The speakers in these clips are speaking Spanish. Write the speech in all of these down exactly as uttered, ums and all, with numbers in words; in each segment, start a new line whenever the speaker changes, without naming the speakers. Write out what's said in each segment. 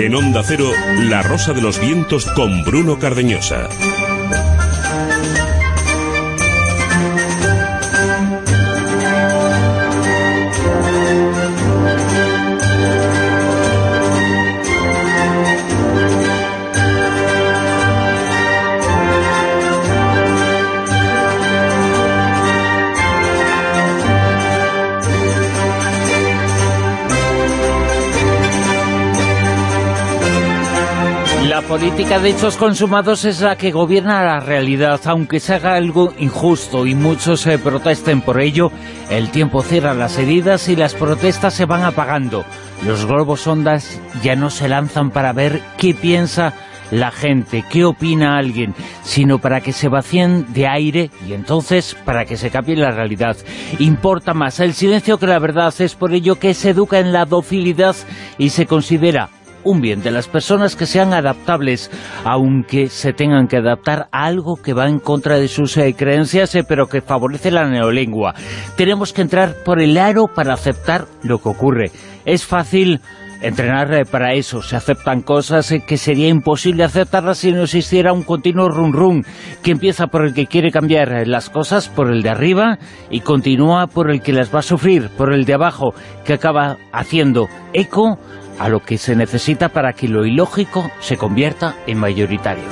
En Onda Cero, La Rosa de los Vientos con Bruno Cardeñosa.
La política de hechos consumados es la que gobierna la realidad, aunque se haga algo injusto y muchos se protesten por ello. El tiempo cierra las heridas y las protestas se van apagando. Los globos sondas ya no se lanzan para ver qué piensa la gente, qué opina alguien, sino para que se vacíen de aire y entonces para que se cambie la realidad. Importa más el silencio que la verdad, es por ello que se educa en la docilidad y se considera un bien de las personas que sean adaptables, aunque se tengan que adaptar a algo que va en contra de sus eh, creencias, eh, pero que favorece la neolengua. Tenemos que entrar por el aro para aceptar lo que ocurre. Es fácil entrenar eh, para eso. Se aceptan cosas eh, que sería imposible aceptarlas si no existiera un continuo run run, que empieza por el que quiere cambiar eh, las cosas, por el de arriba, y continúa por el que las va a sufrir, por el de abajo, que acaba haciendo eco a lo que se necesita para que lo ilógico se convierta en mayoritario.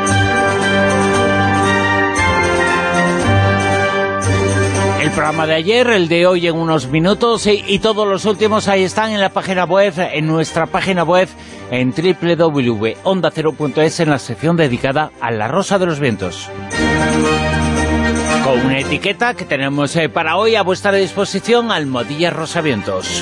El programa de ayer, el de hoy en unos minutos y, y todos los últimos ahí están en la página web, en nuestra página web, en doble u doble u doble u punto onda cero punto es, en la sección dedicada a La Rosa de los Vientos. Con una etiqueta que tenemos eh, para hoy a vuestra disposición, Almohadilla Rosavientos.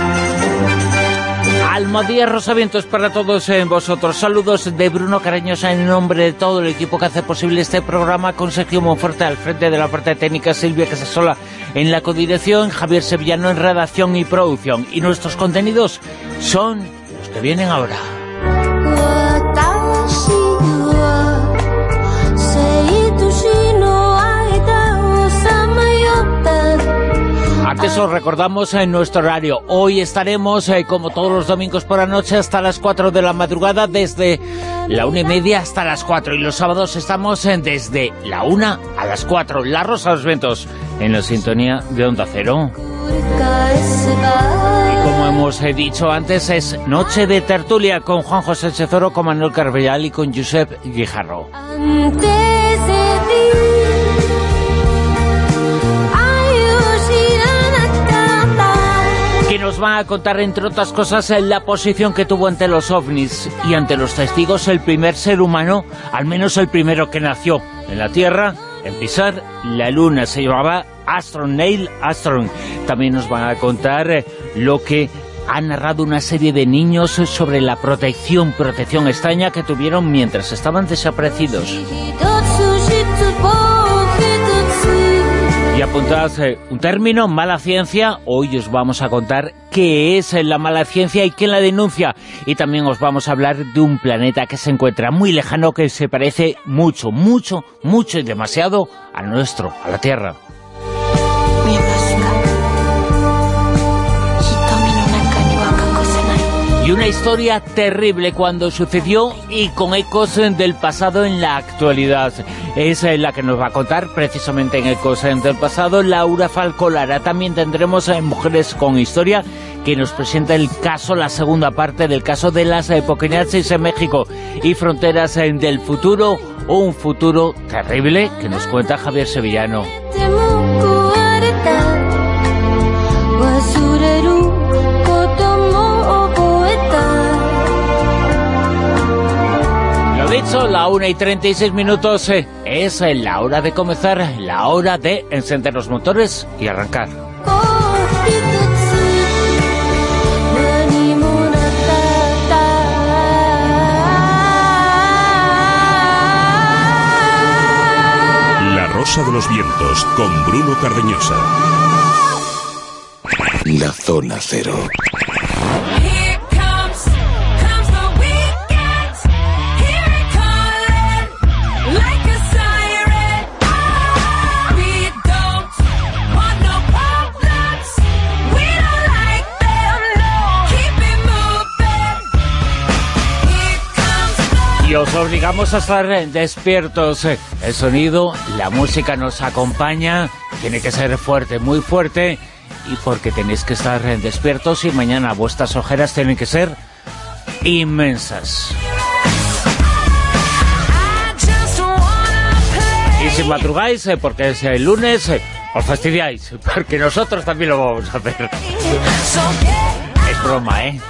Almohadilla Rosavientos para todos eh, vosotros. Saludos de Bruno Cardeñosa en nombre de todo el equipo que hace posible este programa, con Sergio Monforte al frente de la parte técnica, Silvia Casasola en la codirección, Javier Sevillano en redacción y producción. Y nuestros contenidos son los que vienen ahora. Antes os recordamos en nuestro horario. Hoy estaremos, eh, como todos los domingos por la noche, hasta las cuatro de la madrugada, desde la una y media hasta las cuatro. Y los sábados estamos eh, desde la una a las cuatro. La Rosa de los Vientos, en la sintonía de Onda Cero. Y como hemos eh, dicho antes, es noche de tertulia con Juan José Chezoro, con Manuel Carbellal y con Josep Guijarro. Que nos va a contar, entre otras cosas, la posición que tuvo ante los ovnis y ante los testigos el primer ser humano, al menos el primero que nació en la Tierra, en pisar la Luna. Se llamaba Armstrong, Neil Armstrong. También nos van a contar eh, lo que ha narrado una serie de niños sobre la protección, protección extraña que tuvieron mientras estaban desaparecidos. Y apuntad eh, un término, mala ciencia. Hoy os vamos a contar qué es la mala ciencia y quién la denuncia. Y también os vamos a hablar de un planeta que se encuentra muy lejano, que se parece mucho, mucho, mucho y demasiado a nuestro, a la Tierra. Y una historia terrible cuando sucedió y con ecos del pasado en la actualidad. Es la que nos va a contar precisamente en Ecos del Pasado Laura Falcolara. También tendremos a Mujeres con Historia, que nos presenta el caso, la segunda parte del caso de las Poquinachis en México. Y Fronteras del Futuro, un futuro terrible que nos cuenta Javier Sevillano. Dicho, la una y treinta y seis minutos eh, es la hora de comenzar, la hora de encender los motores y arrancar.
La Rosa de los Vientos con Bruno Cardeñosa.
La Zona Cero.
Los obligamos a estar despiertos. El sonido, la música nos acompaña. Tiene que ser fuerte, muy fuerte. Y porque tenéis que estar despiertos y mañana vuestras ojeras tienen que ser inmensas. Y si madrugáis, porque es el lunes, os fastidiáis, porque nosotros también lo vamos a hacer. Es broma, ¿eh?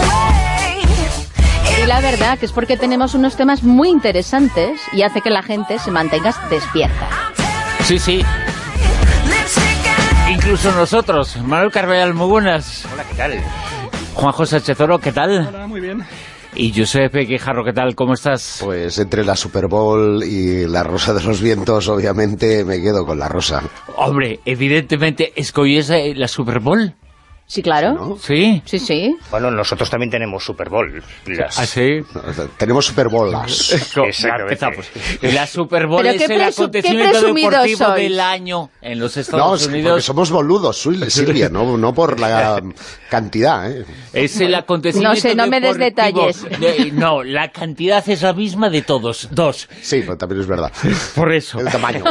Y la verdad que es porque tenemos unos temas muy interesantes y hace que la gente se mantenga despierta.
Sí, sí. Incluso nosotros. Manuel Carvallal, muy buenas.
Hola, ¿qué tal?
Juanjo Sánchez Oro, ¿qué tal?
Hola, muy bien.
Y Josep Guijarro, ¿qué tal? ¿Cómo estás?
Pues entre la Super Bowl y la Rosa de los Vientos, obviamente me quedo con la Rosa.
Hombre, evidentemente, ¿escogies la Super Bowl?
Sí, claro.
¿No?
Sí.
Sí, sí.
Bueno, nosotros también tenemos Super Bowl. Las...
¿Ah, sí?
Tenemos Super Bolas.
Exactamente.
Empezamos. La Super Bowl
Pero
es
qué
el
presu-
acontecimiento
qué presumidos
deportivo
sois.
del año en los
No,
Estados
es que
Unidos.
porque somos boludos, Sil- Silvia, no, no por la cantidad, ¿eh?
Es el acontecimiento
No sé, no me des
deportivo.
detalles.
De- no, la cantidad es la misma de todos. Dos.
Sí, pero también es verdad.
Por eso.
El tamaño.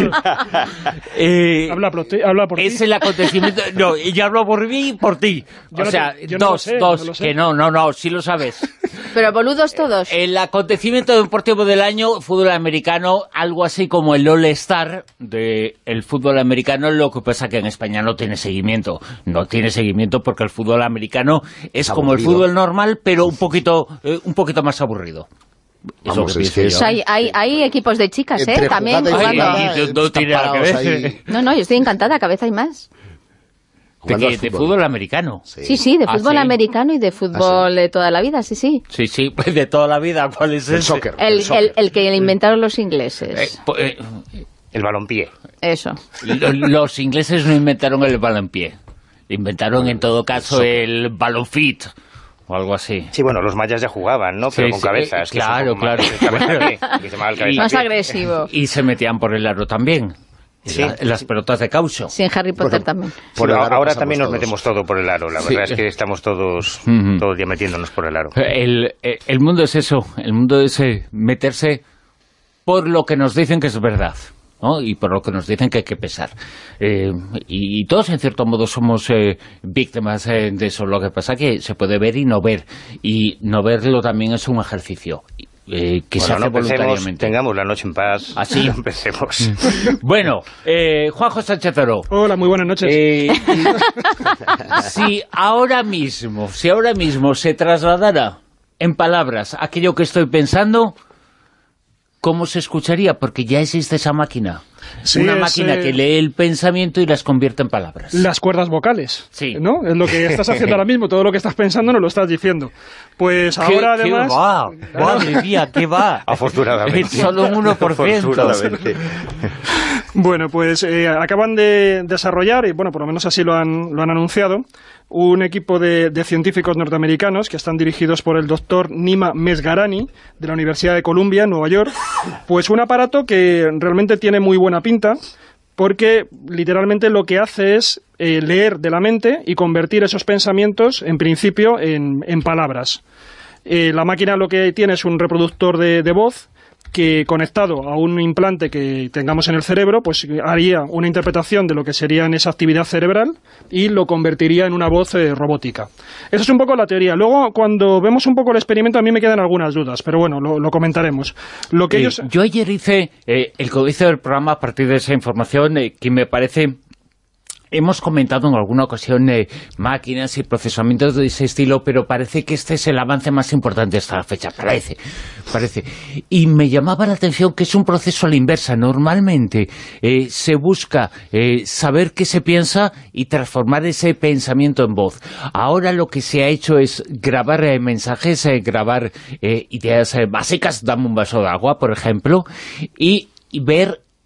Eh,
Habla por ti. Habla por
es
ti.
el acontecimiento... No, yo hablo por mí y por ti.
Yo
o
no
sea,
te- yo no lo
dos,
sé,
dos.
no lo sé.
Que no, no, no, sí lo sabes.
Pero boludos todos.
El acontecimiento deportivo del año, fútbol americano, algo así como el All-Star del fútbol americano, lo que pasa que en España no tiene seguimiento. No tiene seguimiento porque el fútbol americano es,
Es
como
aburrido.
el fútbol normal, pero un poquito, eh, un poquito más aburrido. Es lo
Vamos,
que
es
pienso
que
yo.
O sea, hay, hay, hay equipos de chicas, ¿eh?
Entre
También
jugada y
jugando.
Ay,
jugada,
no- no
están
tiene nada que
parados
ver.
ahí
No, no, yo estoy encantada, cada vez hay más.
¿De,
jugando
qué?
al
¿De fútbol americano?
Sí, sí, de
Ah,
fútbol
¿sí?
americano y de fútbol de toda la vida, sí, sí.
Sí, sí, pues de toda la vida. ¿Cuál es
El
ese?
soccer.
El,
soccer.
el, el que le inventaron los
Eh,
ingleses.
po- eh,
El balompié.
Eso.
lo- los ingleses no inventaron el balompié. Inventaron en todo caso el balonfit o algo así.
Sí, bueno, los mayas ya jugaban, ¿no? Pero
Sí,
con
sí,
cabezas. que es un
claro,
poco más-
claro.
el cabezapié, que se llama el
Y-
cabezapié.
Más agresivo.
Y se metían por el aro también.
Sí.
La- las pelotas de caucho.
Sí, en Harry Potter
Bueno,
también.
por
Sí,
el aro
ahora
pasamos
también nos
todos.
metemos todo por el aro. La
Sí.
verdad es que estamos todos
Ujú.
todo el día metiéndonos por el aro.
El, eh, el mundo es eso. El mundo es eh, meterse por lo que nos dicen que es verdad, ¿no? Y por lo que nos dicen que hay que pesar. Eh, y, y todos, en cierto modo, somos eh, víctimas eh, de eso. Lo que pasa que se puede ver y no ver. Y no verlo también es un ejercicio eh, que se
Bueno,
hace
no empecemos,
voluntariamente.
tengamos la noche en paz.
Así.
No empecemos.
Bueno, eh, Juanjo Sánchez Oro.
Hola, muy buenas noches.
Eh, si ahora mismo, si ahora mismo se trasladara en palabras aquello que estoy pensando, ¿cómo se escucharía? Porque ya existe esa máquina.
Sí,
Una
es,
máquina
eh,
que lee el pensamiento y las convierte en palabras.
Las cuerdas vocales,
Sí.
¿no? Es lo que estás haciendo ahora mismo, todo lo que estás pensando no lo estás diciendo. Pues
¿Qué-
ahora
qué
además...
va? Madre mía, ¿qué va?
Afortunadamente.
Solo un uno por ciento.
Afortunadamente.
Bueno, pues eh, acaban de desarrollar, y bueno, por lo menos así lo han, lo han anunciado, un equipo de, de científicos norteamericanos que están dirigidos por el doctor Nima Mesgarani, de la Universidad de Columbia, en Nueva York, pues un aparato que realmente tiene muy buena pinta, porque literalmente lo que hace es eh, leer de la mente y convertir esos pensamientos, en principio, en, en palabras. Eh, la máquina lo que tiene es un reproductor de, de voz que, conectado a un implante que tengamos en el cerebro, pues haría una interpretación de lo que sería en esa actividad cerebral y lo convertiría en una voz eh, robótica. Esa es un poco la teoría. Luego, cuando vemos un poco el experimento, a mí me quedan algunas dudas, pero bueno, lo, lo comentaremos. Lo que
Eh,
ellos...
Yo ayer hice eh, el códice del programa a partir de esa información eh, que me parece... Hemos comentado en alguna ocasión eh, máquinas y procesamientos de ese estilo, pero parece que este es el avance más importante hasta la fecha, parece, parece. Y me llamaba la atención que es un proceso a la inversa. Normalmente eh, se busca eh, saber qué se piensa y transformar ese pensamiento en voz. Ahora lo que se ha hecho es grabar eh, mensajes, eh, grabar eh, ideas eh, básicas, dame un vaso de agua, por ejemplo, y, y ver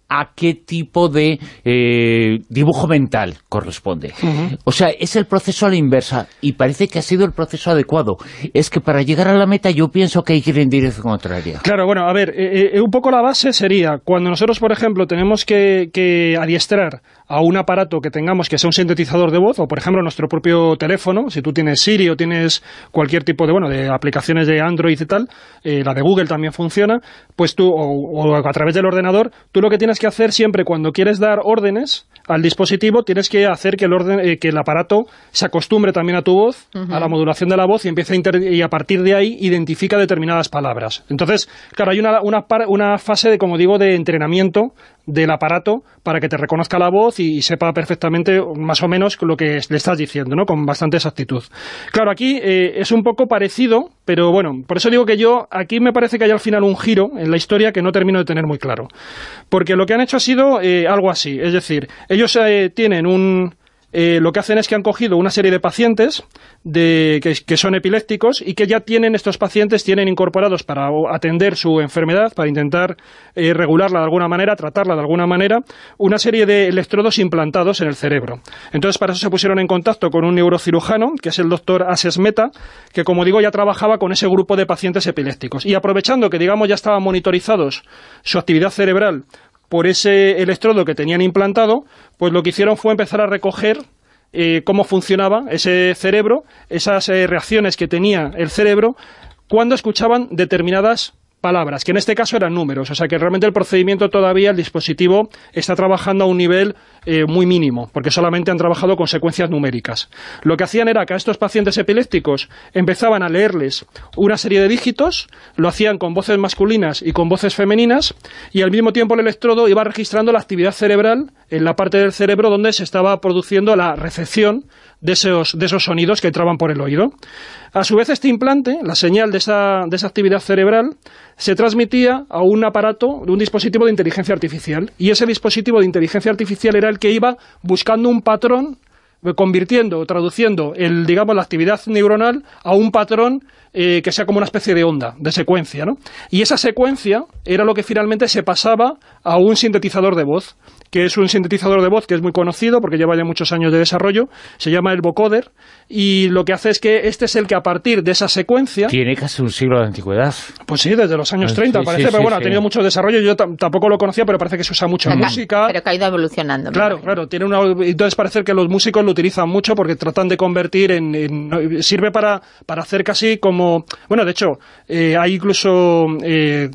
a qué tipo de eh, dibujo mental corresponde. Uh-huh. O sea, es el proceso a la inversa, y parece que ha sido el proceso adecuado. Es que para llegar a la meta yo pienso que hay que ir en dirección contraria.
Claro, bueno, a ver, eh, eh, un poco la base sería, cuando nosotros, por ejemplo, tenemos que, que adiestrar a un aparato que tengamos que sea un sintetizador de voz, o por ejemplo nuestro propio teléfono, si tú tienes Siri o tienes cualquier tipo de, bueno, de aplicaciones de Android y tal, eh, la de Google también funciona, pues tú, o, o a través del ordenador, tú lo que tienes que hacer siempre cuando quieres dar órdenes al dispositivo, tienes que hacer que el orden, eh, que el aparato se acostumbre también a tu voz, uh-huh. a la modulación de la voz, y empiece a inter y a partir de ahí identifica determinadas palabras. Entonces, claro, hay una, una, una fase de, como digo, de entrenamiento del aparato para que te reconozca la voz y, y sepa perfectamente más o menos lo que le estás diciendo, ¿no? Con bastante exactitud. Claro, aquí eh, es un poco parecido, pero bueno, por eso digo que yo, aquí me parece que hay al final un giro en la historia que no termino de tener muy claro. Porque lo que han hecho ha sido eh, algo así, es decir, ellos eh, tienen un... Eh, lo que hacen es que han cogido una serie de pacientes de, que, que son epilépticos y que ya tienen, estos pacientes tienen incorporados para atender su enfermedad, para intentar eh, regularla de alguna manera, tratarla de alguna manera, una serie de electrodos implantados en el cerebro. Entonces, para eso se pusieron en contacto con un neurocirujano, que es el doctor Ases Mehta, que, como digo, ya trabajaba con ese grupo de pacientes epilépticos. Y aprovechando que, digamos, ya estaban monitorizados su actividad cerebral por ese electrodo que tenían implantado, pues lo que hicieron fue empezar a recoger eh, cómo funcionaba ese cerebro, esas eh, reacciones que tenía el cerebro cuando escuchaban determinadas palabras, que en este caso eran números, o sea que realmente el procedimiento todavía, el dispositivo está trabajando a un nivel eh, muy mínimo, porque solamente han trabajado con secuencias numéricas. Lo que hacían era que a estos pacientes epilépticos empezaban a leerles una serie de dígitos, lo hacían con voces masculinas y con voces femeninas, y al mismo tiempo el electrodo iba registrando la actividad cerebral en la parte del cerebro donde se estaba produciendo la recepción de esos, de esos sonidos que entraban por el oído. A su vez, este implante, la señal de esa, de esa actividad cerebral, se transmitía a un aparato, un dispositivo de inteligencia artificial, y ese dispositivo de inteligencia artificial era el que iba buscando un patrón, convirtiendo, traduciendo el, digamos, la actividad neuronal a un patrón eh, que sea como una especie de onda, de secuencia, ¿no? Y esa secuencia era lo que finalmente se pasaba a un sintetizador de voz, que es un sintetizador de voz que es muy conocido porque lleva ya muchos años de desarrollo, se llama el vocoder, y lo que hace es que este es el que a partir de esa secuencia...
Tiene casi un siglo de antigüedad.
Pues sí, desde los años treinta,
sí,
parece,
sí,
pero
sí,
bueno,
sí.
ha tenido mucho desarrollo, yo tampoco lo conocía, pero parece que se usa mucho en música.
Pero que ha ido evolucionando.
Claro, claro, tiene una, entonces parece que los músicos lo utilizan mucho porque tratan de convertir en... en sirve para, para hacer casi como... Bueno, de hecho, eh, hay incluso eh,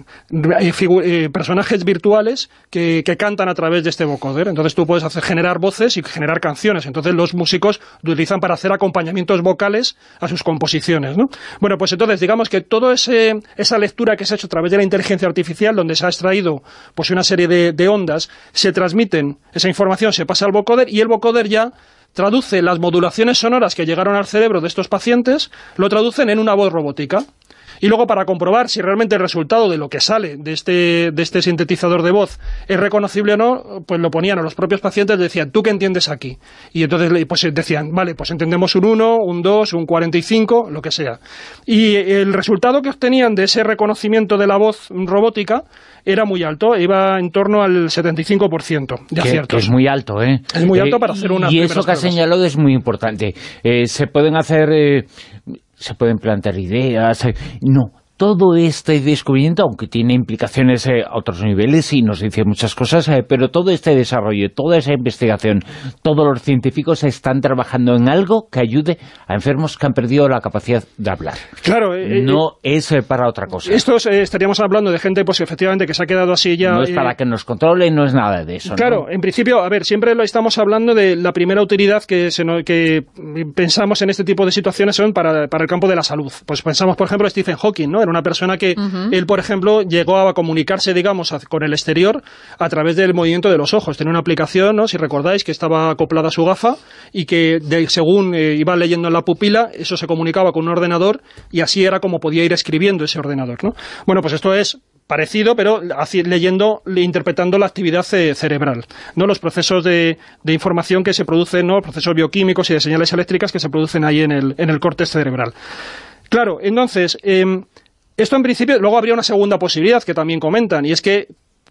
eh, personajes virtuales que, que cantan a través de este vocoder, entonces tú puedes hacer generar voces y generar canciones, entonces los músicos lo utilizan para hacer acompañamientos vocales a sus composiciones, ¿no? Bueno, pues entonces digamos que toda esa lectura que se ha hecho a través de la inteligencia artificial, donde se ha extraído pues una serie de, de ondas, se transmiten, esa información se pasa al vocoder y el vocoder ya traduce las modulaciones sonoras que llegaron al cerebro de estos pacientes, lo traducen en una voz robótica. Y luego, para comprobar si realmente el resultado de lo que sale de este, de este sintetizador de voz es reconocible o no, pues lo ponían a los propios pacientes, decían, ¿tú qué entiendes aquí? Y entonces pues decían, vale, pues entendemos un uno, un dos, un cuarenta y cinco, lo que sea. Y el resultado que obtenían de ese reconocimiento de la voz robótica era muy alto, iba en torno al setenta y cinco por ciento de aciertos.
Que es muy alto, ¿eh?
Es muy alto
eh,
para hacer una...
Y eso que has señalado es muy importante. Eh, se pueden hacer... Eh, se pueden plantear ideas... Eh, no... Todo este descubrimiento, aunque tiene implicaciones eh, a otros niveles y nos dice muchas cosas, eh, pero todo este desarrollo, toda esa investigación, todos los científicos están trabajando en algo que ayude a enfermos que han perdido la capacidad de hablar.
Claro. Eh,
no eh, es eh, para otra cosa.
Esto eh, estaríamos hablando de gente, pues efectivamente, que se ha quedado así ya...
No es para eh, que nos controle, no es nada de eso.
Claro,
¿no?
En principio, a ver, siempre lo estamos hablando de la primera utilidad que, se no, que pensamos en este tipo de situaciones son para, para el campo de la salud. Pues pensamos, por ejemplo, Stephen Hawking, ¿no? Era una persona que Uh-huh. Él, por ejemplo, llegó a comunicarse, digamos, a, con el exterior a través del movimiento de los ojos. Tenía una aplicación, ¿no?, si recordáis, que estaba acoplada a su gafa y que, de, según eh, iba leyendo en la pupila, eso se comunicaba con un ordenador y así era como podía ir escribiendo ese ordenador, ¿no? Bueno, pues esto es parecido, pero así, leyendo, interpretando la actividad ce cerebral, ¿no? Los procesos de, de información que se producen, ¿no?, procesos bioquímicos y de señales eléctricas que se producen ahí en el, en el córtex cerebral. Claro, entonces... Eh, Esto en principio, luego habría una segunda posibilidad que también comentan, y es que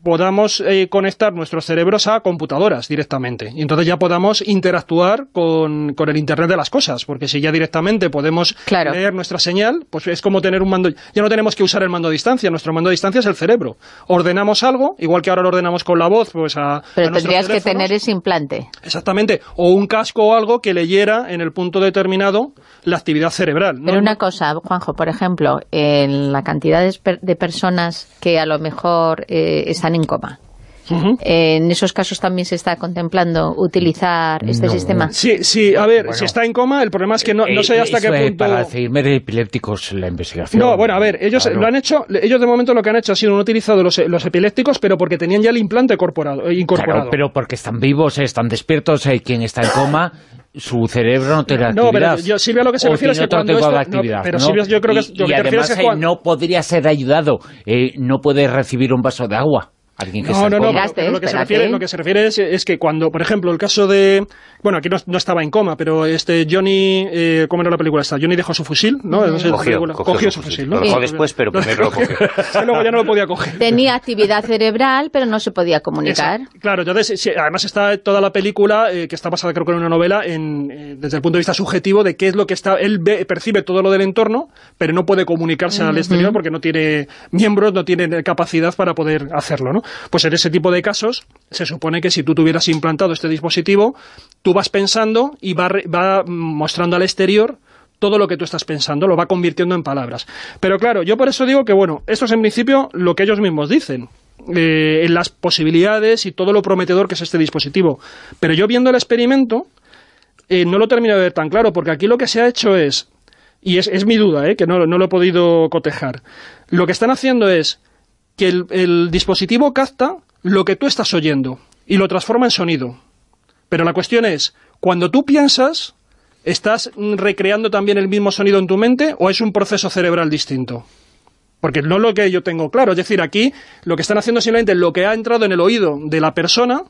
podamos eh, conectar nuestros cerebros a computadoras directamente. Y entonces ya podamos interactuar con, con el Internet de las cosas, porque si ya directamente podemos claro. leer nuestra señal, pues es como tener un mando... Ya no tenemos que usar el mando a distancia, nuestro mando a distancia es el cerebro. Ordenamos algo, igual que ahora lo ordenamos con la voz, pues a
Pero
a
tendrías
teléfonos.
que tener ese implante.
Exactamente, o un casco o algo que leyera en el punto determinado la actividad cerebral.
Pero
¿no?
una cosa, Juanjo, por ejemplo, en la cantidad de, de personas que a lo mejor eh, están en coma. Uh-huh. En esos casos también se está contemplando utilizar este
no.
sistema.
Sí, sí, a ver,
bueno,
si está en coma, el problema es que no, no sé hasta qué punto...
Para Alzheimer epilépticos la investigación.
No, bueno, a ver, ellos
claro.
lo han hecho, ellos de momento lo que han hecho ha sido han utilizado los, los epilépticos, pero porque tenían ya el implante incorporado. incorporado.
Claro, pero porque están vivos, están despiertos, hay quien está en coma... Su cerebro no tiene
no,
actividad.
Pero yo, Silvia, lo que se refiere es que cuando esto...
actividad,
no, pero
¿no?
Silvia, yo creo que...
Y,
lo que
y además
es que cuando...
no podría ser ayudado. Eh, no puede recibir un vaso de agua. Alguien que
no, no, no,
coma.
pero, pero lo, que se refiere, lo que se refiere es, es que cuando, por ejemplo, el caso de... Bueno, aquí no, no estaba en coma, pero este Johnny... Eh, ¿Cómo era la película esta? Johnny dejó su fusil, ¿no? no sé,
cogió,
cogió,
cogió,
cogió
su
su
fusil,
fusil, ¿no?
Lo dejó después, pero primero lo cogió.
Y luego ya no lo podía coger.
Tenía actividad cerebral, pero no se podía comunicar.
Exacto. Claro, entonces, sí, además está toda la película, eh, que está basada creo que en una novela, en, eh, desde el punto de vista subjetivo de qué es lo que está... Él ve, percibe todo lo del entorno, pero no puede comunicarse uh-huh. al exterior porque no tiene miembros, no tiene capacidad para poder hacerlo, ¿no? Pues en ese tipo de casos, se supone que si tú tuvieras implantado este dispositivo, tú vas pensando y va, va mostrando al exterior todo lo que tú estás pensando, lo va convirtiendo en palabras. Pero claro, yo por eso digo que, bueno, esto es en principio lo que ellos mismos dicen, eh, en las posibilidades y todo lo prometedor que es este dispositivo. Pero yo viendo el experimento, eh, no lo termino de ver tan claro, porque aquí lo que se ha hecho es, y es, es mi duda, eh, que no, no lo he podido cotejar, lo que están haciendo es que el, el dispositivo capta lo que tú estás oyendo y lo transforma en sonido. Pero la cuestión es, cuando tú piensas, ¿estás recreando también el mismo sonido en tu mente o es un proceso cerebral distinto? Porque no es lo que yo tengo claro. Es decir, aquí lo que están haciendo es simplemente lo que ha entrado en el oído de la persona,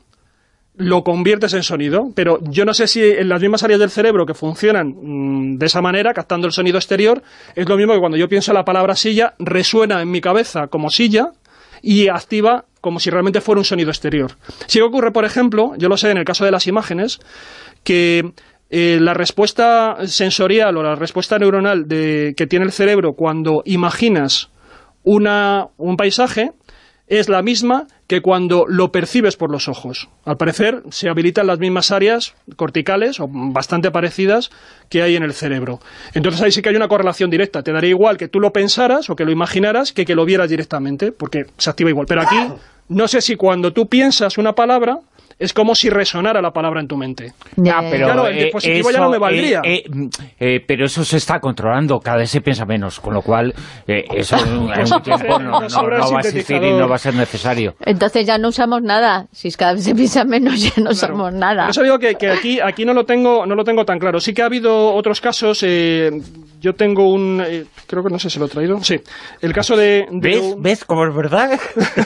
lo conviertes en sonido. Pero yo no sé si en las mismas áreas del cerebro que funcionan mmm, de esa manera, captando el sonido exterior, es lo mismo que cuando yo pienso la palabra silla, resuena en mi cabeza como silla y activa como si realmente fuera un sonido exterior. Si ocurre, por ejemplo, yo lo sé en el caso de las imágenes, que eh, la respuesta sensorial o la respuesta neuronal de, que tiene el cerebro cuando imaginas una, un paisaje es la misma que cuando lo percibes por los ojos. Al parecer se habilitan las mismas áreas corticales, o bastante parecidas, que hay en el cerebro. Entonces ahí sí que hay una correlación directa. Te daría igual que tú lo pensaras o que lo imaginaras que que lo vieras directamente, porque se activa igual. Pero aquí no sé si cuando tú piensas una palabra es como si resonara la palabra en tu mente.
Ya, pero
claro, el dispositivo eh, eso, ya no me valdría.
Eh, eh, eh, pero eso se está controlando, cada vez se piensa menos, con lo cual eh, eso en un tiempo no, no, no va a existir y no va a ser necesario.
Entonces ya no usamos nada. Si es cada vez se piensa menos, ya no claro. usamos nada.
Por eso digo que, que aquí, aquí no lo tengo no lo tengo tan claro. Sí que ha habido otros casos. Eh, yo tengo un... Eh, creo que no sé si lo he traído. Sí. El caso de... de
¿Ves?
un...
¿Ves cómo es verdad?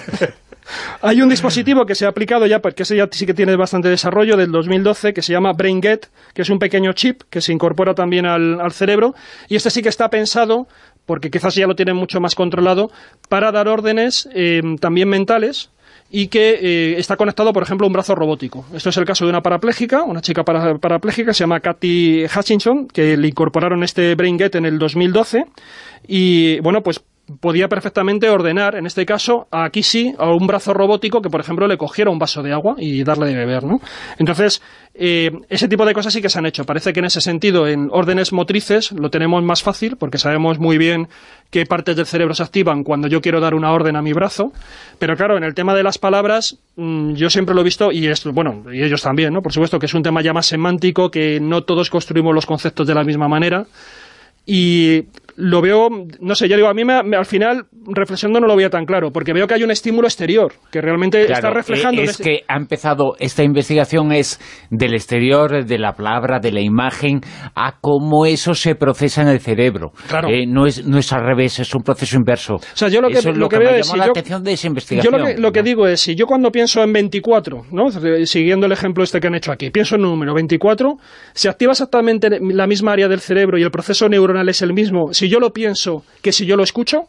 Hay un dispositivo que se ha aplicado ya, porque ese ya sí que tiene bastante desarrollo, del dos mil doce, que se llama BrainGet, que es un pequeño chip que se incorpora también al, al cerebro, y este sí que está pensado, porque quizás ya lo tienen mucho más controlado, para dar órdenes eh, también mentales, y que eh, está conectado, por ejemplo, a un brazo robótico. Esto es el caso de una parapléjica, una chica para, parapléjica, se llama Kathy Hutchinson, que le incorporaron este BrainGet en el dos mil doce, y bueno, pues podía perfectamente ordenar, en este caso, aquí sí, a un brazo robótico que, por ejemplo, le cogiera un vaso de agua y darle de beber, ¿no? Entonces, eh, ese tipo de cosas sí que se han hecho. Parece que en ese sentido, en órdenes motrices, lo tenemos más fácil, porque sabemos muy bien qué partes del cerebro se activan cuando yo quiero dar una orden a mi brazo. Pero claro, en el tema de las palabras, mmm, yo siempre lo he visto, y esto, bueno, y ellos también, ¿no? Por supuesto que es un tema ya más semántico, que no todos construimos los conceptos de la misma manera. Y lo veo, no sé, yo digo, a mí me, me, al final, reflexionando no lo veo tan claro, porque veo que hay un estímulo exterior, que realmente
claro,
está reflejando...
Eh, es que ha empezado, esta investigación es del exterior, de la palabra, de la imagen, a cómo eso se procesa en el cerebro.
Claro.
Eh, no, es, no es al revés, es un proceso inverso. O
sea, yo lo que,
eso es
lo
lo
que,
que
veo
me
es...
llamó
Si
la
yo,
atención de esa investigación.
Yo lo que, lo que digo es, si yo cuando pienso en veinticuatro, ¿no? Siguiendo el ejemplo este que han hecho aquí, pienso en un número veinticuatro, se activa exactamente la misma área del cerebro y el proceso neuronal es el mismo, si yo lo pienso que si yo lo escucho,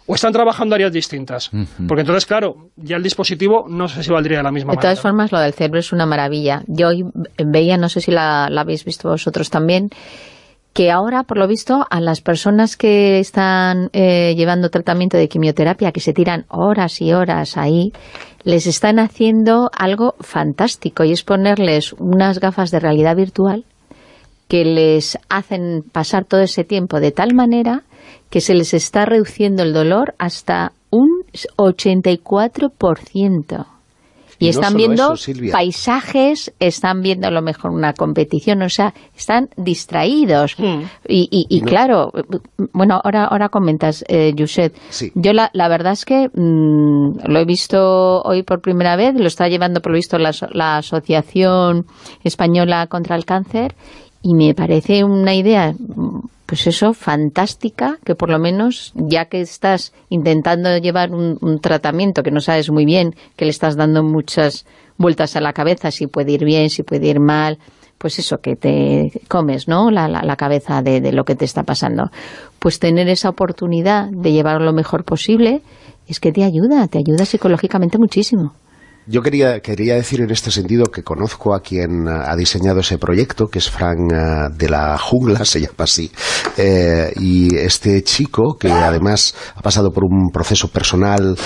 o están trabajando áreas distintas. Uh-huh. Porque entonces, claro, ya el dispositivo no sé si valdría de la misma
manera. De todas
manera.
formas, lo del cerebro es una maravilla. Yo hoy veía, no sé si la, la habéis visto vosotros también, que ahora, por lo visto, a las personas que están eh, llevando tratamiento de quimioterapia, que se tiran horas y horas ahí, les están haciendo algo fantástico, y es ponerles unas gafas de realidad virtual que les hacen pasar todo ese tiempo de tal manera que se les está reduciendo el dolor hasta un ochenta y cuatro por ciento. Y, y están no viendo eso, paisajes, están viendo a lo mejor una competición, o sea, están distraídos. Mm. Y, y, y no. claro, bueno, ahora ahora comentas, eh, Josep. Sí. Yo la, la verdad es que mmm, lo he visto hoy por primera vez, lo está llevando por lo visto la, la Asociación Española contra el Cáncer, y me parece una idea, pues eso, fantástica, que por lo menos, ya que estás intentando llevar un, un tratamiento que no sabes muy bien, que le estás dando muchas vueltas a la cabeza, si puede ir bien, si puede ir mal, pues eso, que te comes, ¿no?, la, la, la cabeza de, de lo que te está pasando. Pues tener esa oportunidad de llevarlo lo mejor posible, es que te ayuda, te ayuda psicológicamente muchísimo.
Yo quería, quería decir en este sentido que conozco a quien ha diseñado ese proyecto, que es Frank uh, de la Jungla, se llama así, eh, y este chico, que además ha pasado por un proceso personal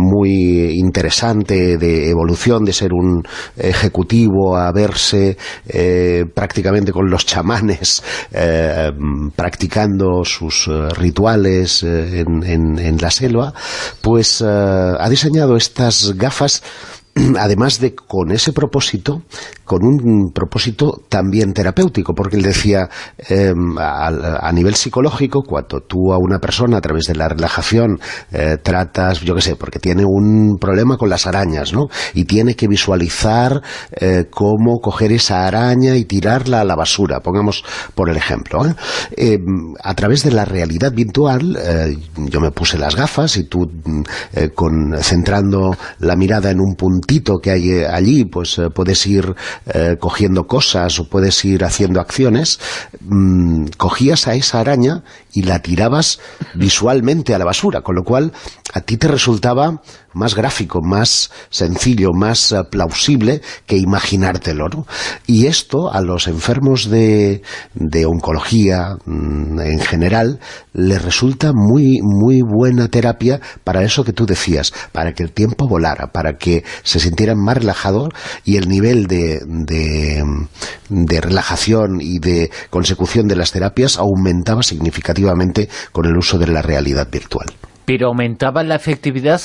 muy interesante de evolución, de ser un ejecutivo a verse eh, prácticamente con los chamanes, eh, practicando sus uh, rituales eh, en, en, en la selva, pues uh, ha diseñado estas gafas, además de con ese propósito, con un propósito también terapéutico, porque él decía, eh, a, a nivel psicológico, cuando tú a una persona a través de la relajación eh, tratas, yo qué sé, porque tiene un problema con las arañas, ¿no?, y tiene que visualizar eh, cómo coger esa araña y tirarla a la basura, pongamos por el ejemplo, ¿eh? Eh, a través de la realidad virtual, eh, yo me puse las gafas y tú, eh, con, centrando la mirada en un punto que hay allí, pues eh, puedes ir eh, cogiendo cosas o puedes ir haciendo acciones, mmm, cogías a esa araña y la tirabas visualmente a la basura, con lo cual a ti te resultaba más gráfico, más sencillo, más uh, plausible que imaginártelo, ¿no? Y esto a los enfermos de, de oncología mmm, en general les resulta muy, muy buena terapia para eso que tú decías, para que el tiempo volara, para que se sintieran más relajados y el nivel de, de, de relajación y de consecución de las terapias aumentaba significativamente con el uso de la realidad virtual.
¿Pero aumentaba la efectividad?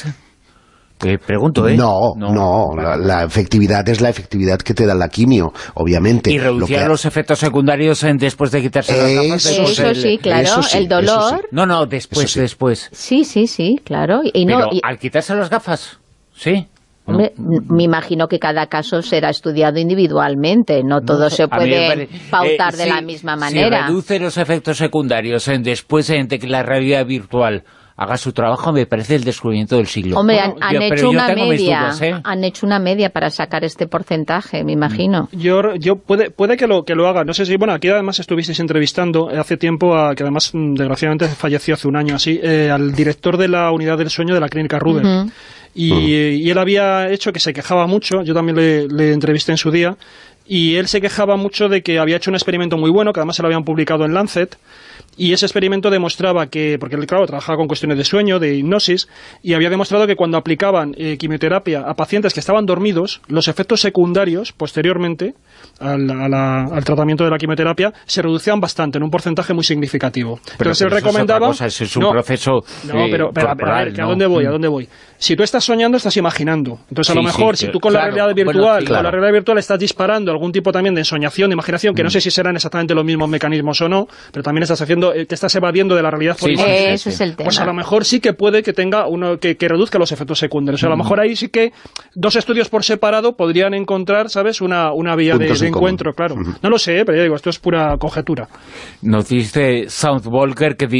Te pregunto, ¿eh?
No, no, no la, la efectividad es la efectividad que te da la quimio, obviamente.
¿Y reducía
que...
los efectos secundarios en, después de quitarse las gafas?
Eso, eso el, sí, claro, eso sí, el dolor.
Sí.
No, no, después, sí. después.
Sí, sí, sí, claro. Y no,
Pero
y...
al quitarse las gafas, ¿sí?
Hombre, no. Me imagino que cada caso será estudiado individualmente, no todo no, se puede vale. pautar eh, de si, la misma manera.
Si reduce los efectos secundarios en, después de que la realidad virtual haga su trabajo, me parece el descubrimiento del siglo.
Hombre, bueno, han, han, yo, hecho una media, dudas, ¿eh? han hecho una media para sacar este porcentaje, me imagino.
Yo, yo puede, puede que lo que lo haga, no sé si, bueno, aquí además estuvisteis entrevistando hace tiempo, a, que además desgraciadamente falleció hace un año así, eh, al director de la unidad del sueño de la clínica Ruber. Uh-huh. Y, uh-huh. y él había hecho que se quejaba mucho, yo también le, le entrevisté en su día, y él se quejaba mucho de que había hecho un experimento muy bueno, que además se lo habían publicado en Lancet, y ese experimento demostraba que, porque él, claro, trabajaba con cuestiones de sueño, de hipnosis, y había demostrado que cuando aplicaban eh, quimioterapia a pacientes que estaban dormidos, los efectos secundarios, posteriormente, al, a la, al tratamiento de la quimioterapia, se reducían bastante, en un porcentaje muy significativo.
Pero,
Entonces
pero
él recomendaba...
Es otra cosa, eso es un
no,
proceso
No, pero, pero, pero a ver, ¿a dónde voy? ¿A dónde voy? Si tú estás soñando, estás imaginando. Entonces, a sí, lo mejor, sí, si tú con claro, la realidad virtual, bueno, sí, claro. con la realidad virtual estás disparando algún tipo también de ensoñación, de imaginación, que mm. no sé si serán exactamente los mismos mecanismos o no, pero también estás haciendo, te estás evadiendo de la realidad por
sí, sí, sí, Eso sí. es el tema.
Pues a lo mejor sí que puede que tenga uno que, que reduzca los efectos secundarios. O sea, a lo mejor ahí sí que dos estudios por separado podrían encontrar, ¿sabes?, una, una vía de, de encuentro, claro. Uh-huh. No lo sé, pero ya digo, esto es pura conjetura.
Nos dice Soundwalker que di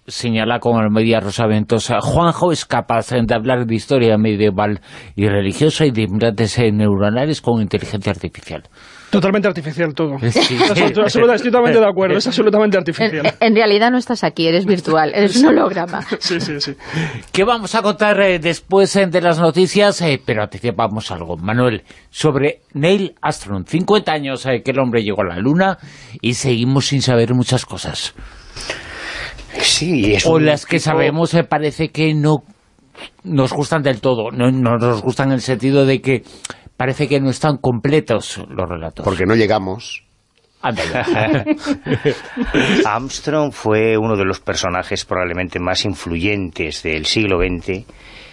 señala con Almeida Rosaventos, Juanjo es capaz de hablar de historia medieval y religiosa y de implantes neuronales con inteligencia artificial.
Totalmente artificial todo.
Sí.
Absolutamente, estoy totalmente de acuerdo, es absolutamente artificial.
En, en realidad no estás aquí, eres virtual, eres un holograma.
Sí, sí, sí.
¿Qué vamos a contar eh, después eh, de las noticias? Eh, pero anticipamos algo, Manuel, sobre Neil Armstrong. cincuenta años eh, que el hombre llegó a la Luna y seguimos sin saber muchas cosas.
Sí, es
o
un
las que
tipo...
sabemos eh, parece que no nos gustan del todo. No, no nos gustan en el sentido de que parece que no están completos los relatos.
Porque no llegamos.
Armstrong fue uno de los personajes probablemente más influyentes del siglo veinte,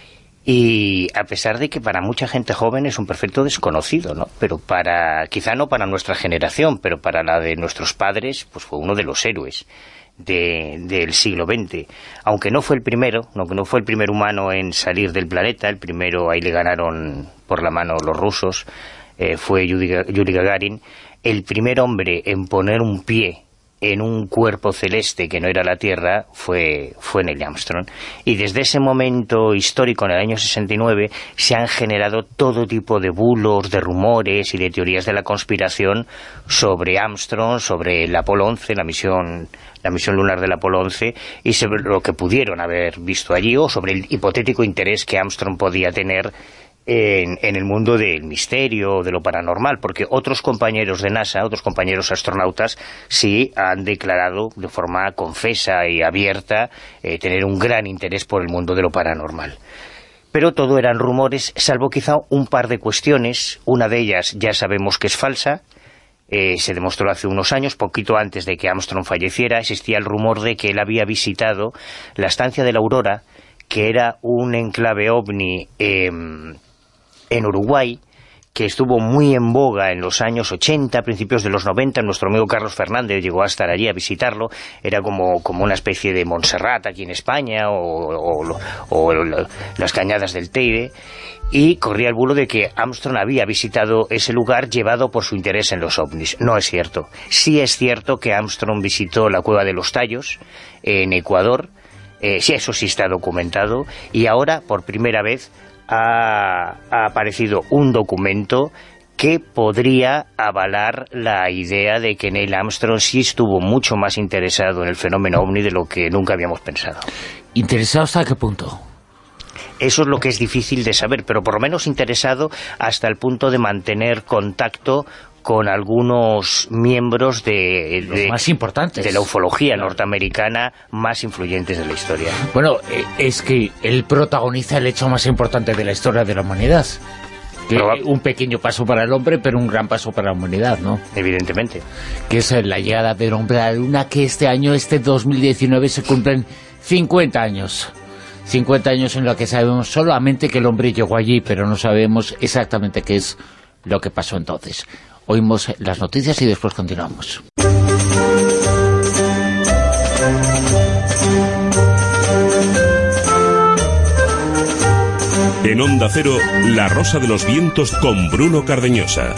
y a pesar de que para mucha gente joven es un perfecto desconocido, ¿no? Pero para, quizá no para nuestra generación, pero para la de nuestros padres, pues fue uno de los héroes de, del siglo veinte. Aunque no fue el primero, aunque no fue el primer humano en salir del planeta, el primero ahí le ganaron por la mano los rusos, eh, fue Yuri, Yuri Gagarin. El primer hombre en poner un pie en un cuerpo celeste que no era la Tierra fue, fue Neil Armstrong. Y desde ese momento histórico, en el año sesenta y nueve, se han generado todo tipo de bulos, de rumores y de teorías de la conspiración sobre Armstrong, sobre el Apolo once, la misión, la misión lunar del Apolo once, y sobre lo que pudieron haber visto allí, o sobre el hipotético interés que Armstrong podía tener En, en el mundo del misterio, de lo paranormal, porque otros compañeros de NASA, otros compañeros astronautas, sí han declarado de forma confesa y abierta eh, tener un gran interés por el mundo de lo paranormal. Pero todo eran rumores, salvo quizá un par de cuestiones. Una de ellas ya sabemos que es falsa. Eh, se demostró hace unos años, poquito antes de que Armstrong falleciera, existía el rumor de que él había visitado la estancia de la Aurora, que era un enclave ovni eh, en Uruguay, que estuvo muy en boga en los años ochenta, principios de los noventa. Nuestro amigo Carlos Fernández llegó a estar allí a visitarlo. Era como, como una especie de Montserrat aquí en España, o, o, o las Cañadas del Teide, y corría el bulo de que Armstrong había visitado ese lugar llevado por su interés en los ovnis. No es cierto. Sí es cierto que Armstrong visitó la Cueva de los Tallos en Ecuador. Eh, sí, eso sí está documentado, y ahora por primera vez Ha, ha aparecido un documento que podría avalar la idea de que Neil Armstrong sí estuvo mucho más interesado en el fenómeno ovni de lo que nunca habíamos pensado.
¿Interesado hasta qué punto?
Eso es lo que es difícil de saber, pero por lo menos interesado hasta el punto de mantener contacto con algunos miembros de, de,
más importantes
de la ufología norteamericana más influyentes de la historia.
Bueno, es que él protagoniza el hecho más importante de la historia de la humanidad. Que un pequeño paso para el hombre, pero un gran paso para la humanidad, ¿no?
Evidentemente.
Que es la llegada del hombre a la Luna, que este año, este dos mil diecinueve, se cumplen cincuenta años. cincuenta años en los que sabemos solamente que el hombre llegó allí, pero no sabemos exactamente qué es lo que pasó entonces. Oímos las noticias y después continuamos.
En Onda Cero, La Rosa de los Vientos con Bruno Cardeñosa.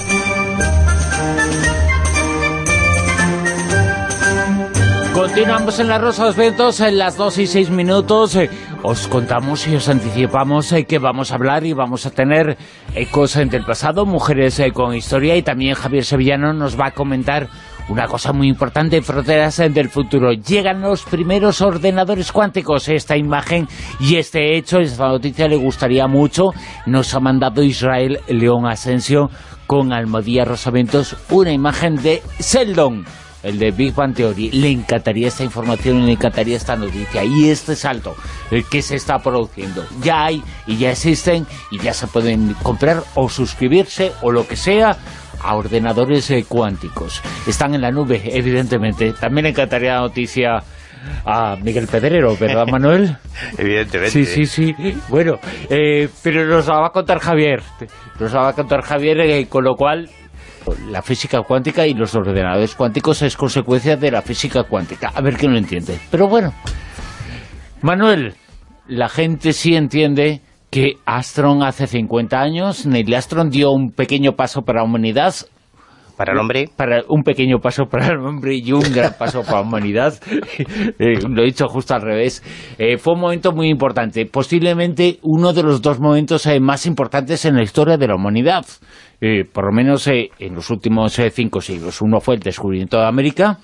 Continuamos en La Rosa de los Vientos, en las dos y seis minutos. Eh, os contamos y os anticipamos eh, que vamos a hablar y vamos a tener ecos eh, del pasado, mujeres eh, con historia, y también Javier Sevillano nos va a comentar una cosa muy importante, Fronteras eh, del Futuro. Llegan los primeros ordenadores cuánticos. Esta imagen y este hecho, esta noticia le gustaría mucho. Nos ha mandado Israel León Asensio con Almeida Rosaventos una imagen de Sheldon, el de Big Bang Theory. Le encantaría esta información y le encantaría esta noticia y este salto el que se está produciendo. Ya hay y ya existen y ya se pueden comprar o suscribirse o lo que sea a ordenadores eh, cuánticos. Están en la nube, evidentemente. También le encantaría la noticia a Miguel Pedrero, ¿verdad, Manuel?
Evidentemente.
Sí, sí, sí. Bueno, eh, pero nos la va a contar Javier. Nos la va a contar Javier, eh, con lo cual la física cuántica y los ordenadores cuánticos es consecuencia de la física cuántica. A ver quién lo entiende. Pero bueno, Manuel, la gente sí entiende que Armstrong hace cincuenta años, Neil Armstrong dio un pequeño paso para la humanidad.
Para el hombre.
Para un pequeño paso para el hombre y un gran paso para la humanidad. eh, lo he dicho justo al revés. Eh, fue un momento muy importante. Posiblemente uno de los dos momentos eh, más importantes en la historia de la humanidad. Eh, por lo menos eh, en los últimos eh, cinco siglos. Uno fue el descubrimiento de América.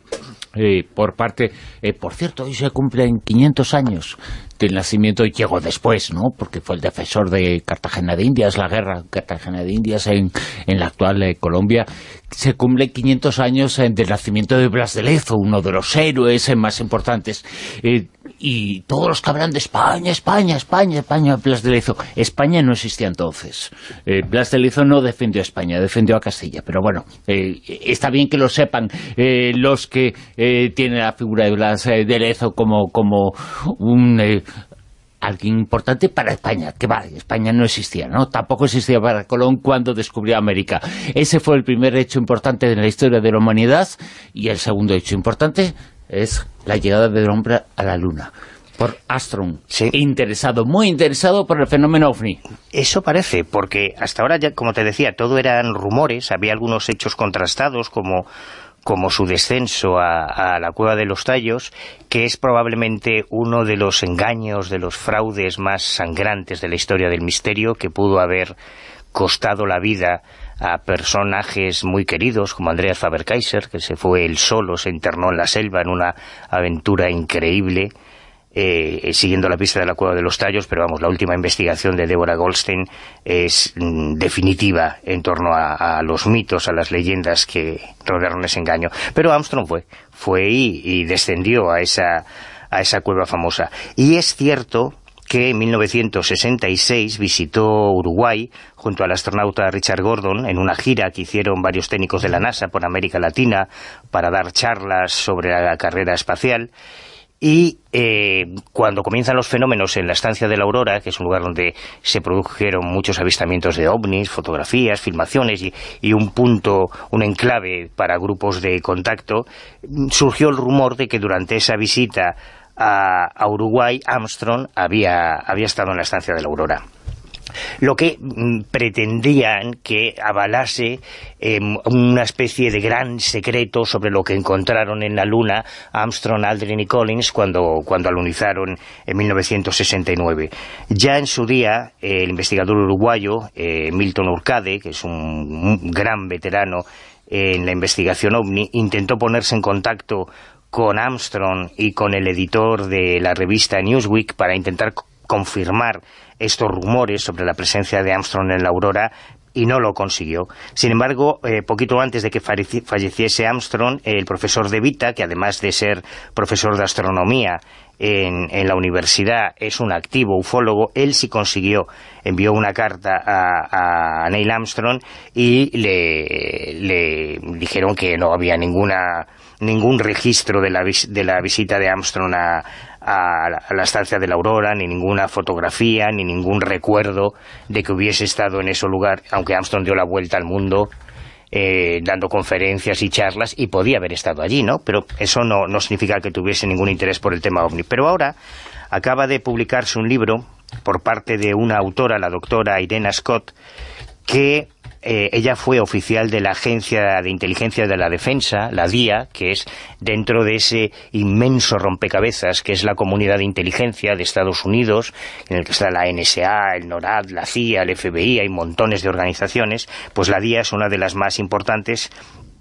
Eh, por parte, eh, por cierto, hoy se cumplen quinientos años del nacimiento, y llegó después, ¿no? Porque fue el defensor de Cartagena de Indias, la guerra Cartagena de Indias en, en la actual eh, Colombia. Se cumplen quinientos años eh, del nacimiento de Blas de Lezo, uno de los héroes eh, más importantes. Eh, y todos los que hablan de España, España, España, España, Blas de Lezo. España no existía entonces. Eh, Blas de Lezo no defendió a España, defendió a Castilla. Pero bueno, eh, está bien que lo sepan eh, los que eh, tienen la figura de Blas eh, de Lezo como, como un... Eh, alguien importante para España, que vale, España no existía, ¿no? Tampoco existía para Colón cuando descubrió América. Ese fue el primer hecho importante de la historia de la humanidad, y el segundo hecho importante es la llegada del hombre a la Luna, por Armstrong,
sí.
interesado, muy interesado por el fenómeno ovni.
Eso parece, porque hasta ahora, ya, como te decía, todo eran rumores, había algunos hechos contrastados, como... como su descenso a, a la Cueva de los Tallos, que es probablemente uno de los engaños, de los fraudes más sangrantes de la historia del misterio, que pudo haber costado la vida a personajes muy queridos, como Andreas Faber-Kaiser, que se fue él solo, se internó en la selva en una aventura increíble, Eh, siguiendo la pista de la Cueva de los Tallos, pero vamos, la última investigación de Deborah Goldstein es mm, definitiva en torno a, a los mitos, a las leyendas que rodearon ese engaño. Pero Armstrong fue, fue y, y descendió a esa, a esa cueva famosa. Y es cierto que en mil novecientos sesenta y seis visitó Uruguay junto al astronauta Richard Gordon en una gira que hicieron varios técnicos de la NASA por América Latina para dar charlas sobre la carrera espacial. Y eh, cuando comienzan los fenómenos en la estancia de la Aurora, que es un lugar donde se produjeron muchos avistamientos de ovnis, fotografías, filmaciones y, y un punto, un enclave para grupos de contacto, surgió el rumor de que durante esa visita a, a Uruguay, Armstrong había, había estado en la estancia de la Aurora. Lo que mm, pretendían que avalase eh, una especie de gran secreto sobre lo que encontraron en la Luna Armstrong, Aldrin y Collins cuando, cuando alunizaron en mil novecientos sesenta y nueve. Ya en su día, eh, el investigador uruguayo eh, Milton Urcade, que es un, un gran veterano en la investigación ovni, intentó ponerse en contacto con Armstrong y con el editor de la revista Newsweek para intentar confirmar estos rumores sobre la presencia de Armstrong en la Aurora, y no lo consiguió. Sin embargo, eh, poquito antes de que falleciese Armstrong, el profesor De Vita, que además de ser profesor de astronomía en, en la universidad, es un activo ufólogo, él sí consiguió, envió una carta a, a Neil Armstrong y le, le dijeron que no había ninguna ningún registro de la, de la visita de Armstrong a, a, la, a la estancia de la Aurora, ni ninguna fotografía, ni ningún recuerdo de que hubiese estado en ese lugar, aunque Armstrong dio la vuelta al mundo eh, dando conferencias y charlas, y podía haber estado allí, ¿no? Pero eso no, no significa que tuviese ningún interés por el tema ovni. Pero ahora acaba de publicarse un libro por parte de una autora, la doctora Irena Scott, que eh, ella fue oficial de la Agencia de Inteligencia de la Defensa, la D I A, que es dentro de ese inmenso rompecabezas que es la Comunidad de Inteligencia de Estados Unidos, en el que está la N S A, el NORAD, la C I A, el F B I, hay montones de organizaciones. Pues la D I A es una de las más importantes.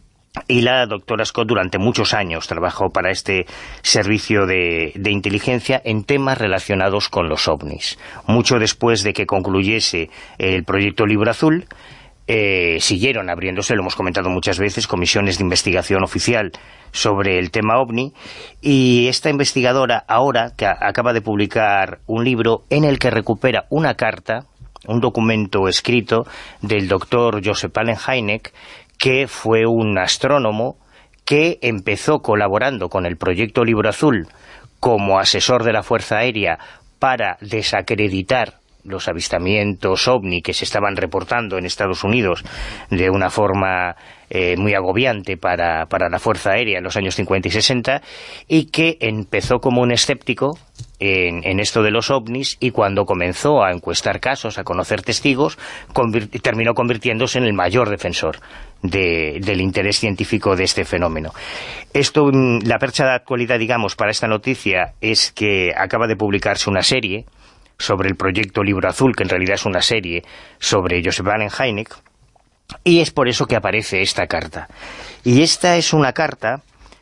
Y la doctora Scott durante muchos años trabajó para este servicio de, de inteligencia en temas relacionados con los ovnis. Mucho después de que concluyese el proyecto Libro Azul, eh, siguieron abriéndose, lo hemos comentado muchas veces, comisiones de investigación oficial sobre el tema ovni, y esta investigadora ahora que acaba de publicar un libro en el que recupera una carta, un documento escrito del doctor Joseph Allen Hynek, que fue un astrónomo que empezó colaborando con el proyecto Libro Azul como asesor de la Fuerza Aérea para desacreditar los avistamientos ovni que se estaban reportando en Estados Unidos de una forma eh, muy agobiante para, para la Fuerza Aérea en los años cincuenta y sesenta, y que empezó como un escéptico en, en esto de los ovnis, y cuando comenzó a encuestar casos, a conocer testigos, convir terminó convirtiéndose en el mayor defensor de, del interés científico de este fenómeno. Esto, la percha de actualidad, digamos, para esta noticia es que acaba de publicarse una serie sobre el proyecto Libro Azul, que en realidad es una serie sobre Joseph Allen Hynek, y es por eso que aparece esta carta. Y esta es una carta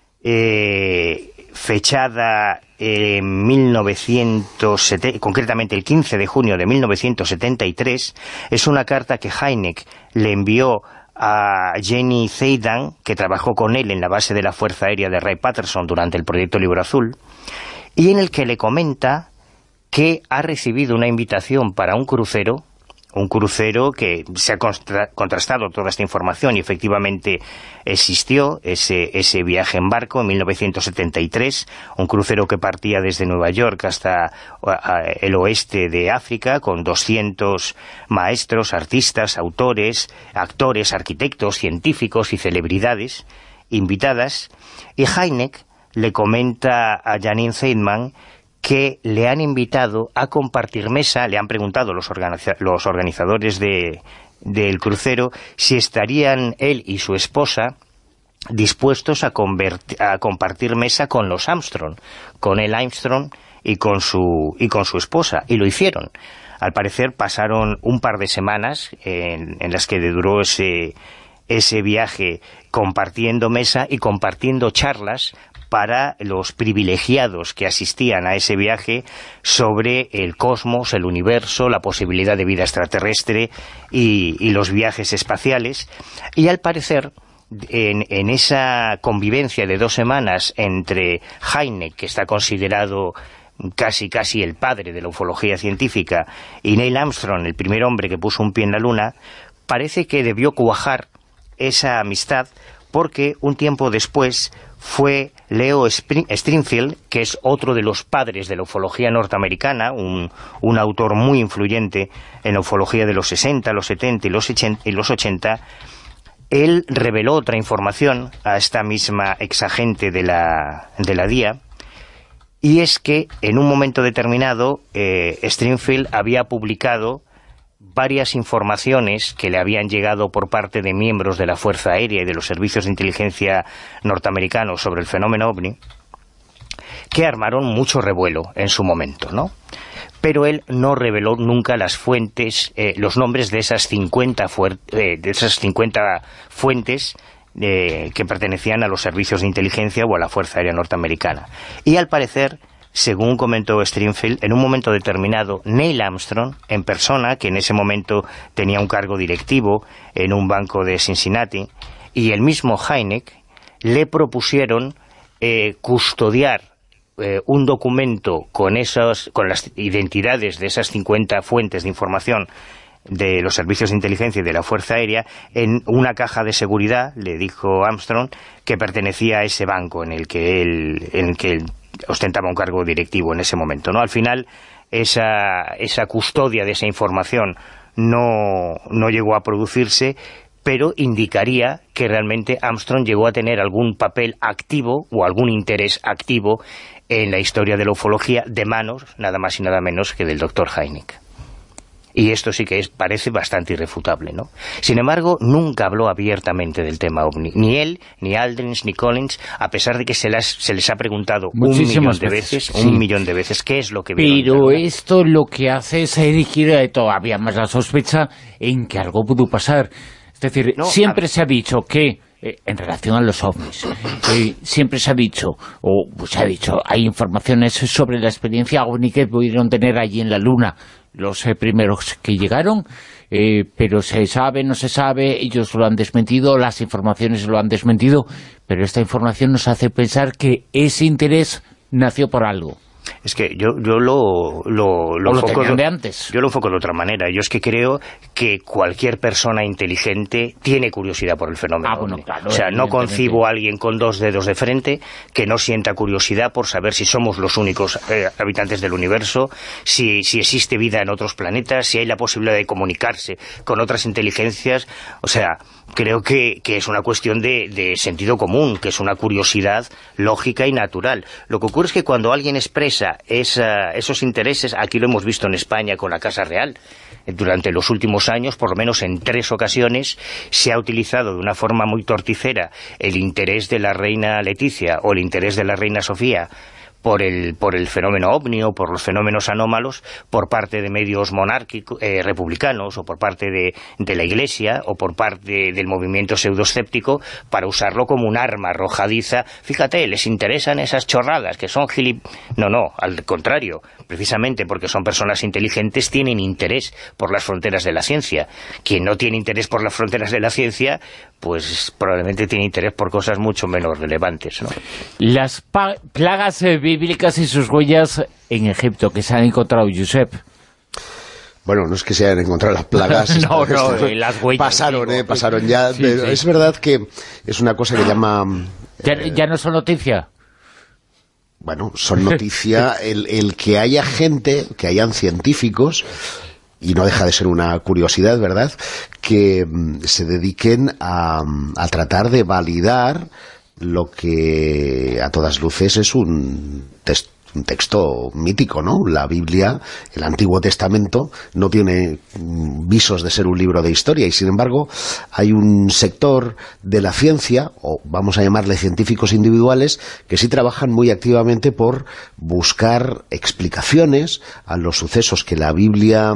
eh, fechada en mil novecientos setenta, concretamente el quince de junio de mil novecientos setenta y tres, es una carta que Hynek le envió a Jenny Zeidan, que trabajó con él en la base de la Fuerza Aérea de Wright-Patterson durante el proyecto Libro Azul, y en el que le comenta que ha recibido una invitación para un crucero, un crucero que se ha contra contrastado toda esta información y efectivamente existió ese, ese viaje en barco en mil novecientos setenta y tres, un crucero que partía desde Nueva York hasta el oeste de África, con doscientos maestros, artistas, autores, actores, arquitectos, científicos y celebridades invitadas, y Hynek le comenta a Janine Zeidman que le han invitado a compartir mesa, le han preguntado los, organiza los organizadores de, del crucero si estarían él y su esposa dispuestos a, a compartir mesa con los Armstrong, con el Armstrong y con su, y con su esposa, y lo hicieron. Al parecer pasaron un par de semanas en, en las que duró ese, ese viaje compartiendo mesa y compartiendo charlas para los privilegiados que asistían a ese viaje sobre el cosmos, el universo, la posibilidad de vida extraterrestre y, y los viajes espaciales. Y al parecer, en, en esa convivencia de dos semanas entre Hynek, que está considerado casi casi el padre de la ufología científica, y Neil Armstrong, el primer hombre que puso un pie en la Luna, parece que debió cuajar esa amistad, porque un tiempo después fue Leo Stringfield, que es otro de los padres de la ufología norteamericana, un, un autor muy influyente en la ufología de los sesenta, los setenta y los, y los ochenta. Él reveló otra información a esta misma exagente de la, de la D I A, y es que en un momento determinado eh, Stringfield había publicado varias informaciones que le habían llegado por parte de miembros de la Fuerza Aérea y de los servicios de inteligencia norteamericanos sobre el fenómeno OVNI, que armaron mucho revuelo en su momento, ¿no? Pero él no reveló nunca las fuentes, eh, los nombres de esas cincuenta, eh, de esas cincuenta fuentes eh, que pertenecían a los servicios de inteligencia o a la Fuerza Aérea norteamericana. Y al parecer, según comentó Stringfield, en un momento determinado, Neil Armstrong, en persona, que en ese momento tenía un cargo directivo en un banco de Cincinnati, y el mismo Hynek, le propusieron eh, custodiar eh, un documento con, esos, con las identidades de esas cincuenta fuentes de información de los servicios de inteligencia y de la Fuerza Aérea en una caja de seguridad, le dijo Armstrong, que pertenecía a ese banco en el que él, en el que él ostentaba un cargo directivo en ese momento, ¿no? Al final, esa, esa custodia de esa información no, no llegó a producirse, pero indicaría que realmente Armstrong llegó a tener algún papel activo o algún interés activo en la historia de la ufología, de manos, nada más y nada menos que del doctor Hynek. Y esto sí que es, parece bastante irrefutable, ¿no? Sin embargo, nunca habló abiertamente del tema OVNI. Ni él, ni Aldrich, ni Collins, a pesar de que se, las, se les ha preguntado muchísimas un millón de veces, veces sí. un millón de veces, qué es lo que vieron.
Pero esto lo que hace es erigir todavía más la sospecha en que algo pudo pasar. Es decir, no, siempre se ha dicho que, eh, en relación a los ovnis, eh, siempre se ha dicho, o se ha dicho, hay informaciones sobre la experiencia ovni que pudieron tener allí en la Luna los eh, primeros que llegaron, eh, pero se sabe, no se sabe, ellos lo han desmentido, las informaciones lo han desmentido, pero esta información nos hace pensar que ese interés nació por algo.
Es que yo, yo lo, lo, lo,
lo
enfoco de,
de antes.
Yo lo enfoco de otra manera. Yo es que creo que cualquier persona inteligente tiene curiosidad por el fenómeno.
Ah, bueno, claro,
o sea, no concibo a alguien con dos dedos de frente que no sienta curiosidad por saber si somos los únicos eh, habitantes del universo, si, si existe vida en otros planetas, si hay la posibilidad de comunicarse con otras inteligencias. O sea, creo que, que es una cuestión de, de sentido común, que es una curiosidad lógica y natural. Lo que ocurre es que cuando alguien expresa esa, esos intereses, aquí lo hemos visto en España con la Casa Real, durante los últimos años, por lo menos en tres ocasiones, se ha utilizado de una forma muy torticera el interés de la reina Leticia o el interés de la reina Sofía por el, por el fenómeno ovni o por los fenómenos anómalos por parte de medios monárquicos, eh, republicanos, o por parte de, de la Iglesia, o por parte del movimiento pseudoescéptico, para usarlo como un arma arrojadiza. Fíjate, les interesan esas chorradas, que son gilip... No, no, al contrario, precisamente porque son personas inteligentes, tienen interés por las fronteras de la ciencia. Quien no tiene interés por las fronteras de la ciencia, pues probablemente tiene interés por cosas mucho menos relevantes, ¿no?
Las plagas eh, bíblicas y sus huellas en Egipto, que se han encontrado, Josep.
Bueno, no es que se hayan encontrado las plagas.
no,
esto,
no,
esto,
eh, las huellas.
Pasaron,
digo,
eh, pasaron ya.
sí,
Pero
sí.
Es verdad que es una cosa que llama...
¿Ya,
eh,
ya no son noticia?
Bueno, son noticia el, el que haya gente, que hayan científicos, y no deja de ser una curiosidad, ¿verdad?, que mm, se dediquen a, a tratar de validar lo que a todas luces es un texto, un texto mítico, ¿no? La Biblia, el Antiguo Testamento, no tiene visos de ser un libro de historia, y sin embargo hay un sector de la ciencia, o vamos a llamarle científicos individuales, que sí trabajan muy activamente por buscar explicaciones a los sucesos que la Biblia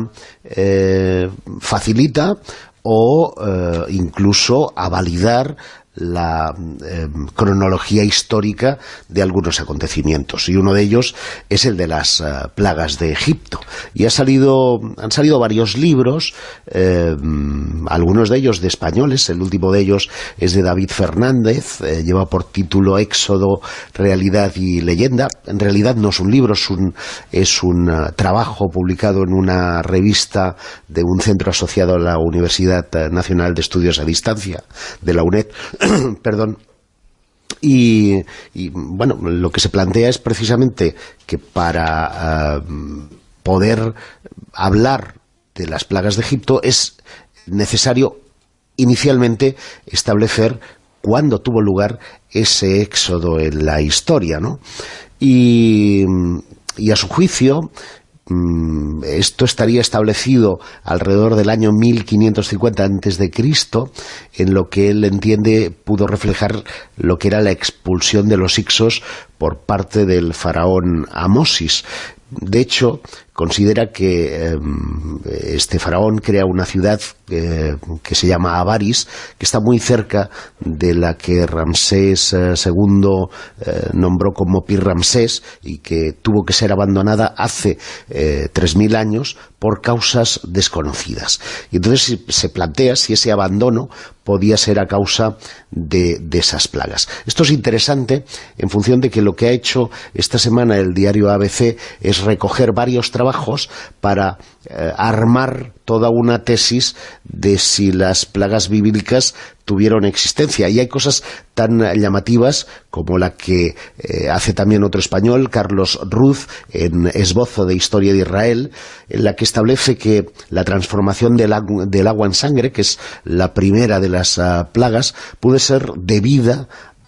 eh, facilita, o eh, incluso a validar la eh, cronología histórica de algunos acontecimientos, y uno de ellos es el de las uh, plagas de Egipto, y ha salido, han salido varios libros, eh, algunos de ellos de españoles. El último de ellos es de David Fernández, eh, lleva por título Éxodo, Realidad y Leyenda. En realidad no es un libro, es un, es un uh, trabajo publicado en una revista de un centro asociado a la Universidad Nacional de Estudios a Distancia, de la UNED, perdón. Y, y bueno, lo que se plantea es precisamente que para uh, poder hablar de las plagas de Egipto es necesario inicialmente establecer cuándo tuvo lugar ese éxodo en la historia, ¿no? Y, y a su juicio, esto estaría establecido alrededor del año mil quinientos cincuenta antes de Cristo, en lo que él entiende pudo reflejar lo que era la expulsión de los hicsos por parte del faraón Amosis. De hecho, considera que eh, este faraón crea una ciudad eh, que se llama Avaris, que está muy cerca de la que Ramsés segundo eh, nombró como Pir Ramsés, y que tuvo que ser abandonada hace eh, tres mil años por causas desconocidas. Y entonces se plantea si ese abandono podía ser a causa de, de esas plagas. Esto es interesante en función de que lo que ha hecho esta semana el diario A B C es recoger varios trabajos para eh, armar toda una tesis de si las plagas bíblicas tuvieron existencia. Y hay cosas tan llamativas como la que eh, hace también otro español, Carlos Ruz, en Esbozo de Historia de Israel, en la que establece que la transformación del, agu del agua en sangre, que es la primera de las uh, plagas, puede ser debida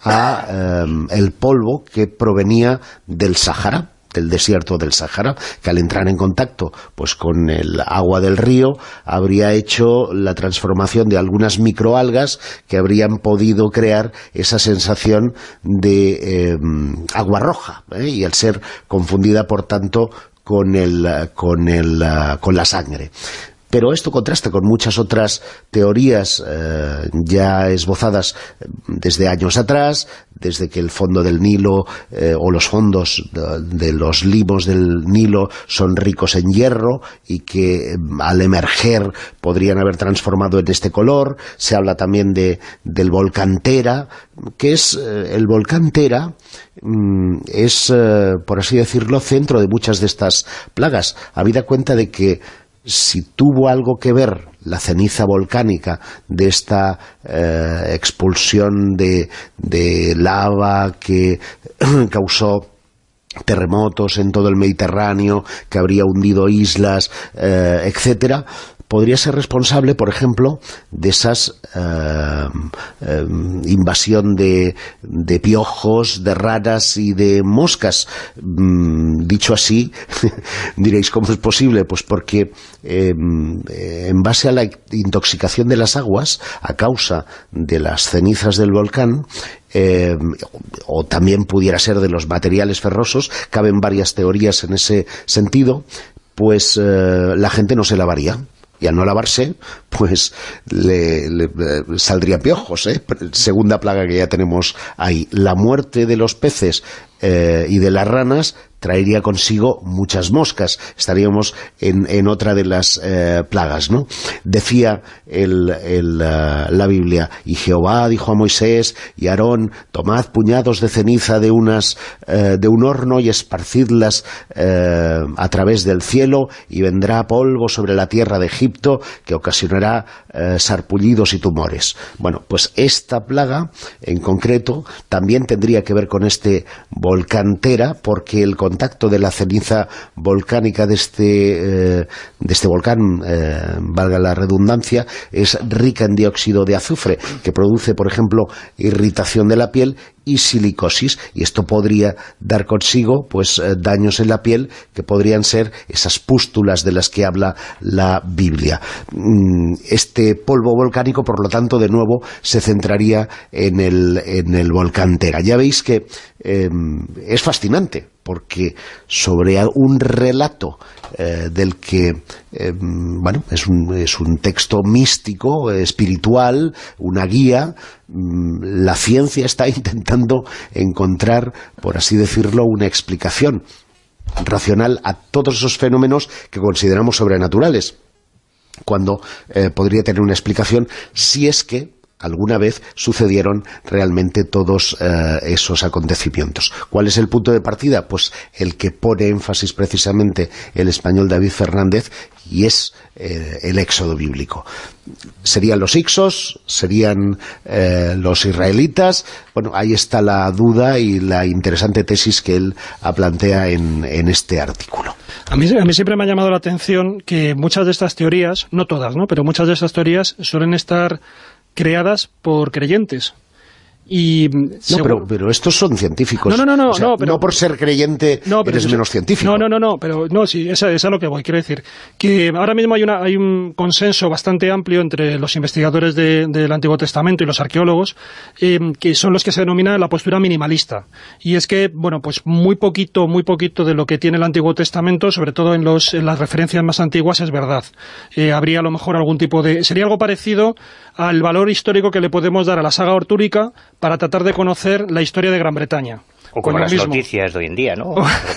a um, el polvo que provenía del Sahara, del desierto del Sahara, que al entrar en contacto pues con el agua del río habría hecho la transformación de algunas microalgas que habrían podido crear esa sensación de eh, agua roja, ¿eh? Y al ser confundida por tanto con el, con el, con la sangre. Pero esto contrasta con muchas otras teorías eh, ya esbozadas desde años atrás, desde que el fondo del Nilo eh, o los fondos de, de los limos del Nilo son ricos en hierro y que eh, al emerger podrían haber transformado en este color. Se habla también de, del volcán Tera, que es eh, el volcán Tera mm, es, eh, por así decirlo, centro de muchas de estas plagas, habida cuenta de que si tuvo algo que ver la ceniza volcánica de esta eh, expulsión de, de lava que causó terremotos en todo el Mediterráneo, que habría hundido islas, eh, etcétera, podría ser responsable, por ejemplo, de esas eh, eh, invasión de, de piojos, de ranas y de moscas. Mm, dicho así, diréis, ¿cómo es posible? Pues porque eh, en base a la intoxicación de las aguas, a causa de las cenizas del volcán, Eh, o también pudiera ser de los materiales ferrosos, caben varias teorías en ese sentido, pues eh, la gente no se lavaría. Y al no lavarse, pues le, le, le saldría piojos, ¿eh? Segunda plaga que ya tenemos ahí. La muerte de los peces eh, y de las ranas traería consigo muchas moscas. Estaríamos en, en otra de las eh, plagas, ¿no? Decía el, el, uh, la Biblia, y Jehová dijo a Moisés y a Aarón, tomad puñados de ceniza de unas eh, de un horno y esparcidlas eh, a través del cielo, y vendrá polvo sobre la tierra de Egipto que ocasionará eh, sarpullidos y tumores. Bueno, pues esta plaga en concreto también tendría que ver con este volcán Tera, porque el contacto de la ceniza volcánica de este, eh, de este volcán, eh, valga la redundancia, es rica en dióxido de azufre, que produce, por ejemplo, irritación de la piel y silicosis, y esto podría dar consigo pues eh, daños en la piel que podrían ser esas pústulas de las que habla la Biblia. Este polvo volcánico, por lo tanto, de nuevo se centraría en el, en el volcán Tera. Ya veis que eh, es fascinante, porque sobre un relato eh, del que, eh, bueno, es un, es un texto místico, espiritual, una guía, la ciencia está intentando encontrar, por así decirlo, una explicación racional a todos esos fenómenos que consideramos sobrenaturales, cuando eh, podría tener una explicación si es que alguna vez sucedieron realmente todos eh, esos acontecimientos. ¿Cuál es el punto de partida? Pues el que pone énfasis precisamente el español David Fernández, y es eh, el éxodo bíblico. ¿Serían los Ixos? ¿Serían eh, los israelitas? Bueno, ahí está la duda y la interesante tesis que él plantea en, en este artículo.
A mí, a mí siempre me ha llamado la atención que muchas de estas teorías, no todas, ¿no?, pero muchas de estas teorías suelen estar creadas por creyentes. Y
no, pero, pero estos son científicos.
No, no, no, no,
o sea,
no, pero,
no por ser creyente no, eres menos científico.
No, no, no, no, pero no, sí, esa, esa es lo que voy. Quiero decir que ahora mismo hay, una, hay un consenso bastante amplio entre los investigadores de, del Antiguo Testamento y los arqueólogos, eh, que son los que se denominan la postura minimalista. Y es que, bueno, pues muy poquito, muy poquito de lo que tiene el Antiguo Testamento, sobre todo en, los, en las referencias más antiguas, es verdad. Eh, habría a lo mejor algún tipo de... Sería algo parecido al valor histórico que le podemos dar a la saga artúrica para tratar de conocer la historia de Gran Bretaña.
O como las mismo. Noticias de hoy en día, ¿no?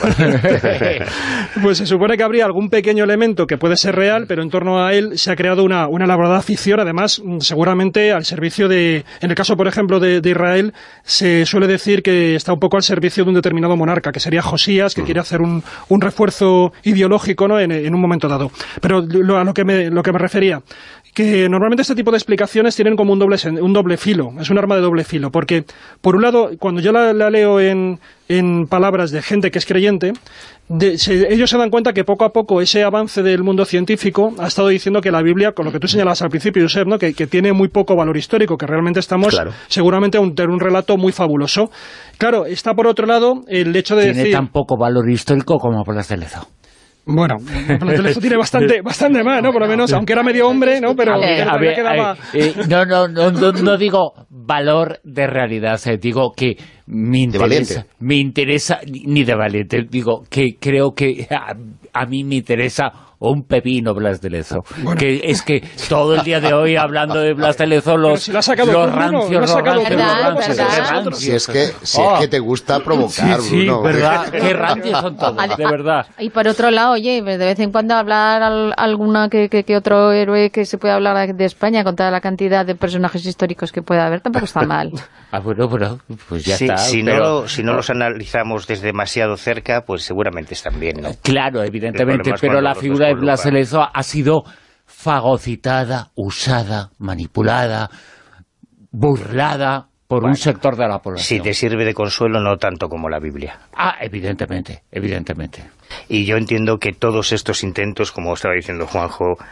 Pues se supone que habría algún pequeño elemento que puede ser real, pero en torno a él se ha creado una, una elaborada ficción, además, seguramente al servicio de... En el caso, por ejemplo, de, de Israel, se suele decir que está un poco al servicio de un determinado monarca, que sería Josías, que quiere hacer un, un refuerzo ideológico, ¿no?, en, en un momento dado. Pero lo, a lo que me, lo que me refería, que normalmente este tipo de explicaciones tienen como un doble, un doble filo, es un arma de doble filo, porque, por un lado, cuando yo la, la leo en, en palabras de gente que es creyente, de, se, ellos se dan cuenta que poco a poco ese avance del mundo científico ha estado diciendo que la Biblia, con lo que tú señalabas al principio, Josep, ¿no?, que, que tiene muy poco valor histórico, que realmente estamos claro. seguramente ante un, un relato muy fabuloso. Claro, está por otro lado el hecho de
tiene
decir...
Tiene tan poco valor histórico como Blas de Lezo.
Bueno, Lezo tiene bastante bastante más, ¿no? Por lo menos, aunque era medio hombre, ¿no? Pero
eh, a ver, quedaba... eh, no, no, no, no, no digo valor de realidad, eh, digo que me interesa, me interesa, ni de valiente, digo que creo que a, a mí me interesa un pepino Blas de Lezo. Bueno. Que es que todo el día de hoy hablando de Blas de Lezo, los, si los rancios, los rancios,
si es que, si es que te gusta provocar,
sí, sí,
Bruno.
¿verdad? Qué rancios son todos, de verdad.
Y por otro lado, oye, de vez en cuando hablar al, alguna que, que, que otro héroe que se pueda hablar de España con toda la cantidad de personajes históricos que pueda haber, tampoco está mal.
Ah, bueno, pero pues ya
sí,
está.
Si,
pero...
no, si no los analizamos desde demasiado cerca, pues seguramente están bien, ¿no?
Claro, evidentemente, pero la figura de Blas de Lezo ha sido fagocitada, usada, manipulada, burlada por bueno, un sector de la población.
Si te sirve de consuelo, no tanto como la Biblia.
Ah, evidentemente, evidentemente.
Y yo entiendo que todos estos intentos, como estaba diciendo Juanjo,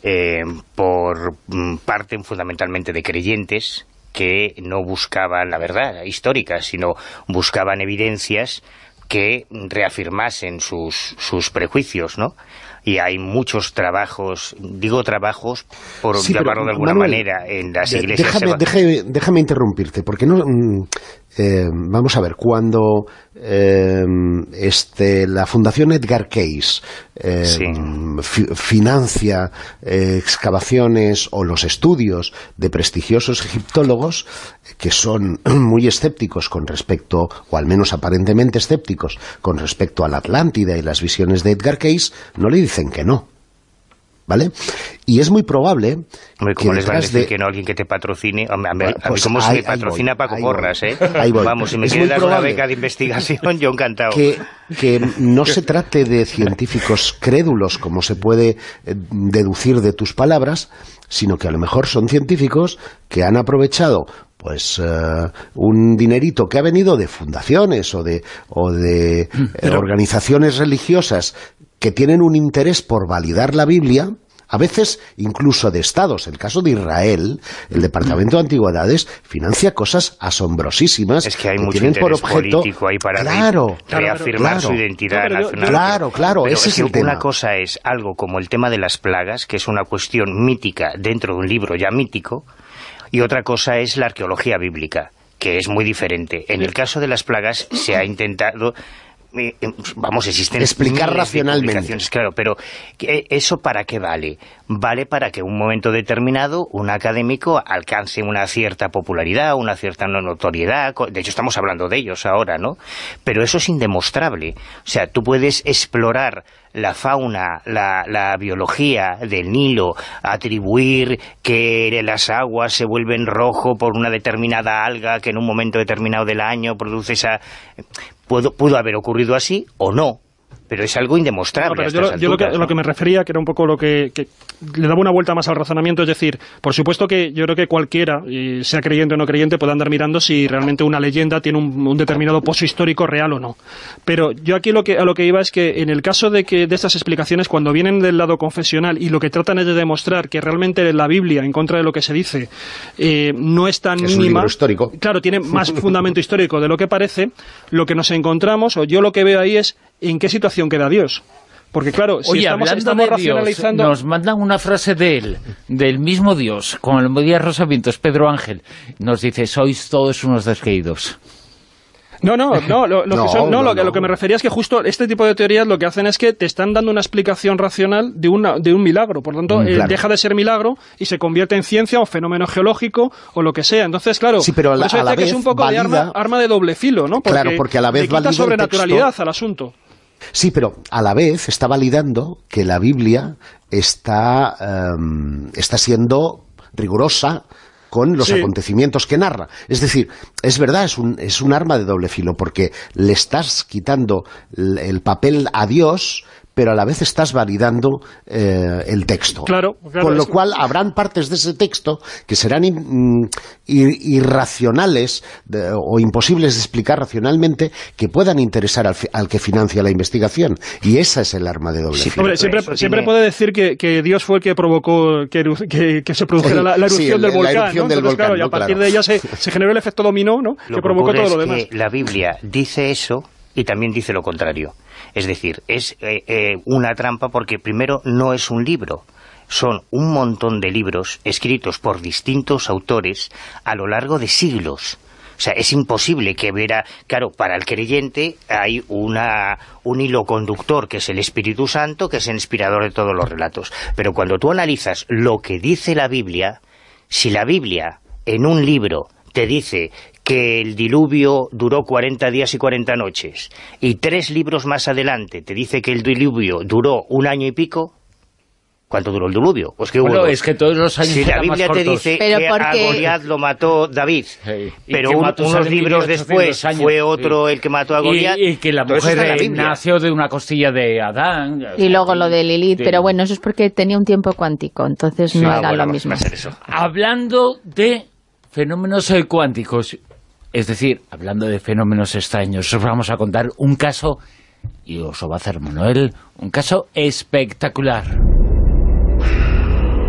eh, por parte fundamentalmente de creyentes que no buscaban la verdad histórica, sino buscaban evidencias que reafirmasen sus, sus prejuicios, ¿no? Y hay muchos trabajos, digo trabajos, por sí, llamarlo de alguna Manuel, manera, en las iglesias...
Déjame,
eva...
déjame, déjame interrumpirte, porque no... Eh, vamos a ver, cuando eh, este, la Fundación Edgar Cayce eh, sí. fi financia eh, excavaciones o los estudios de prestigiosos egiptólogos que son muy escépticos con respecto, o al menos aparentemente escépticos, con respecto a la Atlántida y las visiones de Edgar Cayce, no le dicen que no. ¿Vale? Y es muy probable...
Hombre, ¿cómo les van a decir de... que no alguien que te patrocine? A, ver, a pues mí como se me patrocina voy, Paco Porras, ¿eh? Vamos, si me quiere dar una beca de investigación, yo encantado.
Que, que no se trate de científicos crédulos, como se puede deducir de tus palabras, sino que a lo mejor son científicos que han aprovechado pues uh, un dinerito que ha venido de fundaciones o de, o de Pero... eh, organizaciones religiosas que tienen un interés por validar la Biblia, a veces incluso de estados. El caso de Israel, el Departamento de Antigüedades financia cosas asombrosísimas.
Es que hay
que
mucho
tienen
interés
por objeto,
político ahí para
claro,
reafirmar
claro,
su identidad
claro,
nacional.
Claro, claro,
pero
ese
es,
es el
una
tema.
Una cosa es algo como el tema de las plagas, que es una cuestión mítica dentro de un libro ya mítico, y otra cosa es la arqueología bíblica, que es muy diferente. En el caso de las plagas se ha intentado... vamos, existen
explicar racionalmente,
claro, pero ¿eso para qué vale? Vale para que en un momento determinado un académico alcance una cierta popularidad, una cierta notoriedad, de hecho estamos hablando de ellos ahora, ¿no? Pero eso es indemostrable, o sea, tú puedes explorar la fauna, la, la biología del Nilo, atribuir que las aguas se vuelven rojo por una determinada alga que en un momento determinado del año produce esa... Pudo, pudo haber ocurrido así o no, pero es algo indemostrable. No, pero
yo, lo, yo lo, que,
¿no?
lo que me refería, que era un poco lo que, que le daba una vuelta más al razonamiento, es decir, por supuesto que yo creo que cualquiera, sea creyente o no creyente, puede andar mirando si realmente una leyenda tiene un, un determinado pozo histórico real o no. Pero yo aquí lo que, a lo que iba es que en el caso de que de estas explicaciones, cuando vienen del lado confesional y lo que tratan es de demostrar que realmente la Biblia, en contra de lo que se dice, eh, no es tan
es
mínima...
un libro histórico.
Claro, tiene más fundamento histórico de lo que parece. Lo que nos encontramos, o yo lo que veo ahí es en qué situación queda Dios. Porque claro, si
Oye,
estamos,
hablando
estamos
de
racionalizando...
Dios, nos mandan una frase de él, del mismo Dios, con el Día Rosavientos, Pedro Ángel, nos dice, sois todos unos descreídos.
No, no, no, lo, lo,
no,
que, son, no,
no,
lo, que,
no.
lo que me refería es que justo este tipo de teorías lo que hacen es que te están dando una explicación racional de, una, de un milagro, por lo tanto, mm, claro. eh, deja de ser milagro y se convierte en ciencia o fenómeno geológico o lo que sea. Entonces, claro,
sí, pero a la,
eso
a la
que
vez
es un poco
valida...
de arma, arma de doble filo, ¿no? Porque
claro, porque a la vez
le quita sobrenaturalidad al asunto.
Sí, pero a la vez está validando que la Biblia está, um, está siendo rigurosa con los sí. acontecimientos que narra. Es decir, es verdad, es un, es un arma de doble filo, porque le estás quitando el, el papel a Dios, pero a la vez estás validando eh, el texto.
Claro, claro,
Con lo cual habrán partes de ese texto que serán in, ir, irracionales de, o imposibles de explicar racionalmente, que puedan interesar al, al que financia la investigación. Y esa es el arma de doble
sí,
filo.
Hombre, siempre, siempre puede decir que, que Dios fue el que provocó que, que, que se produjera la, la erupción sí, el, del volcán. Erupción ¿no?
del
Entonces,
volcán
claro, y a partir claro. de ella se, se generó el efecto dominó, ¿no?
Lo
que provocó todo lo demás.
Es que la Biblia dice eso y también dice lo contrario. Es decir, es eh, eh, una trampa porque primero no es un libro, son un montón de libros escritos por distintos autores a lo largo de siglos. O sea, es imposible que viera... Claro, para el creyente hay una, un hilo conductor que es el Espíritu Santo, que es el inspirador de todos los relatos. Pero cuando tú analizas lo que dice la Biblia, si la Biblia en un libro te dice que el diluvio duró cuarenta días y cuarenta noches, y tres libros más adelante te dice que el diluvio duró un año y pico, ¿cuánto duró el diluvio? Pues que
bueno,
hubo...
es que todos los años
si la
Biblia
Biblia te dice
pero
que
porque...
a Goliat lo mató David, sí, pero un, unos libros después
años,
fue otro
sí.
el que mató a Goliat,
y, y que la mujer la nació de una costilla de Adán,
y luego lo de Lilith, pero bueno, eso es porque tenía un tiempo cuántico, entonces sí, no ah, era
bueno,
lo mismo.
Eso.
Hablando de fenómenos cuánticos, es decir, hablando de fenómenos extraños, os vamos a contar un caso, y os lo va a hacer Manuel, un caso espectacular.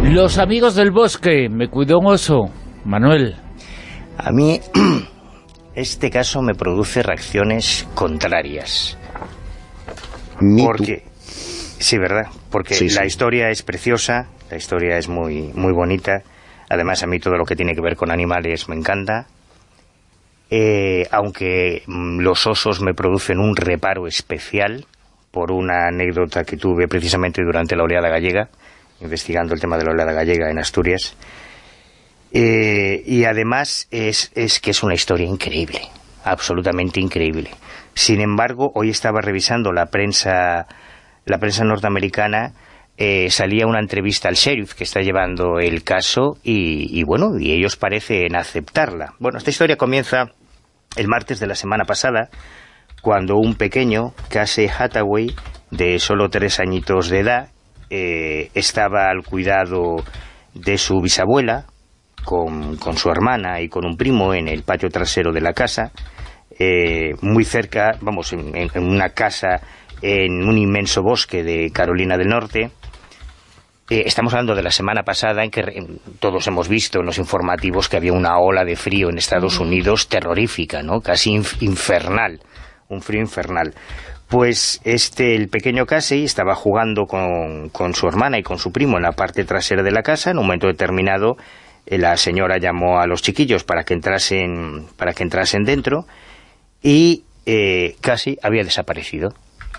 Los amigos del bosque, me cuidó un oso. Manuel.
A mí este caso me produce reacciones contrarias.
Me
porque too. Sí, ¿verdad? Porque sí, la sí. historia es preciosa, la historia es muy, muy bonita. Además, a mí todo lo que tiene que ver con animales me encanta. Eh, aunque los osos me producen un reparo especial por una anécdota que tuve precisamente durante la oleada gallega, investigando el tema de la oleada gallega en Asturias. Eh, y además es, es que es una historia increíble, absolutamente increíble. Sin embargo, hoy estaba revisando la prensa, la prensa norteamericana. Eh, salía una entrevista al sheriff que está llevando el caso y, y bueno, y ellos parecen aceptarla. Bueno, esta historia comienza el martes de la semana pasada, cuando un pequeño, Casey Hathaway, de solo tres añitos de edad, eh, estaba al cuidado de su bisabuela, con, con su hermana y con un primo en el patio trasero de la casa, eh, muy cerca, vamos, en, en una casa en un inmenso bosque de Carolina del Norte. Eh, estamos hablando de la semana pasada en que eh, todos hemos visto en los informativos que había una ola de frío en Estados Unidos terrorífica, ¿no? Casi inf infernal, un frío infernal. Pues este, el pequeño Casey estaba jugando con, con su hermana y con su primo en la parte trasera de la casa. En un momento determinado eh, la señora llamó a los chiquillos para que entrasen, para que entrasen dentro y eh, Casey había desaparecido.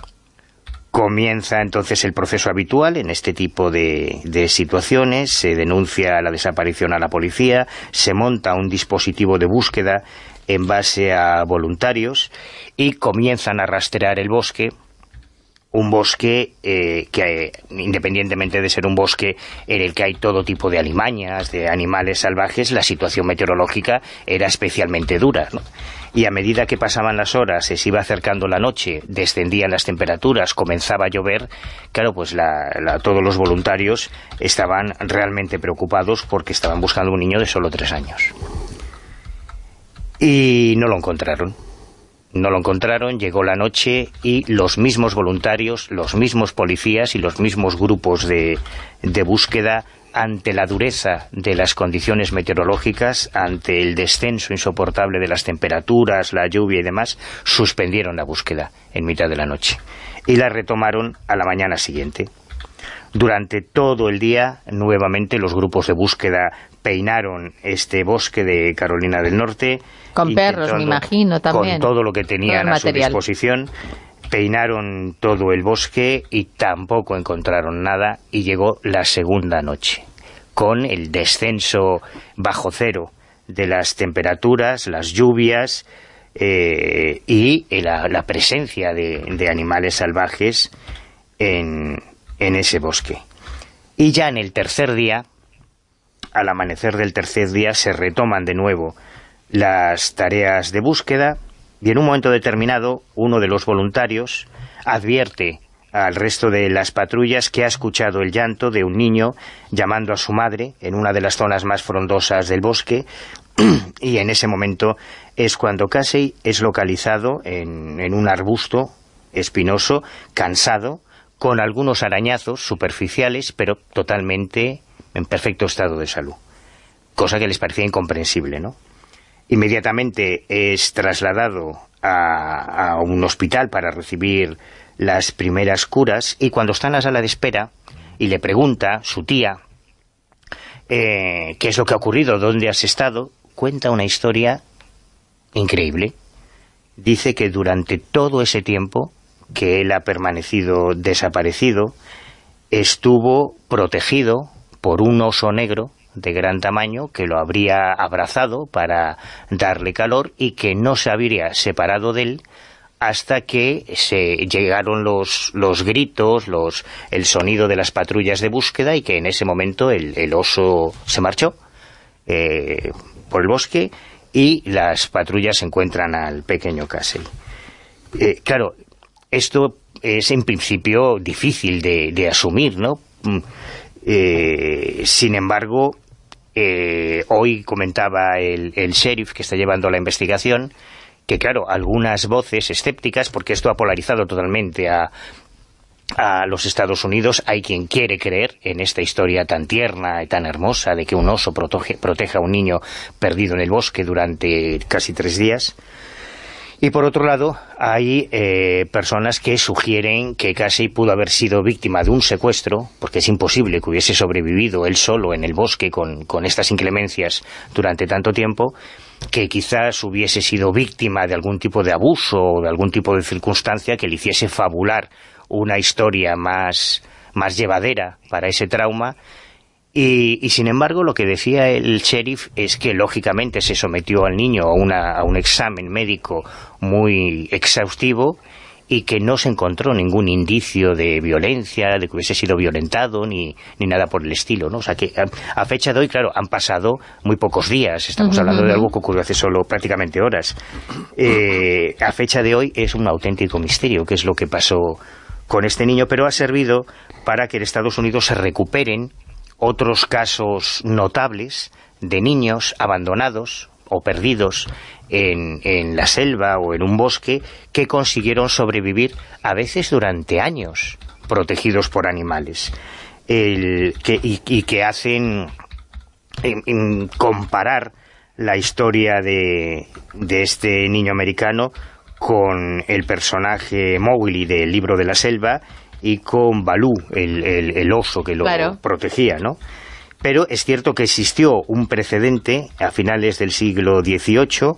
Comienza entonces el proceso habitual en este tipo de, de situaciones, se denuncia la desaparición a la policía, se monta un dispositivo de búsqueda en base a voluntarios y comienzan a rastrear el bosque, un bosque eh, que, independientemente de ser un bosque en el que hay todo tipo de alimañas, de animales salvajes, la situación meteorológica era especialmente dura, ¿no? Y a medida que pasaban las horas, se iba acercando la noche, descendían las temperaturas, comenzaba a llover, claro, pues la, la, todos los voluntarios estaban realmente preocupados porque estaban buscando un niño de solo tres años. Y no lo encontraron. No lo encontraron, llegó la noche y los mismos voluntarios, los mismos policías y los mismos grupos de, de búsqueda, ante la dureza de las condiciones meteorológicas, ante el descenso insoportable de las temperaturas, la lluvia y demás, suspendieron la búsqueda en mitad de la noche y la retomaron a la mañana siguiente. Durante todo el día, nuevamente, los grupos de búsqueda peinaron este bosque de Carolina del Norte.
Con perros, me imagino, también.
Con todo lo que tenían a su disposición. Peinaron todo el bosque y tampoco encontraron nada, y llegó la segunda noche, con el descenso bajo cero de las temperaturas, las lluvias eh, y la, la presencia de, de animales salvajes en, en ese bosque. Y ya en el tercer día, al amanecer del tercer día, se retoman de nuevo las tareas de búsqueda. Y en un momento determinado, uno de los voluntarios advierte al resto de las patrullas que ha escuchado el llanto de un niño llamando a su madre en una de las zonas más frondosas del bosque, y en ese momento es cuando Casey es localizado en, en un arbusto espinoso, cansado, con algunos arañazos superficiales, pero totalmente en perfecto estado de salud. Cosa que les parecía incomprensible, ¿no? Inmediatamente es trasladado a, a un hospital para recibir las primeras curas, y cuando está en la sala de espera y le pregunta su tía eh, qué es lo que ha ocurrido, dónde has estado, cuenta una historia increíble. Dice que durante todo ese tiempo que él ha permanecido desaparecido, estuvo protegido por un oso negro de gran tamaño que lo habría abrazado para darle calor y que no se habría separado de él hasta que se llegaron los, los gritos, los, el sonido de las patrullas de búsqueda, y que en ese momento el, el oso se marchó eh, por el bosque y las patrullas encuentran al pequeño Casey. Eh, claro, esto es en principio difícil de, de asumir, ¿no? Eh, sin embargo, eh, hoy comentaba el, el sheriff que está llevando la investigación que, claro, algunas voces escépticas, porque esto ha polarizado totalmente a, a los Estados Unidos. Hay quien quiere creer en esta historia tan tierna y tan hermosa de que un oso protege, proteja a un niño perdido en el bosque durante casi tres días. Y por otro lado, hay eh, personas que sugieren que Casey pudo haber sido víctima de un secuestro, porque es imposible que hubiese sobrevivido él solo en el bosque con, con estas inclemencias durante tanto tiempo, que quizás hubiese sido víctima de algún tipo de abuso o de algún tipo de circunstancia que le hiciese fabular una historia más, más llevadera para ese trauma. Y, y sin embargo, lo que decía el sheriff es que lógicamente se sometió al niño a, una, a un examen médico muy exhaustivo y que no se encontró ningún indicio de violencia, de que hubiese sido violentado, ni, ni nada por el estilo, ¿no? O sea que a, a fecha de hoy, claro, han pasado muy pocos días, estamos uh-huh. hablando de algo que ocurrió hace solo prácticamente horas. Eh, a fecha de hoy es un auténtico misterio qué es lo que pasó con este niño, pero ha servido para que en Estados Unidos se recuperen otros casos notables de niños abandonados o perdidos en, en la selva o en un bosque que consiguieron sobrevivir a veces durante años protegidos por animales el, que, y, y que hacen en, en comparar la historia de, de este niño americano con el personaje Mowgli del libro de la selva y con Balú, el, el, el oso que lo claro. protegía, ¿no? Pero es cierto que existió un precedente a finales del siglo dieciocho.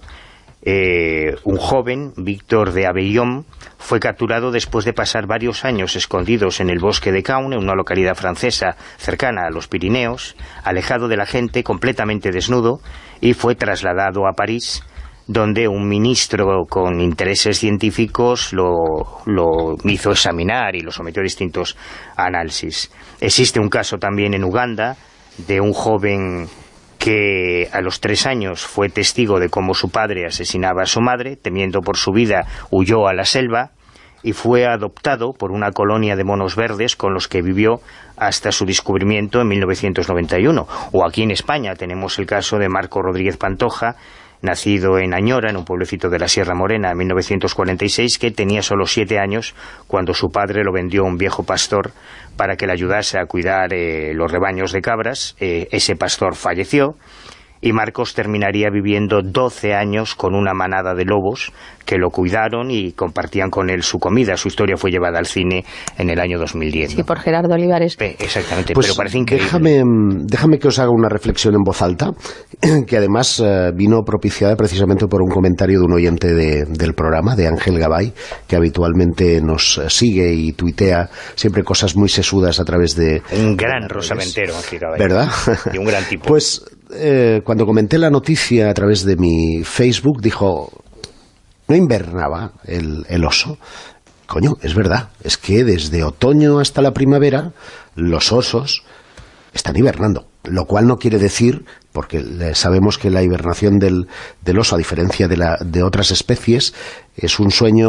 Eh, un joven, Víctor de Abellón, fue capturado después de pasar varios años escondidos en el bosque de Caune, una localidad francesa cercana a los Pirineos, alejado de la gente, completamente desnudo, y fue trasladado a París, donde un ministro con intereses científicos lo, lo hizo examinar y lo sometió a distintos análisis. Existe un caso también en Uganda de un joven que a los tres años fue testigo de cómo su padre asesinaba a su madre, temiendo por su vida huyó a la selva y fue adoptado por una colonia de monos verdes con los que vivió hasta su descubrimiento en mil novecientos noventa y uno. O aquí en España tenemos el caso de Marco Rodríguez Pantoja, nacido en Añora, en un pueblecito de la Sierra Morena, en mil novecientos cuarenta y seis, que tenía solo siete años cuando su padre lo vendió a un viejo pastor para que le ayudase a cuidar eh, los rebaños de cabras. Eh, ese pastor falleció y Marcos terminaría viviendo doce años con una manada de lobos que lo cuidaron y compartían con él su comida. Su historia fue llevada al cine en el año dos mil diez.
Sí,
¿no?
por Gerardo Olivares.
Eh, exactamente,
pues
pero parece increíble.
Déjame, déjame que os haga una reflexión en voz alta, que además eh, vino propiciada precisamente por un comentario de un oyente de, del programa, de Ángel Gabay, que habitualmente nos sigue y tuitea siempre cosas muy sesudas a través de...
Un gran rosamentero, Ángel Gabay.
¿Verdad?
Y un gran tipo.
Pues eh, cuando comenté la noticia a través de mi Facebook, dijo... ¿No invernaba el, el oso? Coño, es verdad, es que desde otoño hasta la primavera los osos están hibernando, lo cual no quiere decir, porque sabemos que la hibernación del, del oso, a diferencia de, la, de otras especies, es un sueño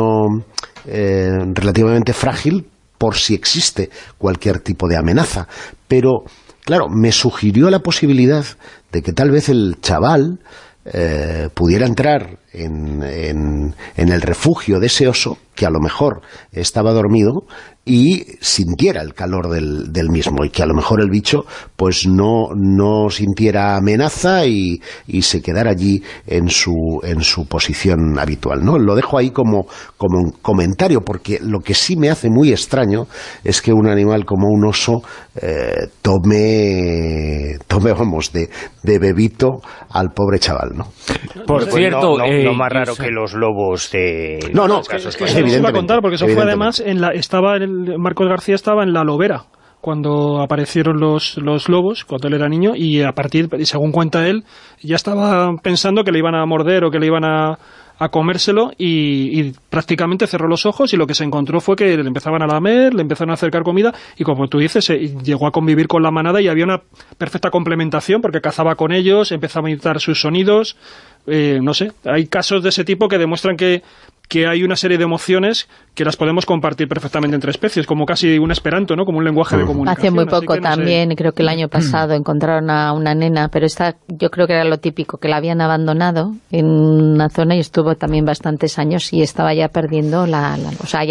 eh, relativamente frágil por si existe cualquier tipo de amenaza. Pero, claro, me sugirió la posibilidad de que tal vez el chaval eh, pudiera entrar en, en, en el refugio de ese oso, que a lo mejor estaba dormido, y sintiera el calor del, del mismo, y que a lo mejor el bicho pues no, no sintiera amenaza y, y se quedara allí en su, en su posición habitual, ¿no? Lo dejo ahí como, como un comentario, porque lo que sí me hace muy extraño es que un animal como un oso eh, tome, tome, vamos, de, de bebito al pobre chaval, ¿no?
Por
pues
cierto...
No, no,
eh,
no más raro que los lobos de...
No, no,
es que, es que eso se iba a contar, porque eso fue además, en la, estaba el, Marcos García estaba en La Lobera cuando aparecieron los, los lobos, cuando él era niño, y a partir, según cuenta él, ya estaba pensando que le iban a morder o que le iban a, a comérselo, y, y prácticamente cerró los ojos, y lo que se encontró fue que le empezaban a lamer, le empezaron a acercar comida, y como tú dices, eh, llegó a convivir con la manada y había una perfecta complementación, porque cazaba con ellos, empezaba a imitar sus sonidos. Eh, no sé, hay casos de ese tipo que demuestran que, que hay una serie de emociones que las podemos compartir perfectamente entre especies, como casi un esperanto, ¿no? Como un lenguaje de comunicación.
Hace muy poco
no
también,
sé.
Creo que el año pasado encontraron a una nena, pero esta yo creo que era lo típico, que la habían abandonado en una zona y estuvo también bastantes años y estaba ya perdiendo la, la o sea, ya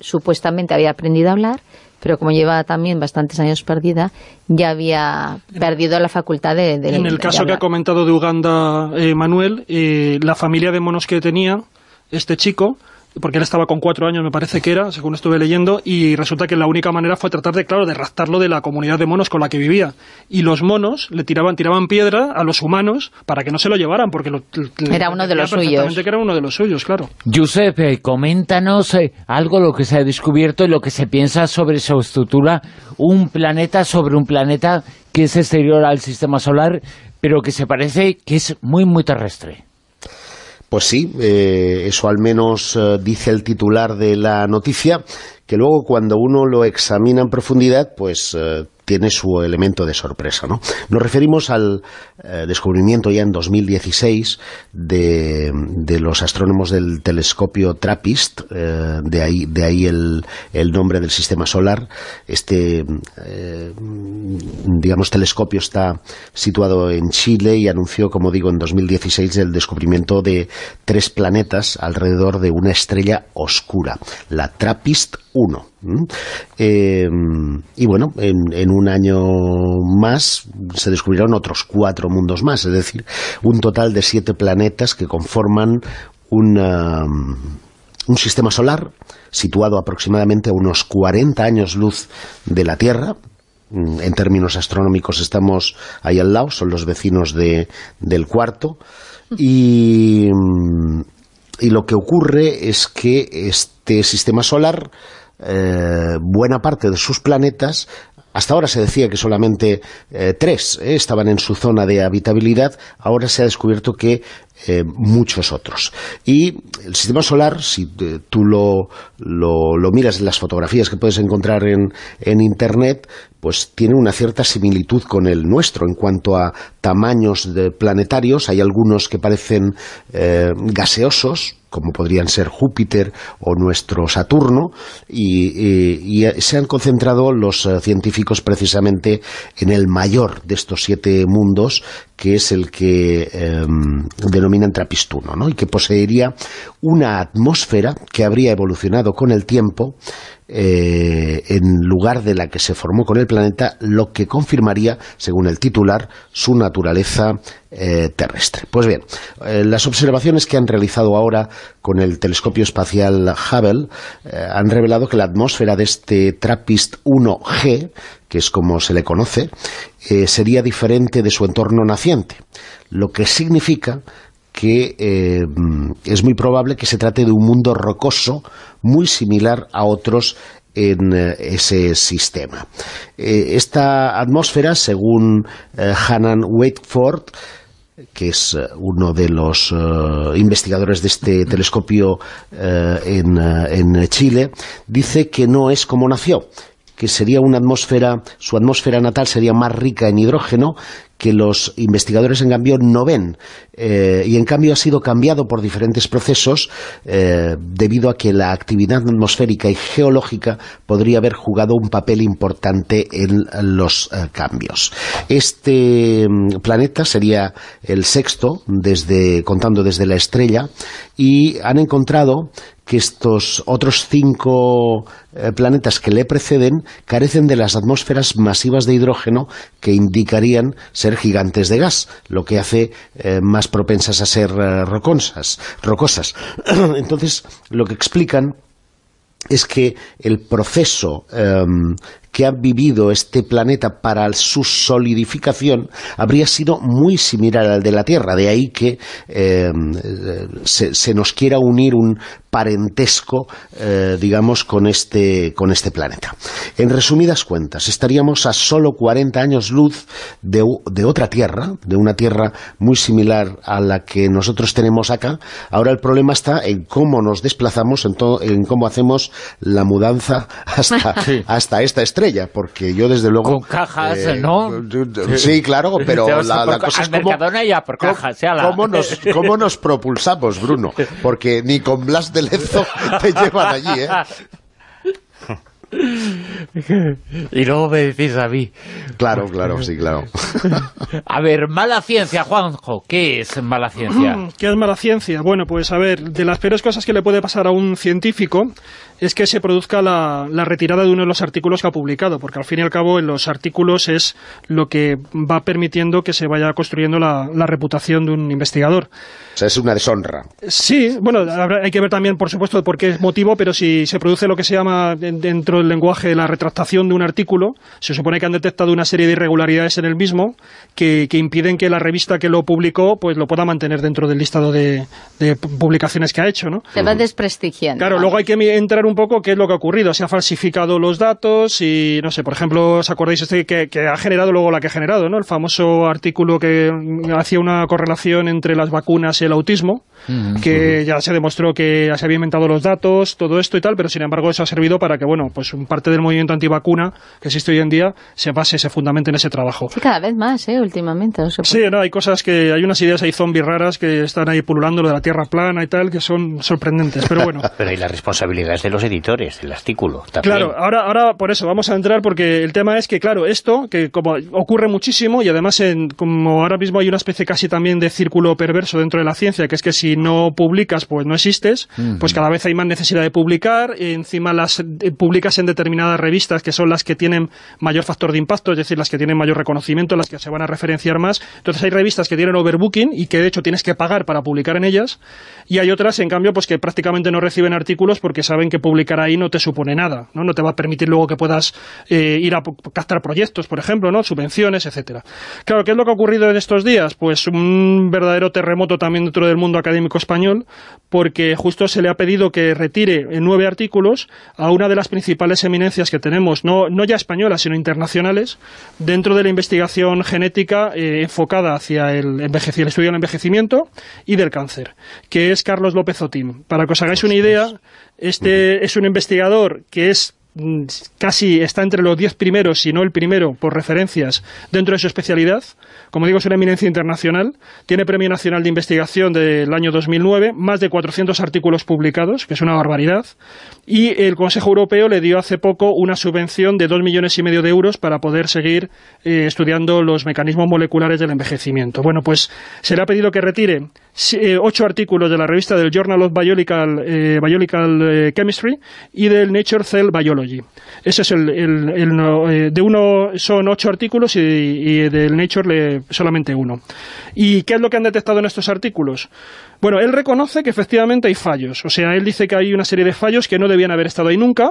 supuestamente había aprendido a hablar, pero como lleva también bastantes años perdida, ya había perdido la facultad de, de
En el
de
caso
hablar.
que ha comentado de Uganda, eh, Manuel, eh, la familia de monos que tenía este chico, porque él estaba con cuatro años, me parece que era, según estuve leyendo, y resulta que la única manera fue tratar de, claro, de raptarlo de la comunidad de monos con la que vivía. Y los monos le tiraban tiraban piedra a los humanos para que no se lo llevaran, porque lo,
era uno de los suyos.
Que era uno de los suyos, claro.
Josep, eh, coméntanos eh, algo lo que se ha descubierto y lo que se piensa sobre su estructura, un planeta sobre un planeta que es exterior al sistema solar, pero que se parece que es muy, muy terrestre.
Pues sí, eh, eso al menos eh, dice el titular de la noticia, que luego cuando uno lo examina en profundidad, pues eh, tiene su elemento de sorpresa, ¿no? Nos referimos al eh, descubrimiento ya en dos mil dieciséis de, de los astrónomos del telescopio TRAPPIST, eh, de ahí, de ahí el, el nombre del sistema solar. Este, eh, digamos, telescopio está situado en Chile y anunció, como digo, en dos mil dieciséis el descubrimiento de tres planetas alrededor de una estrella oscura, la TRAPPIST uno. ¿Mm? Eh, y bueno, en, en un año más se descubrieron otros cuatro mundos más, es decir, un total de siete planetas que conforman una, un sistema solar situado aproximadamente a unos cuarenta años luz de la Tierra. En términos astronómicos estamos ahí al lado, son los vecinos de, del cuarto, y, y lo que ocurre es que este sistema solar, Eh, buena parte de sus planetas, hasta ahora se decía que solamente eh, tres eh, estaban en su zona de habitabilidad, ahora se ha descubierto que eh, muchos otros. Y el sistema solar, si eh, tú lo, lo, lo miras en las fotografías que puedes encontrar en, en Internet, pues tiene una cierta similitud con el nuestro en cuanto a tamaños de planetarios. Hay algunos que parecen eh, gaseosos, como podrían ser Júpiter o nuestro Saturno, y, y, y se han concentrado los uh, científicos precisamente en el mayor de estos siete mundos, que es el que eh, denominan TRAPPIST uno, ¿no? Y que poseería una atmósfera que habría evolucionado con el tiempo, Eh, en lugar de la que se formó con el planeta, lo que confirmaría, según el titular, su naturaleza eh, terrestre. Pues bien, eh, las observaciones que han realizado ahora con el telescopio espacial Hubble eh, han revelado que la atmósfera de este TRAPPIST uno G, que es como se le conoce, eh, sería diferente de su entorno naciente, lo que significa que eh, es muy probable que se trate de un mundo rocoso muy similar a otros en eh, ese sistema. Eh, esta atmósfera, según eh, Hanan Wakeford, que es uh, uno de los uh, investigadores de este telescopio uh, en, uh, en Chile, dice que no es como nació, que sería una atmósfera, su atmósfera natal sería más rica en hidrógeno, que los investigadores en cambio no ven, eh, y en cambio ha sido cambiado por diferentes procesos eh, debido a que la actividad atmosférica y geológica podría haber jugado un papel importante en los eh, cambios. Este mm, planeta sería el sexto, desde, contando desde la estrella, y han encontrado que estos otros cinco eh, planetas que le preceden carecen de las atmósferas masivas de hidrógeno que indicarían ser gigantes de gas, lo que hace eh, más propensas a ser eh, rocosas, rocosas. Entonces, lo que explican es que el proceso eh, que ha vivido este planeta para su solidificación habría sido muy similar al de la Tierra, de ahí que eh, se, se nos quiera unir un parentesco, eh, digamos, con este, con este planeta. En resumidas cuentas, estaríamos a solo cuarenta años luz de, de otra Tierra, de una Tierra muy similar a la que nosotros tenemos acá. Ahora el problema está en cómo nos desplazamos, en, todo, en cómo hacemos la mudanza hasta, sí. hasta esta estrella, porque yo desde luego...
Con cajas, eh, ¿no?
Sí, claro, pero la, la cosa es cómo,
ya por cajas,
cómo, cómo, nos, cómo nos propulsamos, Bruno, porque ni con Blas de Lezo te llevan allí, ¿eh?
Y luego me decís a mí.
Claro, claro, sí, claro.
A ver, mala ciencia, Juanjo. ¿Qué es mala ciencia?
¿Qué es mala ciencia? Bueno, pues a ver, de las peores cosas que le puede pasar a un científico es que se produzca la, la retirada de uno de los artículos que ha publicado, porque al fin y al cabo en los artículos es lo que va permitiendo que se vaya construyendo la, la reputación de un investigador.
O sea, es una deshonra.
Sí, bueno, habrá, hay que ver también, por supuesto, por qué motivo, pero si se produce lo que se llama dentro del lenguaje la retractación de un artículo, se supone que han detectado una serie de irregularidades en el mismo que, que impiden que la revista que lo publicó pues lo pueda mantener dentro del listado de, de publicaciones que ha hecho, ¿no?
Se va desprestigiando.
Claro, luego hay que entrar un poco qué es lo que ha ocurrido. Se ha falsificado los datos y, no sé, por ejemplo, ¿os acordáis este que, que ha generado luego la que ha generado, ¿no? El famoso artículo que hacía una correlación entre las vacunas y el autismo, mm-hmm. que ya se demostró que se había inventado los datos, todo esto y tal, pero sin embargo eso ha servido para que, bueno, pues parte del movimiento antivacuna que existe hoy en día se base, se fundamente en ese trabajo.
Sí, cada vez más, ¿eh? Últimamente. No sé
sí, no, hay cosas que, hay unas ideas, hay zombies raras que están ahí pululando, lo de la tierra plana y tal, que son sorprendentes, pero bueno.
Pero hay la responsabilidad de los editores del artículo también.
Claro, ahora, ahora por eso vamos a entrar, porque el tema es que, claro, esto, que como ocurre muchísimo, y además en, como ahora mismo hay una especie casi también de círculo perverso dentro de la ciencia, que es que si no publicas, pues no existes, uh-huh. pues cada vez hay más necesidad de publicar, y encima las eh, publicas en determinadas revistas que son las que tienen mayor factor de impacto, es decir, las que tienen mayor reconocimiento, las que se van a referenciar más. Entonces hay revistas que tienen overbooking y que de hecho tienes que pagar para publicar en ellas, y hay otras, en cambio, pues que prácticamente no reciben artículos porque saben que publicar ahí no te supone nada, ¿no? No te va a permitir luego que puedas eh, ir a captar proyectos, por ejemplo, ¿no? Subvenciones, etcétera. Claro, ¿qué es lo que ha ocurrido en estos días? Pues un verdadero terremoto también dentro del mundo académico español, porque justo se le ha pedido que retire en nueve artículos a una de las principales eminencias que tenemos, no, no ya españolas, sino internacionales, dentro de la investigación genética eh, enfocada hacia el, envejec- el estudio del envejecimiento y del cáncer, que es Carlos López Otín. Para que os hagáis una idea, este es un investigador que es casi está entre los diez primeros, si no el primero, por referencias dentro de su especialidad. Como digo, es una eminencia internacional, tiene Premio Nacional de Investigación del año dos mil nueve, más de cuatrocientos artículos publicados, que es una barbaridad, y el Consejo Europeo le dio hace poco una subvención de dos millones y medio de euros para poder seguir eh, estudiando los mecanismos moleculares del envejecimiento. Bueno, pues se le ha pedido que retire eh, ocho artículos de la revista del Journal of Biological, eh, Biological eh, Chemistry y del Nature Cell Biology. Ese es el, el, el eh, de uno son ocho artículos y, y del Nature le, solamente uno. ¿Y qué es lo que han detectado en estos artículos? Bueno, él reconoce que efectivamente hay fallos, o sea, él dice que hay una serie de fallos que no debían haber estado ahí nunca.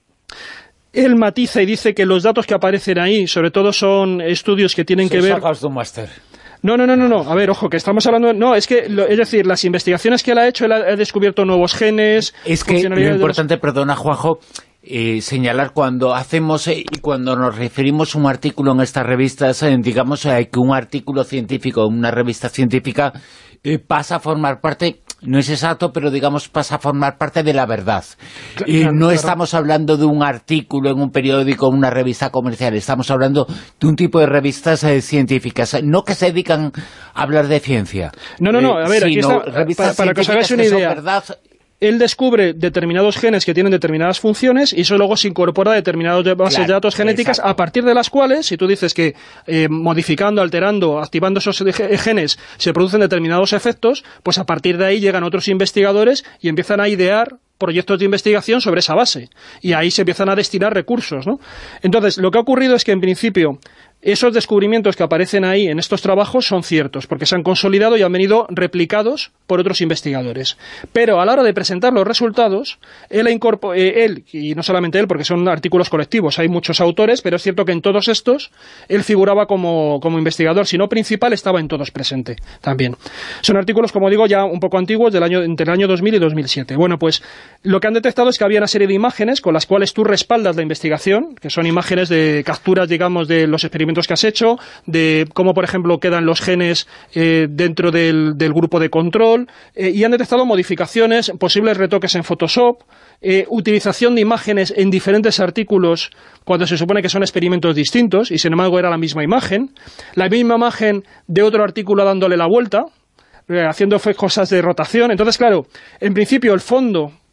Él matiza y dice que los datos que aparecen ahí, sobre todo son estudios que tienen que ver... No, no, no, no, no, a ver, ojo, que estamos hablando... No, es que, lo, es decir, las investigaciones que él ha hecho, él ha, ha descubierto nuevos genes...
Es que lo importante, los... perdona, Juanjo, eh, señalar cuando hacemos eh, y cuando nos referimos a un artículo en estas revistas, eh, digamos eh, que un artículo científico, una revista científica, eh, pasa a formar parte... No es exacto, pero digamos pasa a formar parte de la verdad.
Claro,
y no
claro.
Estamos hablando de un artículo en un periódico, en una revista comercial, estamos hablando de un tipo de revistas eh, científicas, no que se dedican a hablar de ciencia.
No, no, no, a ver,
eh,
aquí está, para, para que os hagáis una idea. Verdad, él descubre determinados genes que tienen determinadas funciones y eso luego se incorpora a determinadas bases claro, de datos genéticas, exacto. A partir de las cuales, si tú dices que eh, modificando, alterando, activando esos genes se producen determinados efectos, pues a partir de ahí llegan otros investigadores y empiezan a idear proyectos de investigación sobre esa base. Y ahí se empiezan a destinar recursos, ¿no? Entonces, lo que ha ocurrido es que, en principio, esos descubrimientos que aparecen ahí en estos trabajos son ciertos, porque se han consolidado y han venido replicados por otros investigadores. Pero a la hora de presentar los resultados, él, eh, él, y no solamente él, porque son artículos colectivos, hay muchos autores, pero es cierto que en todos estos él figuraba como, como investigador, si no principal, estaba en todos presente también. Son artículos, como digo, ya un poco antiguos, del año, entre el año dos mil y dos mil siete. Bueno, pues lo que han detectado es que había una serie de imágenes con las cuales tú respaldas la investigación, que son imágenes de capturas, digamos, de los experimentos que has hecho, de cómo, por ejemplo, quedan los genes eh, dentro del, del grupo de control, eh, y han detectado modificaciones, posibles retoques en Photoshop, eh, utilización de imágenes en diferentes artículos cuando se supone que son experimentos distintos, y sin embargo era la misma imagen, la misma imagen de otro artículo dándole la vuelta, eh, haciendo cosas de rotación. Entonces, claro, en principio el fondo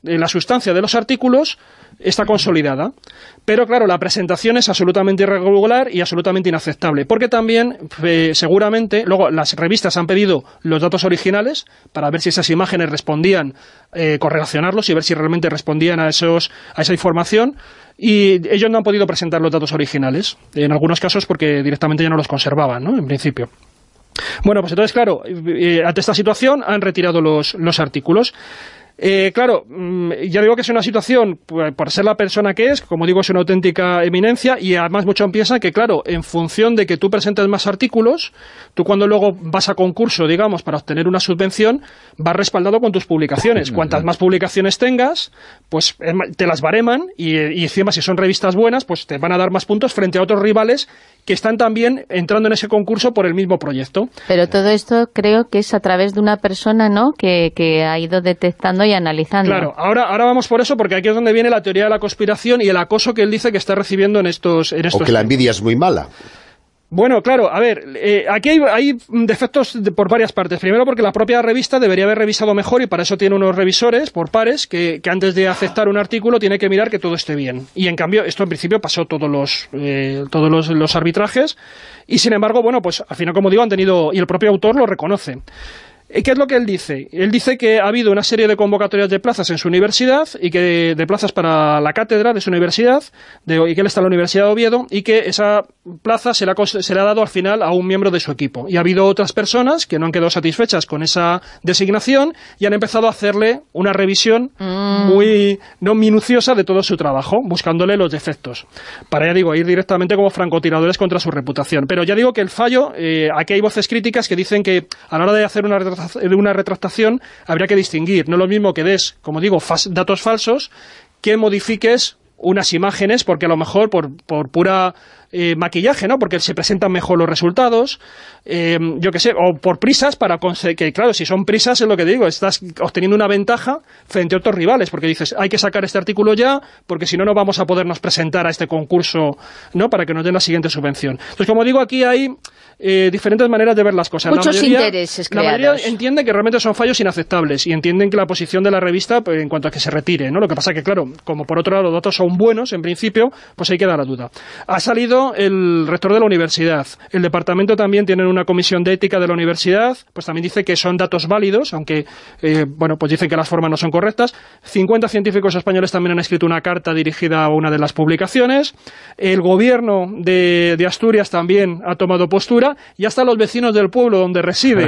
eh, la sustancia de los artículos está consolidada. Pero claro, la presentación es absolutamente irregular y absolutamente inaceptable, porque también, eh, seguramente, luego las revistas han pedido los datos originales para ver si esas imágenes respondían, eh, correlacionarlos y ver si realmente respondían a, esos, a esa información, y ellos no han podido presentar los datos originales, en algunos casos porque directamente ya no los conservaban, ¿no?, en principio. Bueno, pues entonces, claro, eh, ante esta situación han retirado los, los artículos. Eh, claro, ya digo que es una situación, por ser la persona que es, como digo, es una auténtica eminencia, y además muchos piensan que, claro, en función de que tú presentes más artículos, tú cuando luego vas a concurso, digamos, para obtener una subvención, vas respaldado con tus publicaciones. Cuantas más publicaciones tengas, pues te las bareman, y, y encima si son revistas buenas, pues te van a dar más puntos frente a otros rivales que están también entrando en ese concurso por el mismo proyecto.
Pero todo esto creo que es a través de una persona, ¿no?, que, que ha ido detectando y analizando.
Claro, ahora, ahora vamos por eso, porque aquí es donde viene la teoría de la conspiración y el acoso que él dice que está recibiendo en estos, en estos
o que la envidia es muy mala.
Bueno, claro, a ver, eh, aquí hay, hay defectos de, por varias partes. Primero porque la propia revista debería haber revisado mejor, y para eso tiene unos revisores por pares que, que antes de aceptar un artículo tiene que mirar que todo esté bien. Y en cambio, esto en principio pasó todos los eh, todos los, los arbitrajes, y sin embargo, bueno, pues al final, como digo, han tenido, y el propio autor lo reconoce. ¿Qué es lo que él dice? Él dice que ha habido una serie de convocatorias de plazas en su universidad, y que de plazas para la cátedra de su universidad, de, y que él está en la Universidad de Oviedo, y que esa plaza se le, ha, se le ha dado al final a un miembro de su equipo. Y ha habido otras personas que no han quedado satisfechas con esa designación y han empezado a hacerle una revisión mm. muy no minuciosa de todo su trabajo, buscándole los defectos, para, ya digo, ir directamente como francotiradores contra su reputación. Pero ya digo que el fallo, eh, aquí hay voces críticas que dicen que a la hora de hacer una de una retractación habría que distinguir. No es lo mismo que des, como digo, fas, datos falsos, que modifiques unas imágenes, porque a lo mejor por, por pura eh, maquillaje, ¿no?, porque se presentan mejor los resultados, eh, yo qué sé, o por prisas, para conseguir, que claro, si son prisas es lo que digo, estás obteniendo una ventaja frente a otros rivales, porque dices, hay que sacar este artículo ya, porque si no, no vamos a podernos presentar a este concurso, ¿no?, para que nos den la siguiente subvención. Entonces, como digo, aquí hay eh, diferentes maneras de ver las cosas.
Muchos
la mayoría,
intereses
la
creados.
mayoría entiende que realmente son fallos inaceptables, y entienden que la posición de la revista, pues, en cuanto a que se retire, ¿no? Lo que pasa que, claro, como por otro lado los datos son buenos, en principio, pues ahí queda la duda. Ha salido el rector de la universidad, el departamento también tiene una comisión de ética de la universidad, pues también dice que son datos válidos, aunque, eh, bueno, pues dicen que las formas no son correctas. cincuenta científicos españoles también han escrito una carta dirigida a una de las publicaciones. El gobierno de, de Asturias también ha tomado postura, y hasta los vecinos del pueblo donde reside.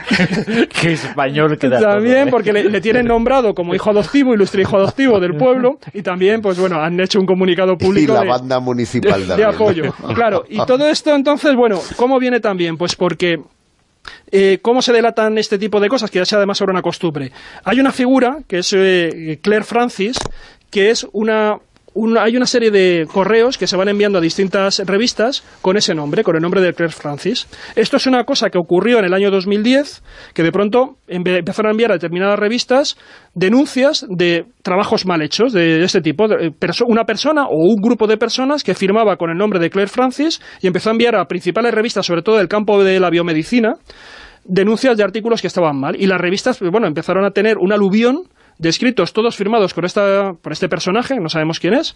Qué español queda
también,
todo, ¿eh?
Porque le, le tienen nombrado como hijo adoptivo, ilustre hijo adoptivo del pueblo, y también, pues bueno, han hecho un comunicado público
y la
de,
banda municipal
de,
también.
de apoyo. Claro, y todo esto, entonces, bueno, ¿cómo viene también? Pues porque Eh, ¿cómo se delatan este tipo de cosas? Que ya sea además sobre una costumbre. Hay una figura, que es eh, Claire Francis, que es una... Una, hay una serie de correos que se van enviando a distintas revistas con ese nombre, con el nombre de Claire Francis. Esto es una cosa que ocurrió en el año dos mil diez, que de pronto empezaron a enviar a determinadas revistas denuncias de trabajos mal hechos de este tipo. De, perso una persona o un grupo de personas que firmaba con el nombre de Claire Francis y empezó a enviar a principales revistas, sobre todo del campo de la biomedicina, denuncias de artículos que estaban mal. Y las revistas, bueno, empezaron a tener un aluvión de escritos, todos firmados por, esta, por este personaje, no sabemos quién es,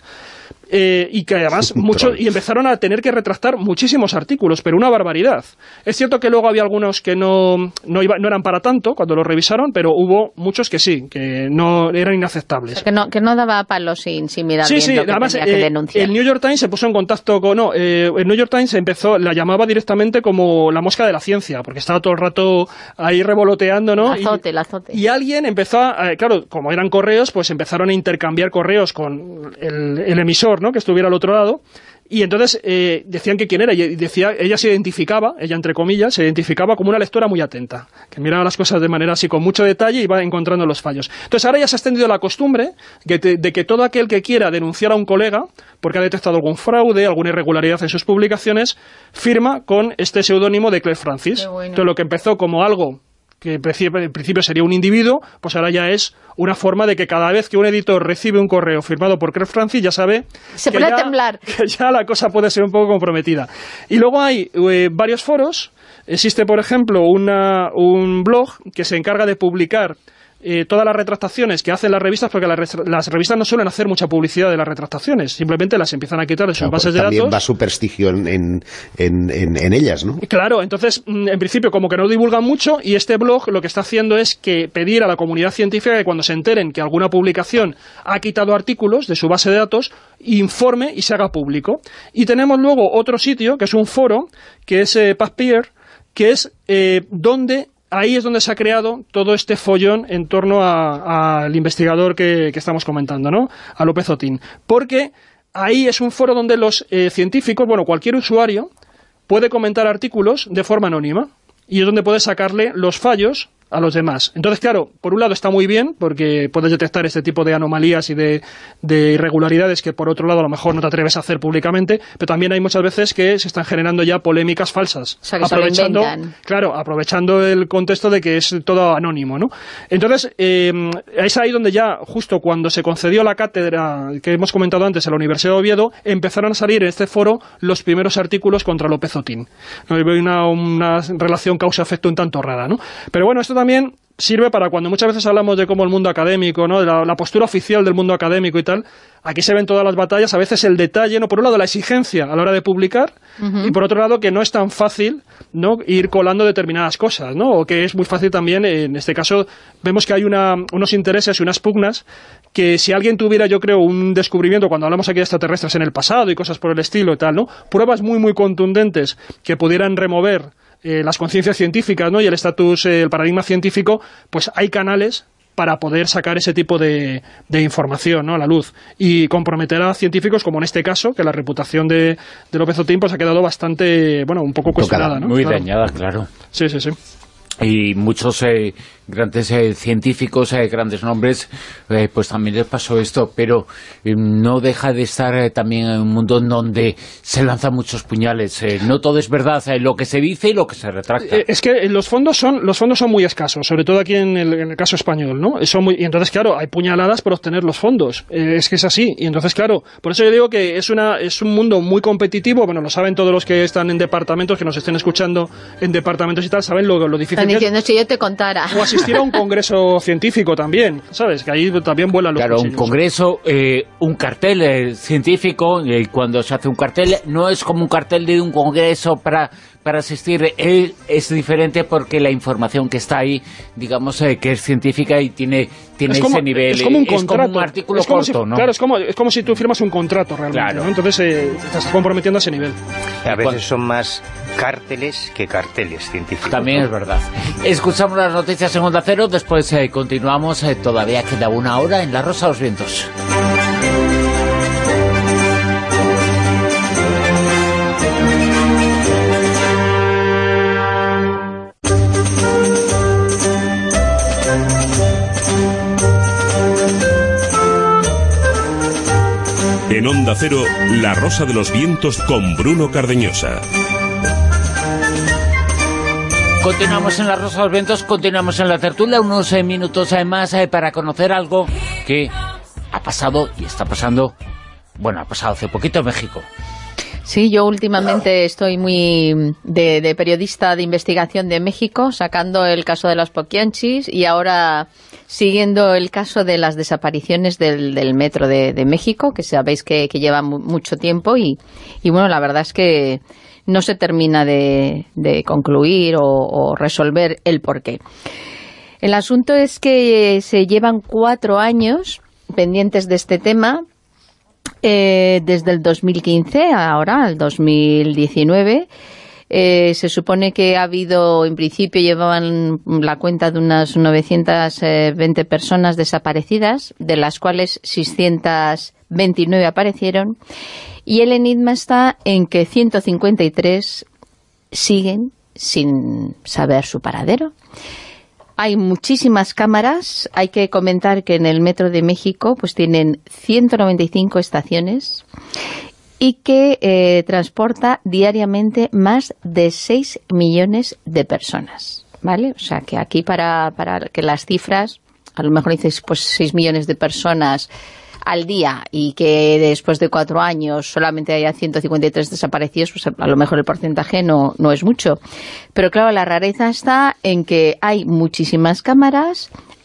eh, y que además muchos, y empezaron a tener que retractar muchísimos artículos, pero una barbaridad. Es cierto que luego había algunos que no, no, iba, no eran para tanto cuando los revisaron, pero hubo muchos que sí, que no eran inaceptables.
O sea, que, no, que no daba palos sin, sin mirar
sí,
bien
sí,
lo que
además,
tenía que
eh,
denunciar.
El New York Times se puso en contacto con... No, eh, el New York Times empezó, la llamaba directamente como la mosca de la ciencia, porque estaba todo el rato ahí revoloteando, ¿no?
El azote,
y,
el azote.
Y alguien empezó a... Eh, claro, como eran correos, pues empezaron a intercambiar correos con el, el emisor, ¿no?, que estuviera al otro lado, y entonces eh, decían que quién era, y decía, ella se identificaba, ella entre comillas, se identificaba como una lectora muy atenta, que miraba las cosas de manera así con mucho detalle y iba encontrando los fallos. Entonces ahora ya se ha extendido la costumbre de, te, de que todo aquel que quiera denunciar a un colega, porque ha detectado algún fraude, alguna irregularidad en sus publicaciones, firma con este seudónimo de Claire Francis.
Qué bueno.
Entonces lo que empezó como algo que en principio sería un individuo, pues ahora ya es una forma de que cada vez que un editor recibe un correo firmado por Claire Francis ya sabe
Se
que,
pone
ya,
a temblar.
que ya la cosa puede ser un poco comprometida. Y luego hay eh, varios foros. Existe, por ejemplo, una, un blog que se encarga de publicar eh, todas las retractaciones que hacen las revistas, porque las, las revistas no suelen hacer mucha publicidad de las retractaciones, simplemente las empiezan a quitar de sus
claro,
bases de
también
datos.
Va su prestigio en, en, en, en ellas, ¿no?
Claro, entonces, en principio, como que no divulgan mucho, y este blog lo que está haciendo es que pedir a la comunidad científica que cuando se enteren que alguna publicación ha quitado artículos de su base de datos, informe y se haga público. Y tenemos luego otro sitio, que es un foro, que es eh, PubPeer, que es eh, donde... Ahí es donde se ha creado todo este follón en torno al investigador que, que estamos comentando, ¿no? A López Otín. Porque ahí es un foro donde los eh, científicos, bueno, cualquier usuario puede comentar artículos de forma anónima y es donde puede sacarle los fallos a los demás. Entonces, claro, por un lado está muy bien, porque puedes detectar este tipo de anomalías y de, de irregularidades que por otro lado a lo mejor no te atreves a hacer públicamente, pero también hay muchas veces que se están generando ya polémicas falsas.
O sea, que
aprovechando,
se lo inventan.
Claro, aprovechando el contexto de que es todo anónimo, ¿no? Entonces, eh, es ahí donde ya, justo cuando se concedió la cátedra que hemos comentado antes en la Universidad de Oviedo, empezaron a salir en este foro los primeros artículos contra López Otín. ¿No? Hay una, una relación causa-efecto un tanto rara, ¿no? Pero bueno, esto también sirve para cuando muchas veces hablamos de cómo el mundo académico, ¿no? De la, la postura oficial del mundo académico y tal, aquí se ven todas las batallas, a veces el detalle, ¿no? Por un lado la exigencia a la hora de publicar, uh-huh. y por otro lado que no es tan fácil, ¿no? Ir colando determinadas cosas, ¿no? O que es muy fácil también, en este caso, vemos que hay una, unos intereses y unas pugnas que si alguien tuviera, yo creo, un descubrimiento, cuando hablamos aquí de extraterrestres en el pasado y cosas por el estilo y tal, ¿no? Pruebas muy, muy contundentes que pudieran remover Eh, las conciencias científicas, ¿no? Y el estatus, eh, el paradigma científico, pues hay canales para poder sacar ese tipo de, de información, ¿no? A la luz. Y comprometer a científicos, como en este caso, que la reputación de, de López Otín pues ha quedado bastante, bueno, un poco cuestionada, ¿no?
Muy
claro.
dañada, claro.
Sí, sí, sí.
Y muchos eh, grandes eh, científicos, eh, grandes nombres, eh, pues también les pasó esto, pero eh, no deja de estar eh, también en un mundo en donde se lanzan muchos puñales. Eh, no todo es verdad, eh, lo que se dice y lo que se retracta.
Eh, es que los fondos son los fondos son muy escasos, sobre todo aquí en el, en el caso español, ¿no? Son muy, y entonces, claro, hay puñaladas por obtener los fondos. Eh, es que es así. Y entonces, claro, por eso yo digo que es una es un mundo muy competitivo. Bueno, lo saben todos los que están en departamentos, que nos estén escuchando en departamentos y tal, saben lo, lo difícil.
Están diciendo, si yo te contara.
O asistir a un congreso científico también, ¿sabes? Que ahí también vuelan los
Claro,
cuchillos.
un congreso, eh, un cartel eh, científico, y eh, cuando se hace un cartel, no es como un cartel de un congreso para, para asistir, eh, es diferente porque la información que está ahí, digamos, eh, que es científica y tiene, tiene
es como,
ese nivel,
es como un,
es
contrato,
como un artículo
es como
corto,
si,
¿no?
Claro, es como, es como si tú firmas un contrato realmente,
claro.
¿no? Entonces eh, te estás comprometiendo a ese nivel.
A veces son más cárteles que carteles científicos.
También es verdad. Escuchamos las noticias en Onda Cero, después eh, continuamos, eh, todavía queda una hora en La Rosa de los Vientos.
En Onda Cero, La Rosa de los Vientos con Bruno Cardeñosa.
Continuamos en La Rosa de los Vientos, continuamos en la tertulia, unos eh, minutos eh, más eh, para conocer algo que ha pasado y está pasando, bueno, ha pasado hace poquito en México.
Sí, yo últimamente estoy muy de, de periodista de investigación de México, sacando el caso de los Poquianchis y ahora siguiendo el caso de las desapariciones del, del metro de, de México, que sabéis que, que lleva mu mucho tiempo y, y bueno, la verdad es que no se termina de, de concluir o, o resolver el porqué. El asunto es que se llevan cuatro años pendientes de este tema, eh, desde el dos mil quince ahora, el dos mil diecinueve. Eh, se supone que ha habido, en principio llevaban la cuenta de unas novecientas veinte personas desaparecidas, de las cuales seiscientas veintinueve aparecieron. Y el enigma está en que ciento cincuenta y tres siguen sin saber su paradero. Hay muchísimas cámaras. Hay que comentar que en el Metro de México pues tienen ciento noventa y cinco estaciones y que eh, transporta diariamente más de seis millones de personas, ¿vale? O sea, que aquí para, para que las cifras, a lo mejor dices pues seis millones de personas al día y que después de cuatro años solamente haya ciento cincuenta y tres desaparecidos, pues a lo mejor el porcentaje no, no es mucho. Pero claro, la rareza está en que hay muchísimas cámaras,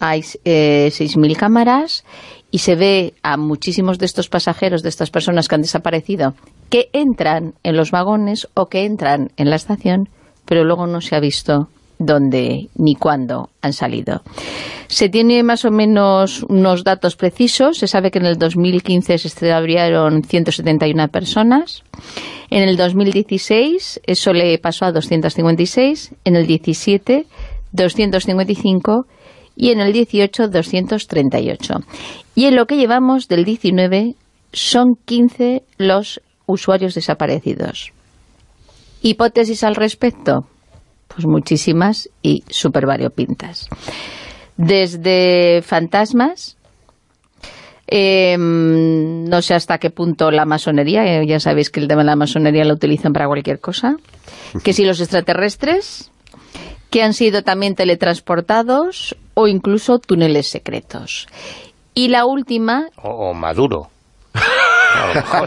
hay eh, seis mil cámaras y se ve a muchísimos de estos pasajeros, de estas personas que han desaparecido, que entran en los vagones o que entran en la estación, pero luego no se ha visto dónde ni cuándo han salido. Se tiene más o menos unos datos precisos. Se sabe que en el dos mil quince se extraviaron ciento setenta y una personas. En el dos mil dieciséis eso le pasó a doscientos cincuenta y seis. En el diecisiete, doscientos cincuenta y cinco. Y en el dieciocho, doscientos treinta y ocho. Y en lo que llevamos del diecinueve, son quince los usuarios desaparecidos. ¿Hipótesis al respecto? Pues muchísimas y súper variopintas. Desde fantasmas, eh, no sé hasta qué punto la masonería, eh, ya sabéis que el tema de la masonería lo utilizan para cualquier cosa, que si los extraterrestres, que han sido también teletransportados o incluso túneles secretos. Y la última...
O, o Maduro. A lo mejor.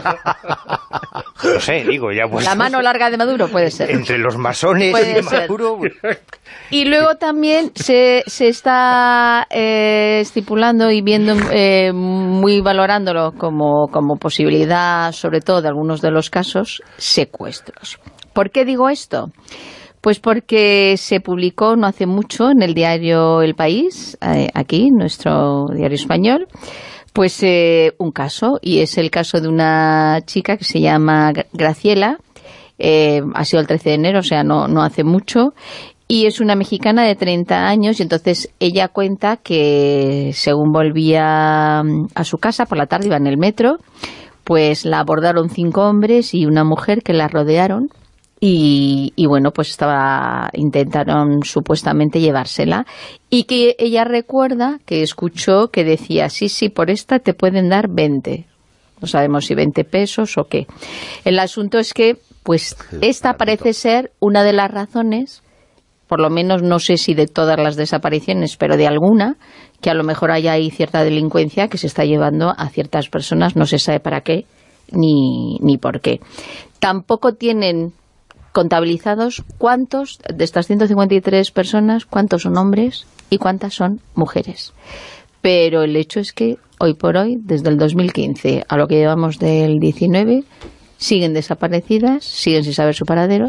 No sé, digo, ya pues.
La mano larga de Maduro puede ser.
Entre los masones
puede
y
ser.
Maduro.
Y luego también se, se está eh, estipulando y viendo, eh, muy valorándolo como, como posibilidad, sobre todo de algunos de los casos, secuestros. ¿Por qué digo esto? Pues porque se publicó no hace mucho en el diario El País, eh, aquí, nuestro diario español, pues eh, un caso, y es el caso de una chica que se llama Graciela, eh, ha sido el trece de enero, o sea, no, no hace mucho, y es una mexicana de treinta años, y entonces ella cuenta que según volvía a su casa por la tarde, iba en el metro, pues la abordaron cinco hombres y una mujer que la rodearon, Y, y bueno, pues estaba intentaron supuestamente llevársela, y que ella recuerda que escuchó que decía, sí, sí, por esta te pueden dar veinte, no sabemos si veinte pesos o qué. El asunto es que pues esta parece ser una de las razones, por lo menos no sé si de todas las desapariciones, pero de alguna, que a lo mejor haya ahí cierta delincuencia que se está llevando a ciertas personas, no se sabe para qué ni, ni por qué. Tampoco tienen contabilizados cuántos de estas ciento cincuenta y tres personas, cuántos son hombres y cuántas son mujeres. Pero el hecho es que hoy por hoy, desde el dos mil quince a lo que llevamos del diecinueve, siguen desaparecidas, siguen sin saber su paradero,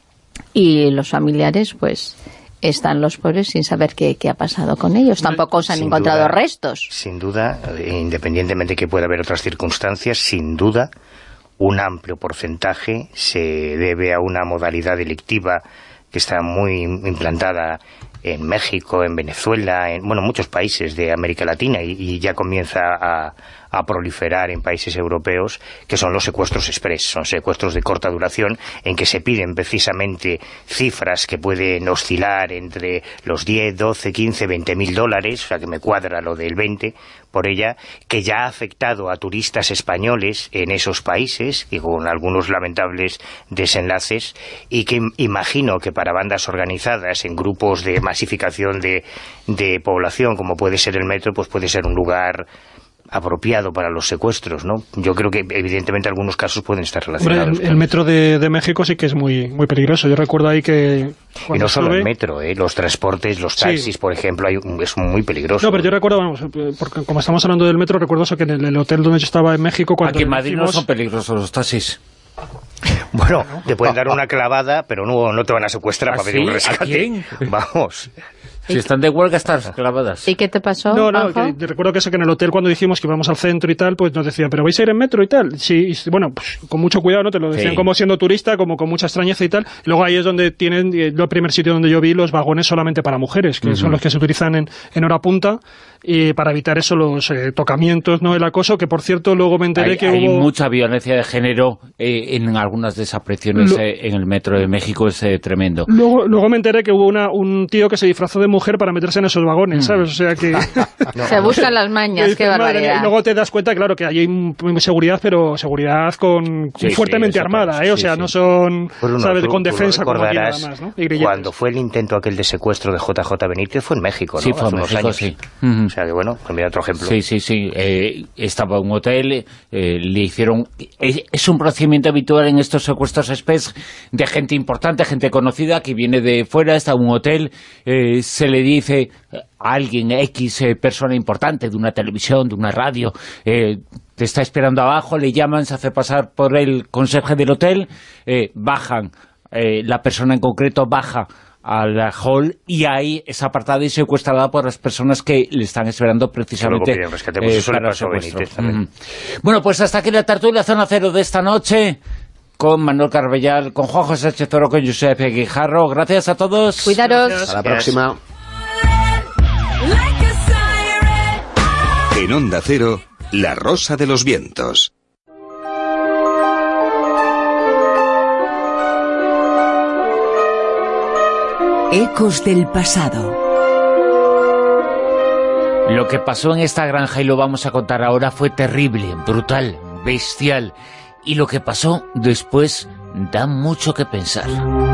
y los familiares pues están los pobres sin saber qué, qué ha pasado con ellos. Tampoco se han
Sin
encontrado
duda,
restos.
Sin duda, independientemente que pueda haber otras circunstancias, sin duda un amplio porcentaje se debe a una modalidad delictiva que está muy implantada en México, en Venezuela, en bueno muchos países de América Latina, y, y ya comienza a, a proliferar en países europeos, que son los secuestros express. Son secuestros de corta duración en que se piden precisamente cifras que pueden oscilar entre los diez, doce, quince, veinte mil dólares, o sea que me cuadra lo del veinte por ella, que ya ha afectado a turistas españoles en esos países y con algunos lamentables desenlaces, y que imagino que para bandas organizadas en grupos de masificación de, de población, como puede ser el metro, pues puede ser un lugar apropiado para los secuestros, ¿no? Yo creo que evidentemente algunos casos pueden estar relacionados.
Hombre, el, el metro de, de México sí que es muy muy peligroso. Yo recuerdo ahí que...
Y no solo
estuve,
el metro, ¿eh? Los transportes, los taxis, sí, por ejemplo, hay un, es muy peligroso.
No, pero yo recuerdo, vamos, porque como estamos hablando del metro, recuerdo eso que en el, el hotel donde yo estaba en México... Cuando
aquí en Madrid
hicimos...
no son peligrosos los taxis.
Bueno, te pueden dar una clavada, pero no, no te van a secuestrar
¿Ah,
para pedir
sí?
un rescate.
¿A quién?
Vamos.
Si están de huelga, están clavadas.
¿Y qué te pasó,
No, no,
Juanjo?
que recuerdo que eso, que en el hotel cuando dijimos que íbamos al centro y tal, pues nos decían, ¿pero vais a ir en metro y tal? Sí, y, bueno, pues con mucho cuidado, ¿no? Te lo decían, sí, como siendo turista, como con mucha extrañeza y tal. Y luego ahí es donde tienen, el primer sitio donde yo vi los vagones solamente para mujeres, que uh-huh. son los que se utilizan en, en hora punta, y para evitar eso, los eh, tocamientos, ¿no? El acoso, que por cierto luego me enteré
hay,
que
hay
hubo...
mucha violencia de género eh, en algunas desapariciones lo... eh, en el metro de México, es eh, tremendo.
Luego, luego me enteré que hubo una, un tío que se disfrazó de mujer para meterse en esos vagones, ¿sabes? O sea que...
no, se buscan las mañas, qué barbaridad.
Y luego te das cuenta, claro, que hay seguridad, pero seguridad con sí, fuertemente sí, armada, ¿eh? O sea, sí, no son,
Bruno,
¿sabes?
Tú,
con defensa como aquí nada más, ¿no?
Cuando fue el intento aquel de secuestro de J J Benítez, fue en México, ¿no?
Sí, fue en
México,
años. Sí.
Uh-huh. O sea que, bueno, pues mira otro ejemplo.
Sí, sí, sí. Eh, estaba en un hotel, eh, le hicieron... Es, es un procedimiento habitual en estos secuestros express de gente importante, gente conocida, que viene de fuera, está en un hotel, eh, se se le dice a alguien, X eh, persona importante de una televisión, de una radio, eh, te está esperando abajo, le llaman, se hace pasar por el conserje del hotel, eh, bajan, eh, la persona en concreto baja al hall y ahí es apartada y secuestrada por las personas que le están esperando precisamente eh, para el secuestro. Mm. Bueno, pues hasta aquí la tertulia Zona Cero de esta noche, con Manuel Carbellal, con Juan José Chezoro, con Josep Guijarro. Gracias a todos.
Cuidaros.
Hasta la próxima.
En Onda Cero, La Rosa de los Vientos.
Ecos del pasado.
Lo que pasó en esta granja, y lo vamos a contar ahora, fue terrible, brutal, bestial. Y lo que pasó después da mucho que pensar.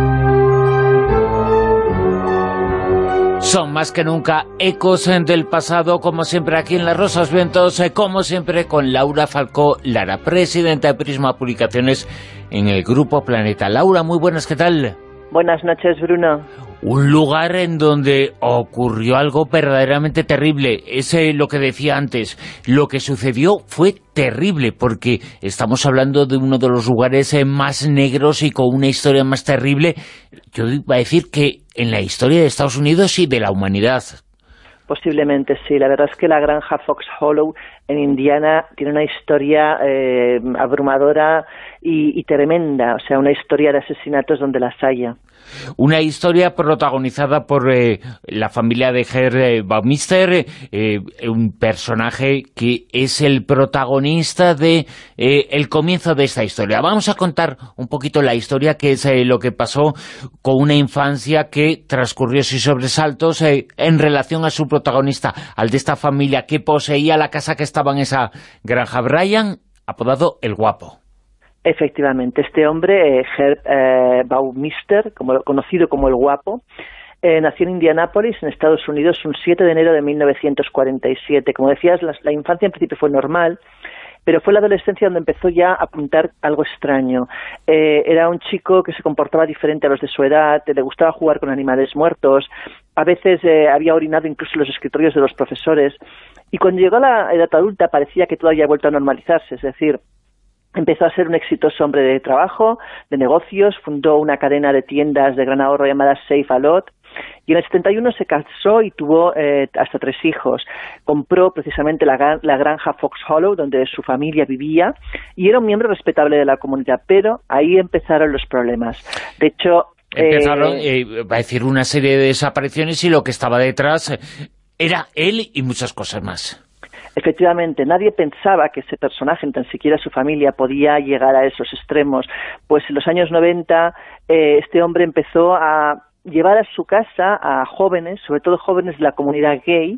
Son más que nunca ecos del pasado, como siempre aquí en La Rosa de los Vientos, como siempre con Laura Falcó Lara, presidenta de Prisma Publicaciones en el Grupo Planeta. Laura, muy buenas, ¿qué tal?
Buenas noches, Bruno.
Un lugar en donde ocurrió algo verdaderamente terrible. Es eh, lo que decía antes. Lo que sucedió fue terrible, porque estamos hablando de uno de los lugares eh, más negros y con una historia más terrible, yo iba a decir que en la historia de Estados Unidos y de la humanidad.
Posiblemente sí. La verdad es que la granja Fox Hollow en Indiana tiene una historia eh, abrumadora y, y tremenda. O sea, una historia de asesinatos donde las haya.
Una historia protagonizada por eh, la familia de Herb eh, Baumeister, eh, un personaje que es el protagonista de eh, el comienzo de esta historia. Vamos a contar un poquito la historia, que es eh, lo que pasó con una infancia que transcurrió sin sobresaltos eh, en relación a su protagonista, al de esta familia que poseía la casa que estaba en esa granja. Brian, apodado El Guapo.
Efectivamente, este hombre, eh, Herb eh, Baumeister, como, conocido como El Guapo, eh, nació en Indianápolis, en Estados Unidos, un siete de enero de mil novecientos cuarenta y siete. Como decías, la, la infancia en principio fue normal, pero fue la adolescencia donde empezó ya a apuntar algo extraño. Eh, era un chico que se comportaba diferente a los de su edad, le gustaba jugar con animales muertos, a veces eh, había orinado incluso en los escritorios de los profesores, y cuando llegó a la edad adulta parecía que todo había vuelto a normalizarse, es decir, empezó a ser un exitoso hombre de trabajo, de negocios, fundó una cadena de tiendas de gran ahorro llamada Save a Lot, y en el setenta y uno se casó y tuvo eh, hasta tres hijos. Compró precisamente la, la granja Fox Hollow, donde su familia vivía, y era un miembro respetable de la comunidad, pero ahí empezaron los problemas. De hecho...
Empezaron,
eh,
eh, va a decir, una serie de desapariciones, y lo que estaba detrás era él y muchas cosas más.
Efectivamente, nadie pensaba que ese personaje, ni tan siquiera su familia, podía llegar a esos extremos. Pues en los años noventa, eh, este hombre empezó a llevar a su casa a jóvenes, sobre todo jóvenes de la comunidad gay,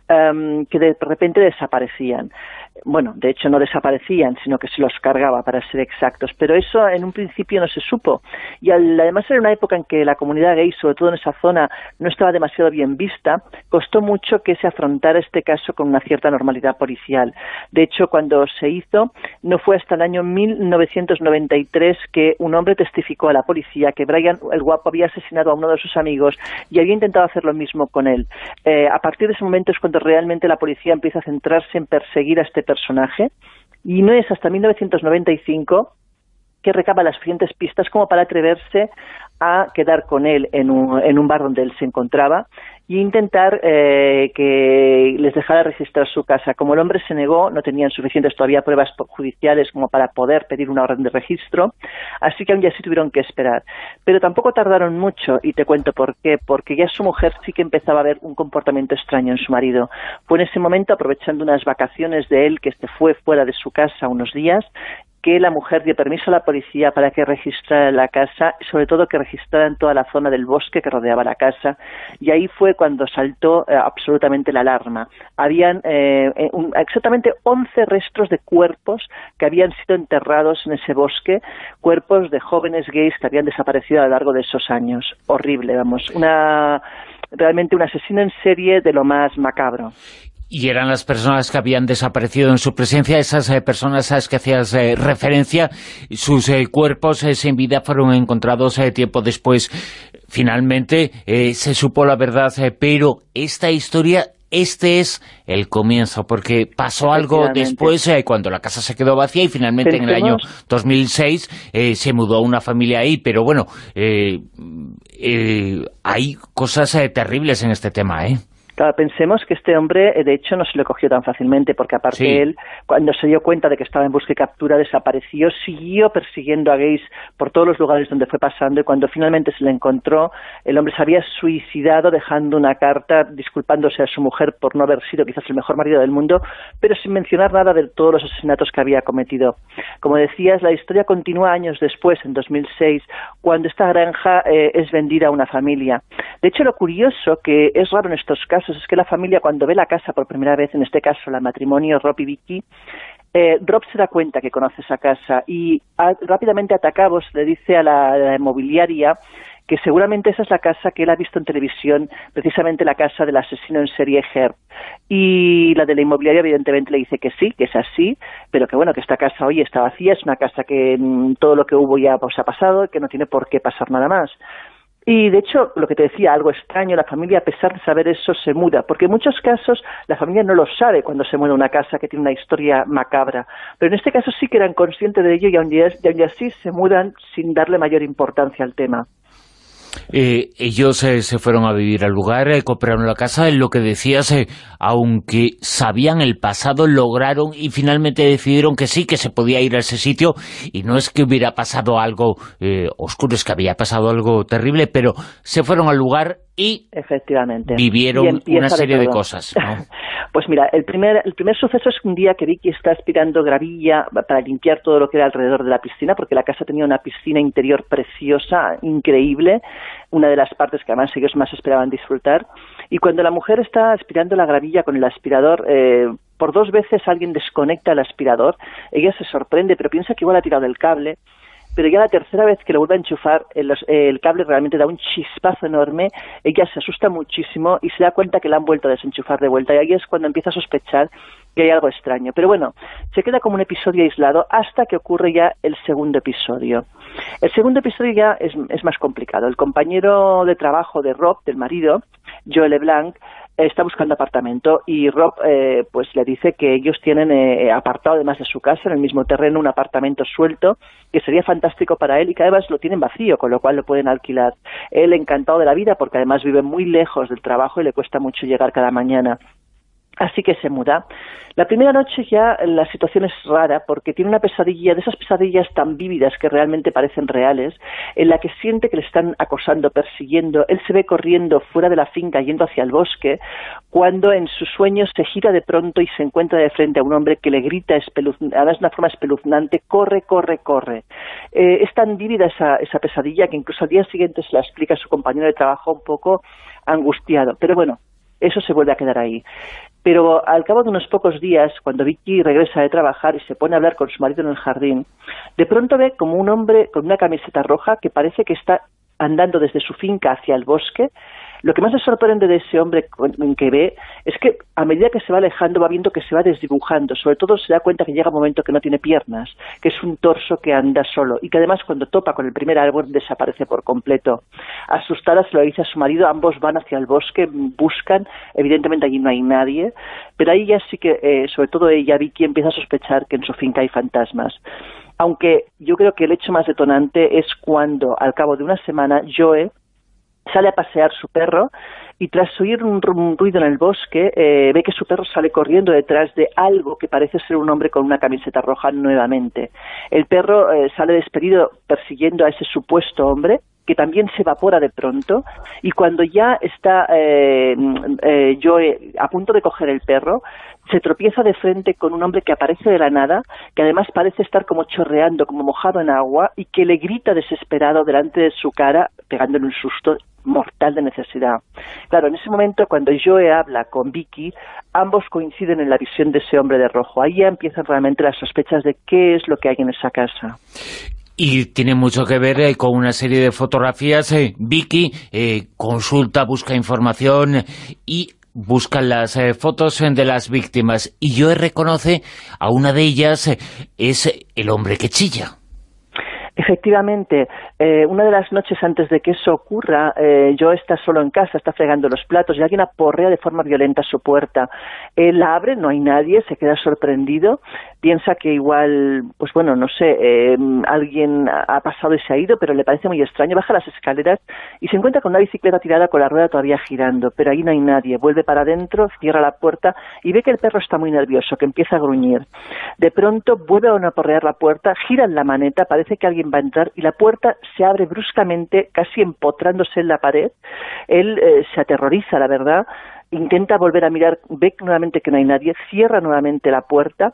um, que de repente desaparecían. Bueno, de hecho no desaparecían, sino que se los cargaba, para ser exactos. Pero eso en un principio no se supo. Y al, además era una época en que la comunidad gay, sobre todo en esa zona, no estaba demasiado bien vista. Costó mucho que se afrontara este caso con una cierta normalidad policial. De hecho, cuando se hizo, no fue hasta el año mil novecientos noventa y tres que un hombre testificó a la policía que Brian el Guapo había asesinado a uno de sus amigos y había intentado hacer lo mismo con él. Eh, a partir de ese momento es cuando realmente la policía empieza a centrarse en perseguir a este personaje, y no es hasta mil novecientos noventa y cinco que recaba las suficientes pistas como para atreverse a quedar con él en un, en un bar donde él se encontraba y intentar eh, que les dejara registrar su casa. Como el hombre se negó, no tenían suficientes todavía pruebas judiciales como para poder pedir una orden de registro, así que aún así tuvieron que esperar. Pero tampoco tardaron mucho, y te cuento por qué, porque ya su mujer sí que empezaba a ver un comportamiento extraño en su marido. Fue en ese momento, aprovechando unas vacaciones de él, que se fue fuera de su casa unos días, que la mujer dio permiso a la policía para que registrara la casa, y sobre todo que registraran toda la zona del bosque que rodeaba la casa, y ahí fue cuando saltó eh, absolutamente la alarma. Habían eh, un, exactamente once restos de cuerpos que habían sido enterrados en ese bosque, cuerpos de jóvenes gays que habían desaparecido a lo largo de esos años. Horrible, vamos, una realmente un asesino en serie de lo más macabro.
Y eran las personas que habían desaparecido en su presencia, esas eh, personas a las que hacías eh, referencia, sus eh, cuerpos eh, sin vida fueron encontrados eh, tiempo después. finalmente eh, se supo la verdad, eh, pero esta historia, este es el comienzo, porque pasó algo después, eh, cuando la casa se quedó vacía y finalmente Pensemos... en el año dos mil seis eh, se mudó una familia ahí, pero bueno, eh, eh, hay cosas eh, terribles en este tema, ¿eh?
Claro, pensemos que este hombre, de hecho, no se lo cogió tan fácilmente, porque aparte sí. él, cuando se dio cuenta de que estaba en busca y captura, desapareció, siguió persiguiendo a gays por todos los lugares donde fue pasando, y cuando finalmente se le encontró, el hombre se había suicidado dejando una carta disculpándose a su mujer por no haber sido quizás el mejor marido del mundo, pero sin mencionar nada de todos los asesinatos que había cometido. Como decías, la historia continúa años después, en dos mil seis, cuando esta granja eh, es vendida a una familia. De hecho, lo curioso, que es raro en estos casos, es que la familia, cuando ve la casa por primera vez, en este caso el matrimonio Rob y Vicky, eh, Rob se da cuenta que conoce esa casa y a, rápidamente a tacabos le dice a la, a la inmobiliaria que seguramente esa es la casa que él ha visto en televisión, precisamente la casa del asesino en serie Herb. Y la de la inmobiliaria evidentemente le dice que sí, que es así, pero que bueno, que esta casa hoy está vacía, es una casa que mmm, todo lo que hubo ya pues, ha pasado, que no tiene por qué pasar nada más. Y de hecho, lo que te decía, algo extraño, la familia, a pesar de saber eso, se muda, porque en muchos casos la familia no lo sabe cuando se muda una casa que tiene una historia macabra, pero en este caso sí que eran conscientes de ello y aún así se mudan sin darle mayor importancia al tema.
Eh, ellos eh, se fueron a vivir al lugar, eh, compraron la casa, en lo que decías, eh, aunque sabían el pasado, lograron y finalmente decidieron que sí, que se podía ir a ese sitio, y no es que hubiera pasado algo eh, oscuro, es que había pasado algo terrible, pero se fueron al lugar y
efectivamente
vivieron una serie de, de cosas, ¿no?
Pues mira, el primer, el primer suceso es un día que Vicky está aspirando gravilla para limpiar todo lo que era alrededor de la piscina, porque la casa tenía una piscina interior preciosa, increíble, una de las partes que además ellos más esperaban disfrutar, y cuando la mujer está aspirando la gravilla con el aspirador, eh, por dos veces alguien desconecta el aspirador, ella se sorprende, pero piensa que igual ha tirado el cable, pero ya la tercera vez que lo vuelve a enchufar, el, el cable realmente da un chispazo enorme, ella se asusta muchísimo y se da cuenta que la han vuelto a desenchufar de vuelta, y ahí es cuando empieza a sospechar que hay algo extraño. Pero bueno, se queda como un episodio aislado hasta que ocurre ya el segundo episodio. El segundo episodio ya es, es más complicado. El compañero de trabajo de Rob, del marido, Joe LeBlanc, está buscando apartamento y Rob eh, pues le dice que ellos tienen eh, apartado además de su casa en el mismo terreno un apartamento suelto que sería fantástico para él y que además lo tienen vacío, con lo cual lo pueden alquilar. Él encantado de la vida porque además vive muy lejos del trabajo y le cuesta mucho llegar cada mañana. Así que se muda. La primera noche ya la situación es rara porque tiene una pesadilla, de esas pesadillas tan vívidas que realmente parecen reales, en la que siente que le están acosando, persiguiendo. Él se ve corriendo fuera de la finca, yendo hacia el bosque, cuando en sus sueños se gira de pronto y se encuentra de frente a un hombre que le grita, además de una forma espeluznante, corre, corre, corre. Eh, es tan vívida esa, esa pesadilla que incluso al día siguiente se la explica a su compañero de trabajo un poco angustiado. Pero bueno, eso se vuelve a quedar ahí. Pero al cabo de unos pocos días, cuando Vicky regresa de trabajar y se pone a hablar con su marido en el jardín, de pronto ve como un hombre con una camiseta roja que parece que está andando desde su finca hacia el bosque. Lo que más le sorprende de ese hombre que ve es que a medida que se va alejando va viendo que se va desdibujando. Sobre todo se da cuenta que llega un momento que no tiene piernas, que es un torso que anda solo y que además cuando topa con el primer árbol desaparece por completo. Asustada se lo dice a su marido, ambos van hacia el bosque, buscan, evidentemente allí no hay nadie, pero ahí ya sí que, eh, sobre todo ella, Vicky, empieza a sospechar que en su finca hay fantasmas. Aunque yo creo que el hecho más detonante es cuando, al cabo de una semana, Joe sale a pasear su perro y tras oír un, un ruido en el bosque eh, ve que su perro sale corriendo detrás de algo que parece ser un hombre con una camiseta roja nuevamente. El perro eh, sale despedido persiguiendo a ese supuesto hombre, que también se evapora de pronto, y cuando ya está eh, eh, Joe a punto de coger el perro, se tropieza de frente con un hombre que aparece de la nada, que además parece estar como chorreando, como mojado en agua, y que le grita desesperado delante de su cara, pegándole un susto mortal de necesidad. Claro, en ese momento, cuando Joe habla con Vicky, ambos coinciden en la visión de ese hombre de rojo. Ahí ya empiezan realmente las sospechas de qué es lo que hay en esa casa.
Y tiene mucho que ver eh, con una serie de fotografías. Eh, Vicky eh, consulta, busca información y busca las eh, fotos eh, de las víctimas. Y Joe reconoce a una de ellas, eh, es el hombre que chilla.
Efectivamente, eh, una de las noches antes de que eso ocurra, eh, Joe está solo en casa, está fregando los platos y alguien aporrea de forma violenta su puerta. Él la abre, no hay nadie, se queda sorprendido, piensa que igual, pues bueno, no sé, eh, alguien ha pasado y se ha ido, pero le parece muy extraño, baja las escaleras y se encuentra con una bicicleta tirada con la rueda todavía girando, pero ahí no hay nadie, vuelve para adentro, cierra la puerta y ve que el perro está muy nervioso, que empieza a gruñir. De pronto vuelve a aporrear la puerta, gira en la maneta, parece que alguien va a entrar y la puerta se abre bruscamente, casi empotrándose en la pared. Él eh, se aterroriza, la verdad, intenta volver a mirar, ve nuevamente que no hay nadie, cierra nuevamente la puerta,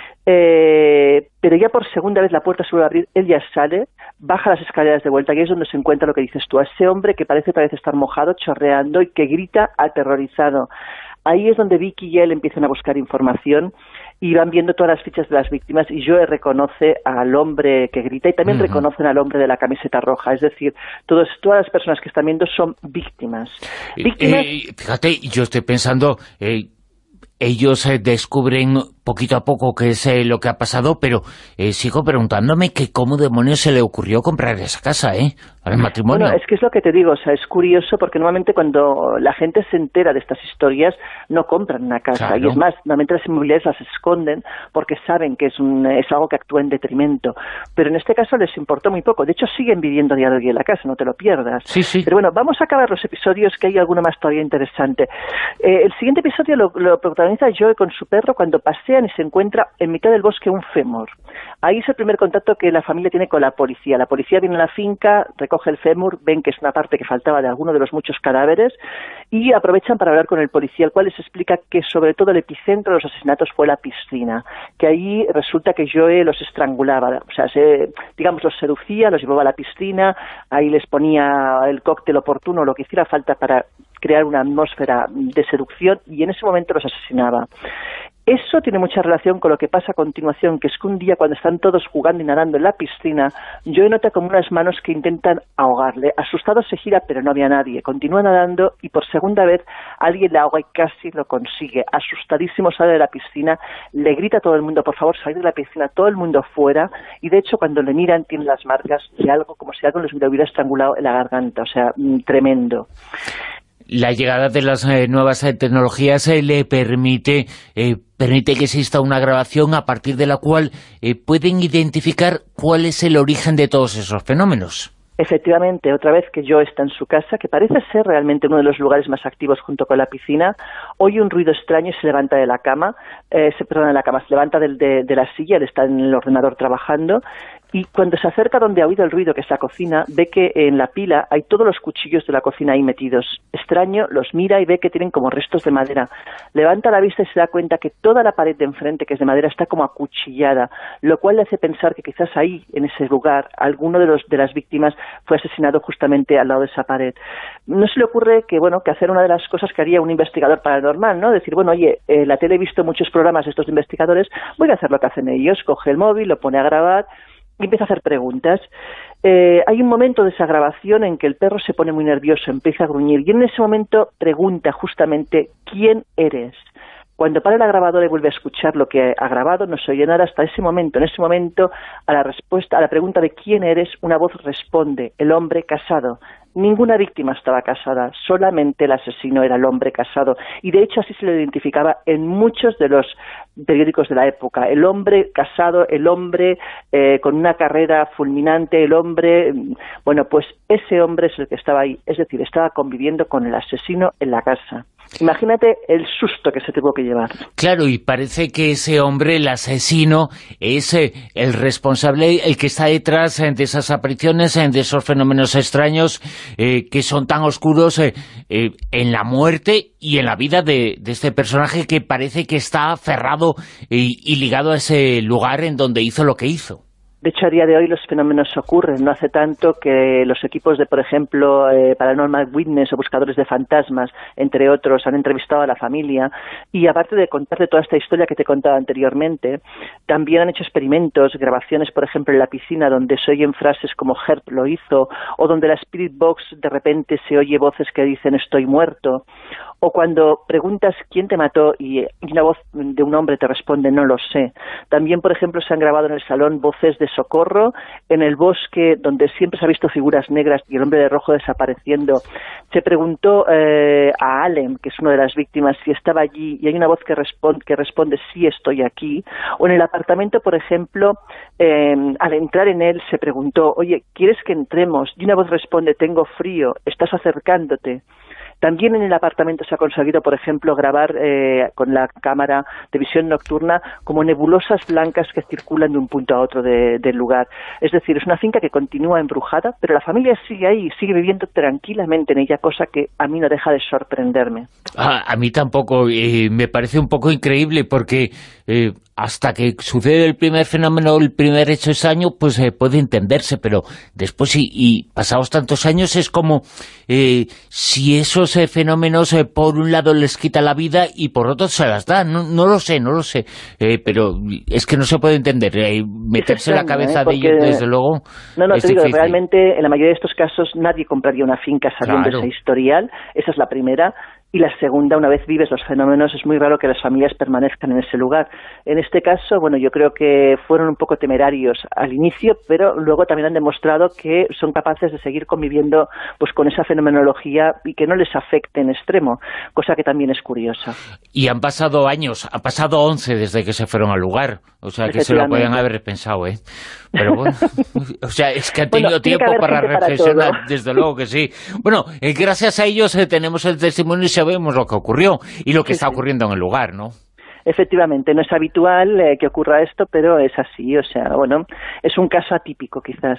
eh, pero ya por segunda vez la puerta se vuelve a abrir, él ya sale, baja las escaleras de vuelta y es donde se encuentra lo que dices tú, a ese hombre que parece otra vez estar mojado, chorreando y que grita aterrorizado. Ahí es donde Vicky y él empiezan a buscar información y van viendo todas las fichas de las víctimas y Joe reconoce al hombre que grita y también uh-huh. reconocen al hombre de la camiseta roja, es decir, todos, todas las personas que están viendo son víctimas. víctimas...
Eh, fíjate, yo estoy pensando, eh, ellos eh, descubren poquito a poco qué es eh, lo que ha pasado, pero eh, sigo preguntándome que cómo demonios se le ocurrió comprar esa casa, ¿eh? Al matrimonio.
Bueno, es que es lo que te digo, o sea, es curioso porque normalmente cuando la gente se entera de estas historias no compran una casa, claro. Y es más, normalmente las inmobiliarias las esconden porque saben que es, un, es algo que actúa en detrimento, pero en este caso les importó muy poco, de hecho siguen viviendo a día de hoy en la casa, no te lo pierdas.
Sí, sí.
Pero bueno, vamos a acabar los episodios, que hay alguno más todavía interesante. Eh, el siguiente episodio lo, lo protagoniza Joe con su perro cuando pasea y se encuentra en mitad del bosque un fémur. Ahí es el primer contacto que la familia tiene con la policía. La policía viene a la finca, recoge el fémur, ven que es una parte que faltaba de alguno de los muchos cadáveres y aprovechan para hablar con el policía, el cual les explica que sobre todo el epicentro de los asesinatos fue la piscina, que ahí resulta que Joe los estrangulaba, o sea, se, digamos, los seducía, los llevaba a la piscina, ahí les ponía el cóctel oportuno, lo que hiciera falta para crear una atmósfera de seducción y en ese momento los asesinaba. Eso tiene mucha relación con lo que pasa a continuación, que es que un día cuando están todos jugando y nadando en la piscina, Joe nota como unas manos que intentan ahogarle. Asustado se gira, pero no había nadie. Continúa nadando y por segunda vez alguien le ahoga y casi lo consigue. Asustadísimo sale de la piscina, le grita a todo el mundo, por favor, salir de la piscina, todo el mundo fuera. Y de hecho, cuando le miran, tiene las marcas de algo como si algo les hubiera, hubiera estrangulado en la garganta. O sea, tremendo.
La llegada de las eh, nuevas eh, tecnologías eh, le permite eh, permite que exista una grabación a partir de la cual eh, pueden identificar cuál es el origen de todos esos fenómenos.
Efectivamente, otra vez que Joe está en su casa, que parece ser realmente uno de los lugares más activos junto con la piscina, oye un ruido extraño y se levanta de la cama, eh, se perdona de la cama, se levanta del, de, de la silla, él está en el ordenador trabajando, y cuando se acerca donde ha oído el ruido, que es la cocina, ve que en la pila hay todos los cuchillos de la cocina ahí metidos. Extraño, los mira y ve que tienen como restos de madera. Levanta la vista y se da cuenta que toda la pared de enfrente, que es de madera, está como acuchillada, lo cual le hace pensar que quizás ahí, en ese lugar, alguno de, los, de las víctimas fue asesinado justamente al lado de esa pared. No se le ocurre que, bueno, que hacer una de las cosas que haría un investigador paranormal, ¿no? Decir, bueno, oye, eh, la tele he visto muchos programas de estos investigadores, voy a hacer lo que hacen ellos, coge el móvil, lo pone a grabar y empieza a hacer preguntas. Eh, hay un momento de esa grabación en que el perro se pone muy nervioso, empieza a gruñir, y en ese momento pregunta justamente, ¿quién eres? Cuando para la grabadora y vuelve a escuchar lo que ha grabado, no se oye nada hasta ese momento. En ese momento, a la respuesta, a la pregunta de quién eres, una voz responde, el hombre casado. Ninguna víctima estaba casada, solamente el asesino era el hombre casado. Y de hecho así se le identificaba en muchos de los periódicos de la época. El hombre casado, el hombre eh, con una carrera fulminante, el hombre... Bueno, pues ese hombre es el que estaba ahí. Es decir, estaba conviviendo con el asesino en la casa. Imagínate el susto que se tuvo que llevar.
Claro, y parece que ese hombre, el asesino, es eh, el responsable, el que está detrás eh, de esas apariciones, eh, de esos fenómenos extraños eh, que son tan oscuros eh, eh, en la muerte y en la vida de, de este personaje que parece que está aferrado y, y ligado a ese lugar en donde hizo lo que hizo.
De hecho, a día de hoy los fenómenos ocurren. No hace tanto que los equipos de, por ejemplo, eh, Paranormal Witness o Buscadores de Fantasmas, entre otros, han entrevistado a la familia. Y aparte de contarte toda esta historia que te he contado anteriormente, también han hecho experimentos, grabaciones, por ejemplo, en la piscina, donde se oyen frases como Herb lo hizo, o donde la Spirit Box de repente se oye voces que dicen estoy muerto, o cuando preguntas quién te mató y una voz de un hombre te responde no lo sé. También, por ejemplo, se han grabado en el salón voces de socorro, en el bosque donde siempre se ha visto figuras negras y el hombre de rojo desapareciendo. Se preguntó eh, a Alem, que es una de las víctimas, si estaba allí y hay una voz que, respon que responde sí estoy aquí. O en el apartamento, por ejemplo, eh, al entrar en él se preguntó, oye, ¿quieres que entremos? Y una voz responde, tengo frío, estás acercándote. También en el apartamento se ha conseguido, por ejemplo, grabar eh, con la cámara de visión nocturna como nebulosas blancas que circulan de un punto a otro de, del lugar. Es decir, es una finca que continúa embrujada, pero la familia sigue ahí, sigue viviendo tranquilamente en ella, cosa que a mí no deja de sorprenderme.
Ah, a mí tampoco, eh, me parece un poco increíble porque eh, hasta que sucede el primer fenómeno, el primer hecho extraño, pues eh, puede entenderse, pero después y, y pasados tantos años es como eh, si esos eh, fenómenos eh, por un lado les quita la vida y por otro se las da, no, no lo sé, no lo sé, eh, pero es que no se puede entender, eh, meterse en la cabeza ¿eh? de ellos, desde luego.
No, no,
es
te digo,
difícil.
Realmente en la mayoría de estos casos nadie compraría una finca sabiendo
Claro.
ese historial, esa es la primera. Y la segunda, una vez vives los fenómenos, es muy raro que las familias permanezcan en ese lugar. En este caso, bueno, yo creo que fueron un poco temerarios al inicio, pero luego también han demostrado que son capaces de seguir conviviendo pues con esa fenomenología y que no les afecte en extremo, cosa que también es curiosa.
Y han pasado años, han pasado once desde que se fueron al lugar, o sea que se lo podían haber pensado, ¿eh? Pero bueno, o sea, es que han tenido bueno, tiempo para reflexionar, para desde luego que sí. Bueno, eh, gracias a ellos eh, tenemos el testimonio y sabemos lo que ocurrió y lo que sí, está ocurriendo sí. en el lugar, ¿no?
Efectivamente, no es habitual eh, que ocurra esto, pero es así, o sea, bueno, es un caso atípico quizás.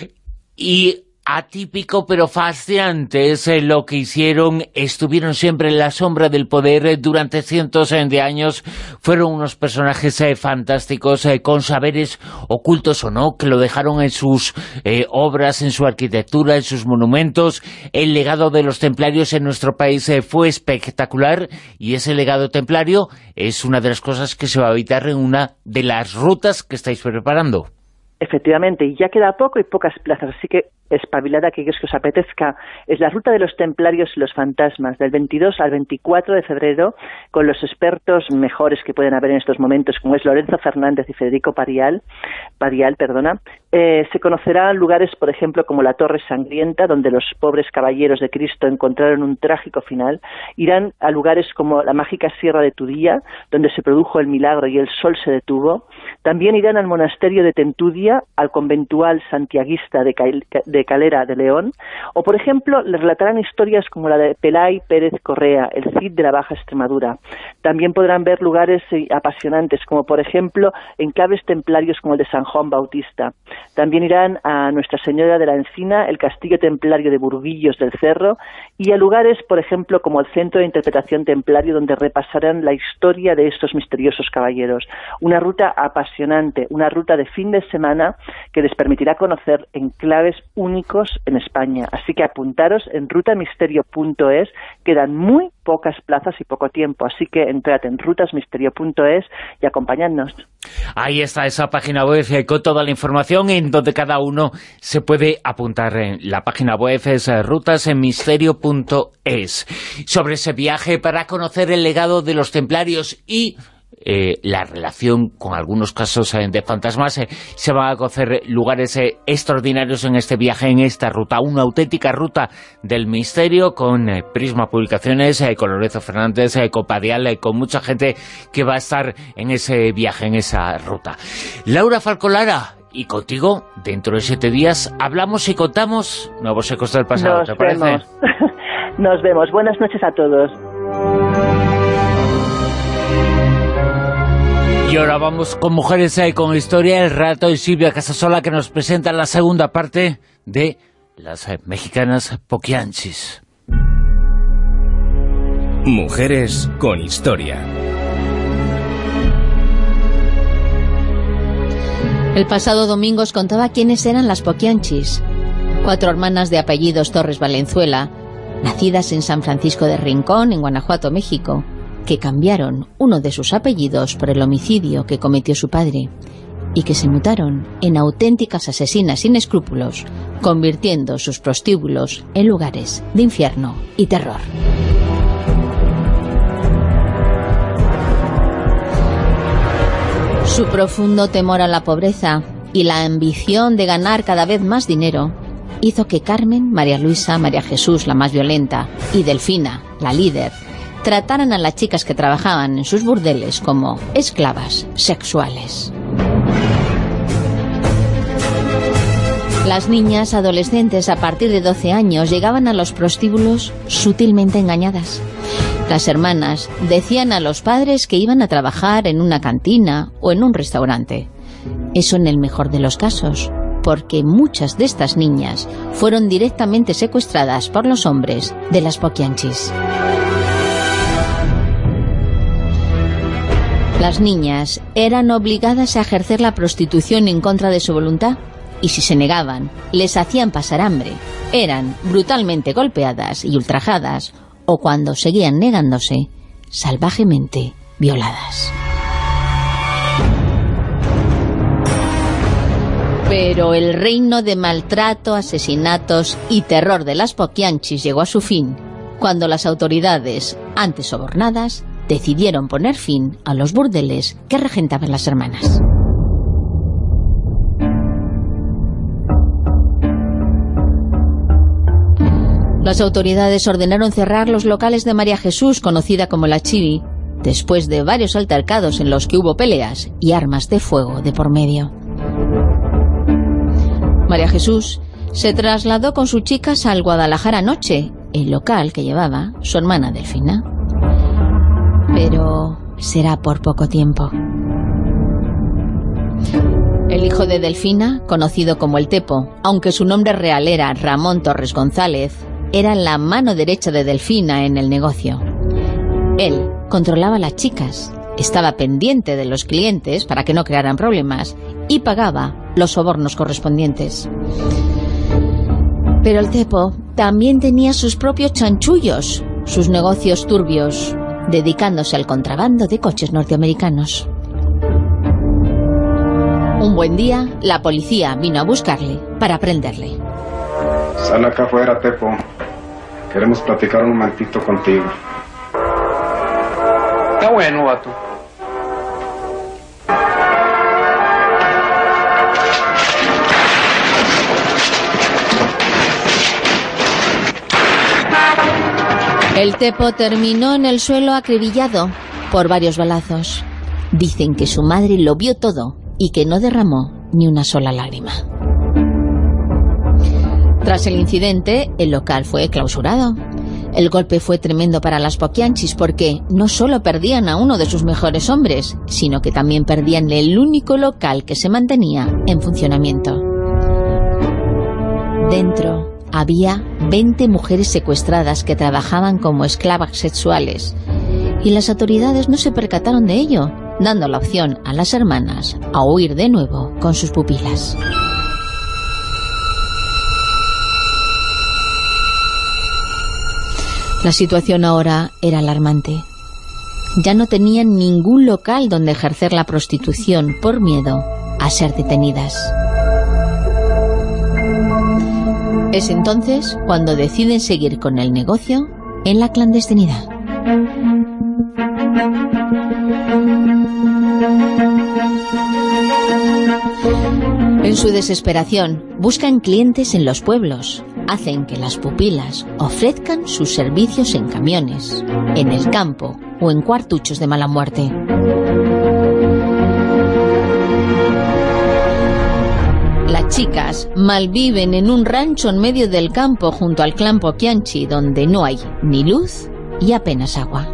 Y atípico pero fascinante es eh, lo que hicieron, estuvieron siempre en la sombra del poder eh, durante cientos eh, de años, fueron unos personajes eh, fantásticos, eh, con saberes ocultos o no, que lo dejaron en sus eh, obras, en su arquitectura, en sus monumentos. El legado de los templarios en nuestro país eh, fue espectacular y ese legado templario es una de las cosas que se va a habitar en una de las rutas que estáis preparando.
Efectivamente, y ya queda poco y pocas plazas, así que espabilada que es que os apetezca. Es la ruta de los templarios y los fantasmas, del veintidós al veinticuatro de febrero, con los expertos mejores que pueden haber en estos momentos, como es Lorenzo Fernández y Federico Parial, Parial, perdona. Eh, se conocerán lugares, por ejemplo, como la Torre Sangrienta, donde los pobres caballeros de Cristo encontraron un trágico final. Irán a lugares como la mágica Sierra de Tudía, donde se produjo el milagro y el sol se detuvo. También irán al monasterio de Tentudia, al conventual santiaguista de, Cal de Calera de León, o por ejemplo les relatarán historias como la de Pelay Pérez Correa, el Cid de la Baja Extremadura. También podrán ver lugares eh, apasionantes, como por ejemplo enclaves templarios como el de San Juan Bautista. También irán a Nuestra Señora de la Encina, el Castillo Templario de Burguillos del Cerro, y a lugares, por ejemplo, como el Centro de Interpretación Templario, donde repasarán la historia de estos misteriosos caballeros. Una ruta apasionante, una ruta de fin de semana que les permitirá conocer enclaves únicos en España. Así que apuntaros en rutamisterio punto es, quedan muy pocas plazas y poco tiempo, así que entrad en rutasmisterio punto es y acompañadnos.
Ahí está esa página web con toda la información en donde cada uno se puede apuntar. La página web es rutasmisterio punto es. Sobre ese viaje para conocer el legado de los templarios y Eh, la relación con algunos casos eh, de fantasmas, eh, se van a conocer lugares eh, extraordinarios en este viaje, en esta ruta, una auténtica ruta del misterio con eh, Prisma Publicaciones, eh, con Lorenzo Fernández, eh, con Parial, eh, con mucha gente que va a estar en ese viaje, en esa ruta. Laura Falcolara, y contigo, dentro de siete días, hablamos y contamos nuevos ecos del pasado.
Nos
¿Te parece?
Vemos. Nos vemos. Buenas noches a todos.
Y ahora vamos con Mujeres eh, con Historia, el relato de Silvia Casasola, que nos presenta la segunda parte de las eh, mexicanas Poquianchis.
Mujeres con Historia.
El pasado domingo os contaba quiénes eran las Poquianchis, cuatro hermanas de apellidos Torres Valenzuela, nacidas en San Francisco de Rincón, en Guanajuato, México, que cambiaron uno de sus apellidos por el homicidio que cometió su padre y que se mutaron en auténticas asesinas sin escrúpulos, convirtiendo sus prostíbulos en lugares de infierno y terror. Su profundo temor a la pobreza y la ambición de ganar cada vez más dinero hizo que Carmen, María Luisa, María Jesús, la más violenta, y Delfina, la líder, trataran a las chicas que trabajaban en sus burdeles como esclavas sexuales. Las niñas adolescentes a partir de doce años llegaban a los prostíbulos sutilmente engañadas. Las hermanas decían a los padres que iban a trabajar en una cantina o en un restaurante. Eso en el mejor de los casos, porque muchas de estas niñas fueron directamente secuestradas por los hombres de las Poquianchis. Las niñas eran obligadas a ejercer la prostitución en contra de su voluntad, y si se negaban, les hacían pasar hambre, eran brutalmente golpeadas y ultrajadas, o cuando seguían negándose, salvajemente violadas. Pero el reino de maltrato, asesinatos y terror de las Poquianchis llegó a su fin cuando las autoridades, antes sobornadas, decidieron poner fin a los burdeles que regentaban las hermanas. Las autoridades ordenaron cerrar los locales de María Jesús, conocida como la Chibi, después de varios altercados en los que hubo peleas y armas de fuego de por medio. María Jesús se trasladó con sus chicas al Guadalajara Noche, el local que llevaba su hermana Delfina. Pero será por poco tiempo. El hijo de Delfina, conocido como el Tepo, aunque su nombre real era Ramón Torres González, era la mano derecha de Delfina en el negocio. Él controlaba a las chicas, estaba pendiente de los clientes para que no crearan problemas y pagaba los sobornos correspondientes. Pero el Tepo también tenía sus propios chanchullos, sus negocios turbios, dedicándose al contrabando de coches norteamericanos. Un buen día, la policía vino a buscarle para prenderle.
Sal acá afuera, Tepo. Queremos platicar un momentito contigo.
Está bueno, vato.
El Tepo terminó en el suelo acribillado por varios balazos. Dicen que su madre lo vio todo y que no derramó ni una sola lágrima. Tras el incidente, el local fue clausurado. El golpe fue tremendo para las Poquianchis porque no solo perdían a uno de sus mejores hombres, sino que también perdían el único local que se mantenía en funcionamiento. Dentro había veinte mujeres secuestradas que trabajaban como esclavas sexuales y las autoridades no se percataron de ello, dando la opción a las hermanas a huir de nuevo con sus pupilas. La situación ahora era alarmante. Ya no tenían ningún local donde ejercer la prostitución por miedo a ser detenidas. Es entonces cuando deciden seguir con el negocio en la clandestinidad. En su desesperación, buscan clientes en los pueblos. Hacen que las pupilas ofrezcan sus servicios en camiones, en el campo o en cuartuchos de mala muerte. Las chicas malviven en un rancho en medio del campo junto al clan Poquianchi, donde no hay ni luz y apenas agua.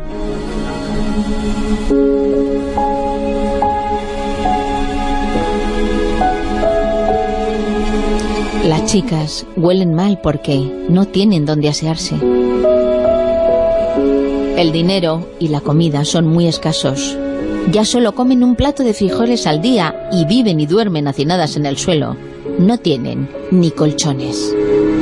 Las chicas huelen mal porque no tienen dónde asearse. El dinero y la comida son muy escasos. Ya solo comen un plato de frijoles al día y viven y duermen hacinadas en el suelo. No tienen ni colchones.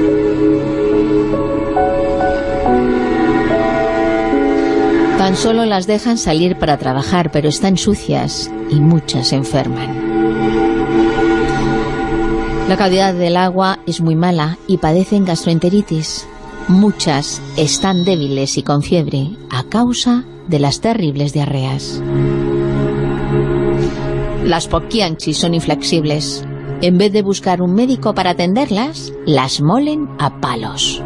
Tan solo las dejan salir para trabajar, pero están sucias y muchas se enferman. La calidad del agua es muy mala y padecen gastroenteritis. Muchas están débiles y con fiebre a causa de las terribles diarreas. Las Poquianchis son inflexibles. En vez de buscar un médico para atenderlas, las molen a palos.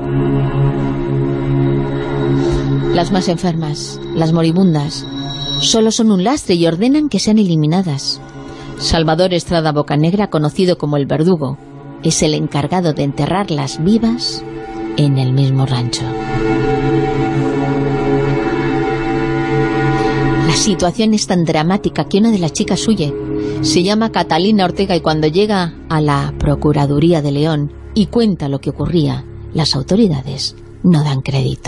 Las más enfermas, las moribundas, solo son un lastre y ordenan que sean eliminadas. Salvador Estrada Bocanegra, conocido como el Verdugo, es el encargado de enterrarlas vivas en el mismo rancho. La situación es tan dramática que una de las chicas huye. Se llama Catalina Ortega y cuando llega a la Procuraduría de León y cuenta lo que ocurría, las autoridades no dan crédito.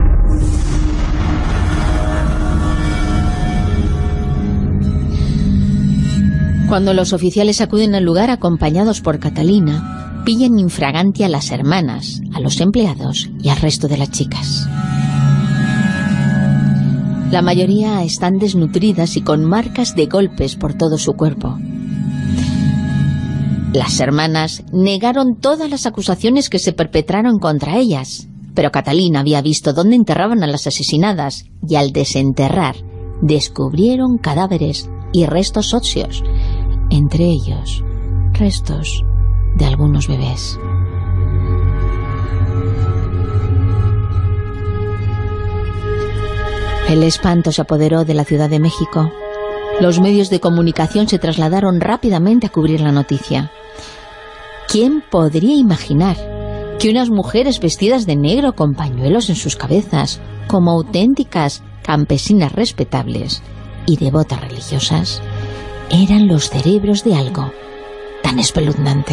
Cuando los oficiales acuden al lugar acompañados por Catalina, pillan infraganti a las hermanas, a los empleados y al resto de las chicas. La mayoría están desnutridas y con marcas de golpes por todo su cuerpo. Las hermanas negaron todas las acusaciones que se perpetraron contra ellas, pero Catalina había visto dónde enterraban a las asesinadas y al desenterrar descubrieron cadáveres y restos óseos, entre ellos restos de algunos bebés. El espanto se apoderó de la Ciudad de México. Los medios de comunicación se trasladaron rápidamente a cubrir la noticia. ¿Quién podría imaginar que unas mujeres vestidas de negro con pañuelos en sus cabezas, como auténticas campesinas respetables y devotas religiosas, eran los cerebros de algo tan espeluznante?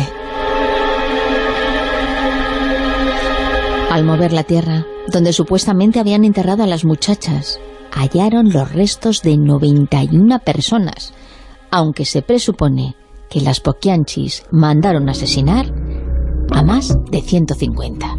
Al mover la tierra, donde supuestamente habían enterrado a las muchachas, hallaron los restos de noventa y una personas, aunque se presupone que las Poquianchis mandaron asesinar a más de ciento cincuenta.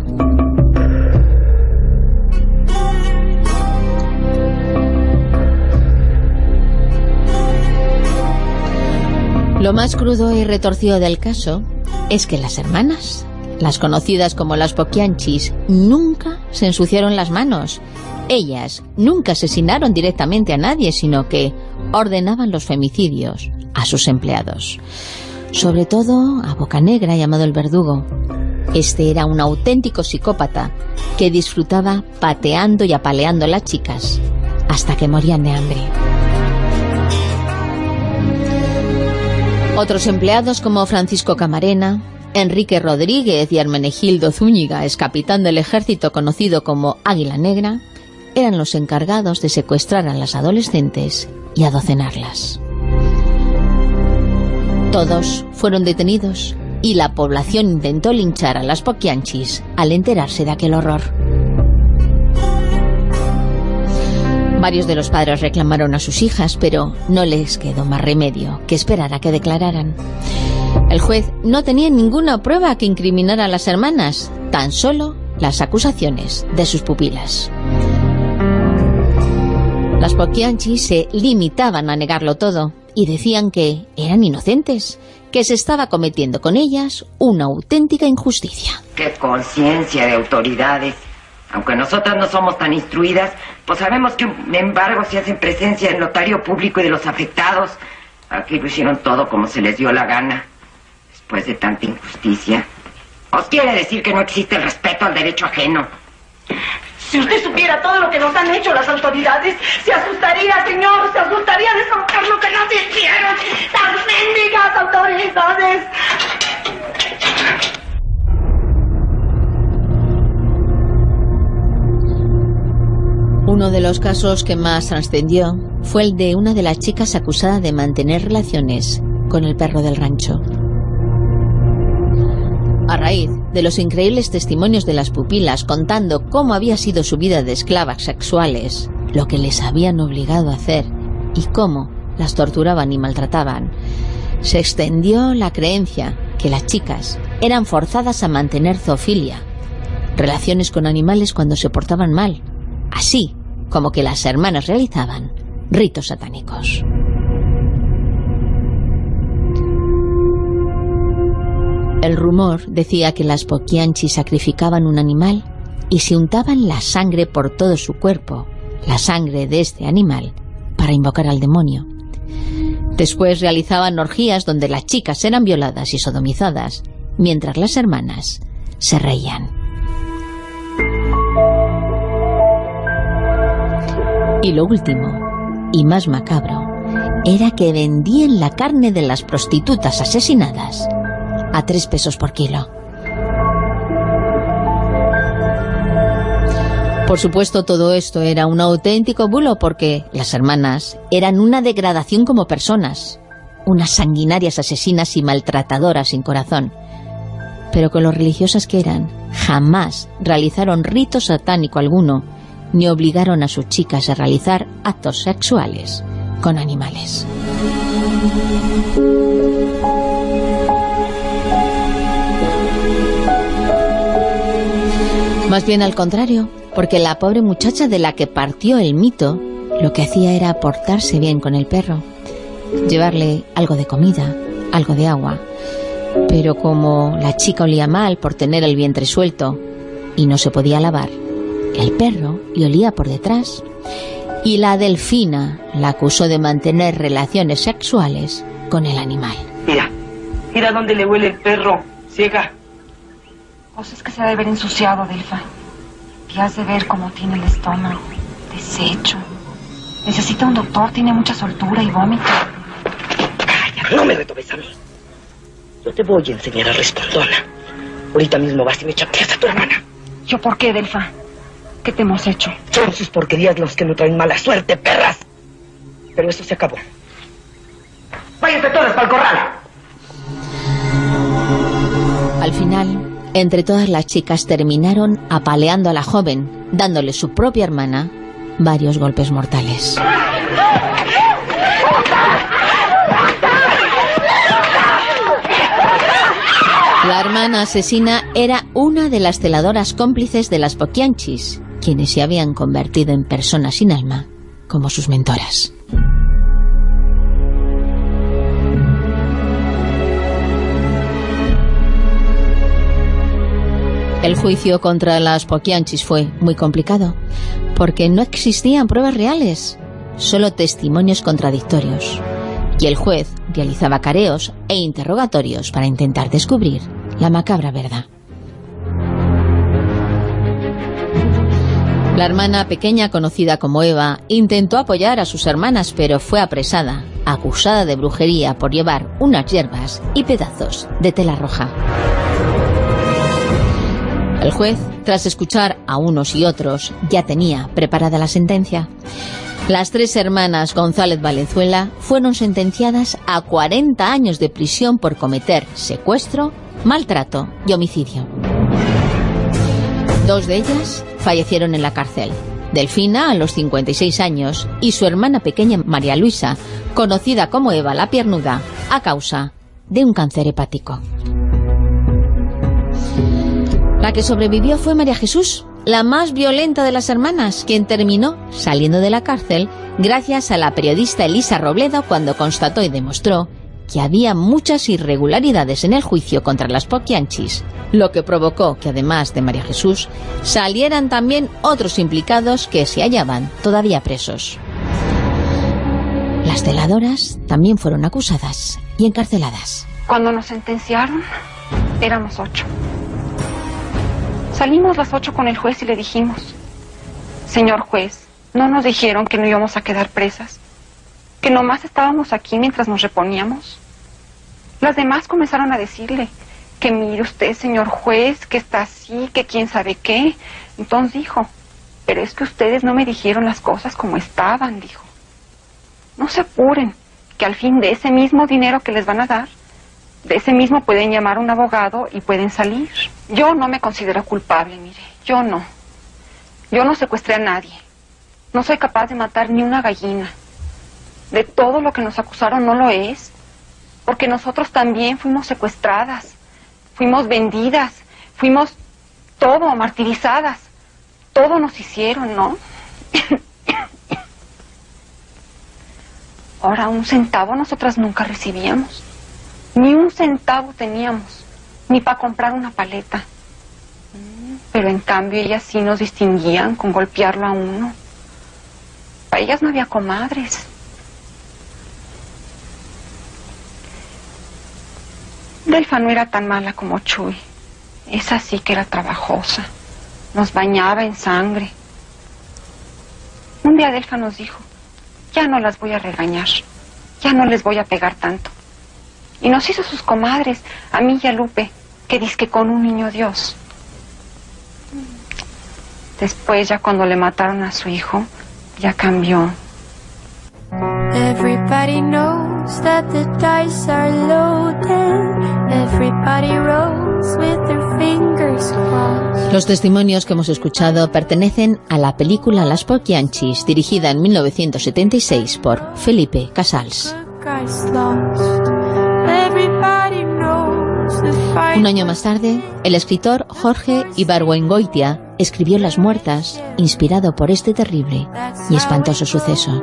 Lo más crudo y retorcido del caso es que las hermanas, las conocidas como las Poquianchis, nunca se ensuciaron las manos. Ellas nunca asesinaron directamente a nadie, sino que ordenaban los femicidios a sus empleados. Sobre todo a Bocanegra, llamado el Verdugo. Este era un auténtico psicópata que disfrutaba pateando y apaleando a las chicas hasta que morían de hambre. Otros empleados como Francisco Camarena, Enrique Rodríguez y Hermenegildo Zúñiga, ex capitán del ejército conocido como Águila Negra, eran los encargados de secuestrar a las adolescentes y adocenarlas. Todos fueron detenidos y la población intentó linchar a las Poquianchis al enterarse de aquel horror. Varios de los padres reclamaron a sus hijas, pero no les quedó más remedio que esperar a que declararan. El juez no tenía ninguna prueba que incriminara a las hermanas, tan solo las acusaciones de sus pupilas. Las Poquianchis se limitaban a negarlo todo y decían que eran inocentes, que se estaba cometiendo con ellas una auténtica injusticia.
¡Qué conciencia de autoridades! Aunque nosotras no somos tan instruidas, pues sabemos que un embargo se hace en presencia del notario público y de los afectados. Aquí lo hicieron todo como se les dio la gana. Después de tanta injusticia, ¿os quiere decir que no existe el respeto al derecho ajeno?
Si usted supiera todo lo que nos han hecho las autoridades, se asustaría, señor, se asustaría de saber lo que nos hicieron las mendigas autoridades.
Uno de los casos que más trascendió fue el de una de las chicas acusada de mantener relaciones con el perro del rancho. A raíz de los increíbles testimonios de las pupilas contando cómo había sido su vida de esclavas sexuales, lo que les habían obligado a hacer y cómo las torturaban y maltrataban, se extendió la creencia que las chicas eran forzadas a mantener zoofilia, relaciones con animales cuando se portaban mal, así como que las hermanas realizaban ritos satánicos. El rumor decía que las Poquianchis sacrificaban un animal y se untaban la sangre por todo su cuerpo, la sangre de este animal, para invocar al demonio. Después realizaban orgías donde las chicas eran violadas y sodomizadas, mientras las hermanas se reían. Y lo último, y más macabro, era que vendían la carne de las prostitutas asesinadas a tres pesos por kilo. Por supuesto, todo esto era un auténtico bulo porque las hermanas eran una degradación como personas, unas sanguinarias asesinas y maltratadoras sin corazón. Pero con lo religiosas que eran, jamás realizaron rito satánico alguno, ni obligaron a sus chicas a realizar actos sexuales con animales. Más bien al contrario, porque la pobre muchacha de la que partió el mito, lo que hacía era portarse bien con el perro, llevarle algo de comida, algo de agua. Pero como la chica olía mal por tener el vientre suelto y no se podía lavar, el perro le olía por detrás, y la Delfina la acusó de mantener relaciones sexuales con el animal.
Mira, mira dónde le huele el perro, ciega. Pues es que se ha de ver ensuciado, Delfa. Y has de ver cómo tiene el estómago, deshecho. Necesita un doctor, tiene mucha soltura y vómito.
Calla, no me retobes a mí. Yo te voy a enseñar a respondona. Ahorita mismo vas y me chateas a tu hermana.
¿Yo por qué, Delfa? ¿Qué te hemos hecho?
Son sus porquerías los que no traen mala suerte, perras. Pero eso se acabó. Váyanse todas para el corral.
Al final, entre todas las chicas terminaron apaleando a la joven, dándole su propia hermana varios golpes mortales. La hermana asesina era una de las celadoras cómplices de las Poquianchis, quienes se habían convertido en personas sin alma, como sus mentoras. El juicio contra las Poquianchis fue muy complicado, porque no existían pruebas reales, solo testimonios contradictorios, y el juez realizaba careos e interrogatorios para intentar descubrir la macabra verdad. La hermana pequeña, conocida como Eva, intentó apoyar a sus hermanas, pero fue apresada, acusada de brujería por llevar unas hierbas y pedazos de tela roja. El juez, tras escuchar a unos y otros, ya tenía preparada la sentencia. Las tres hermanas González Valenzuela fueron sentenciadas a cuarenta años de prisión por cometer secuestro, maltrato y homicidio. Dos de ellas fallecieron en la cárcel. Delfina, a los cincuenta y seis años, y su hermana pequeña María Luisa, conocida como Eva la Piernuda, a causa de un cáncer hepático. La que sobrevivió fue María Jesús, la más violenta de las hermanas, quien terminó saliendo de la cárcel gracias a la periodista Elisa Robledo cuando constató y demostró que había muchas irregularidades en el juicio contra las Poquianchis, lo que provocó que además de María Jesús salieran también otros implicados que se hallaban todavía presos. Las celadoras también fueron acusadas y encarceladas.
Cuando nos sentenciaron, éramos ocho. Salimos las ocho con el juez y le dijimos: señor juez, ¿no nos dijeron que no íbamos a quedar presas? ¿Que nomás estábamos aquí mientras nos reponíamos? Las demás comenzaron a decirle que mire usted, señor juez, que está así, que quién sabe qué. Entonces dijo: pero es que ustedes no me dijeron las cosas como estaban, dijo. No se apuren, que al fin de ese mismo dinero que les van a dar, de ese mismo pueden llamar a un abogado y pueden salir. Yo no me considero culpable, mire, yo no. Yo no secuestré a nadie. No soy capaz de matar ni una gallina. De todo lo que nos acusaron no lo es, porque nosotros también fuimos secuestradas, fuimos vendidas, fuimos todo, martirizadas. Todo nos hicieron, ¿no? Ahora, un centavo nosotras nunca recibíamos. Ni un centavo teníamos, ni para comprar una paleta. Pero en cambio ellas sí nos distinguían con golpearlo a uno. Para ellas no había comadres. Delfa no era tan mala como Chuy. Esa sí que era trabajosa. Nos bañaba en sangre. Un día Delfa nos dijo, ya no las voy a regañar, ya no les voy a pegar tanto. Y nos hizo sus comadres, a mí y a Lupe, que dizque con un niño Dios. Después, ya cuando le mataron a su hijo, ya cambió.
Everybody knows that the dice are loaded. Everybody rolls with their fingers crossed.
Los testimonios que hemos escuchado pertenecen a la película Las Poquianchis, dirigida en mil novecientos setenta y seis por Felipe Casals. Un año más tarde, el escritor Jorge Ibargüengoitia escribió Las Muertas, inspirado por este terrible y espantoso suceso.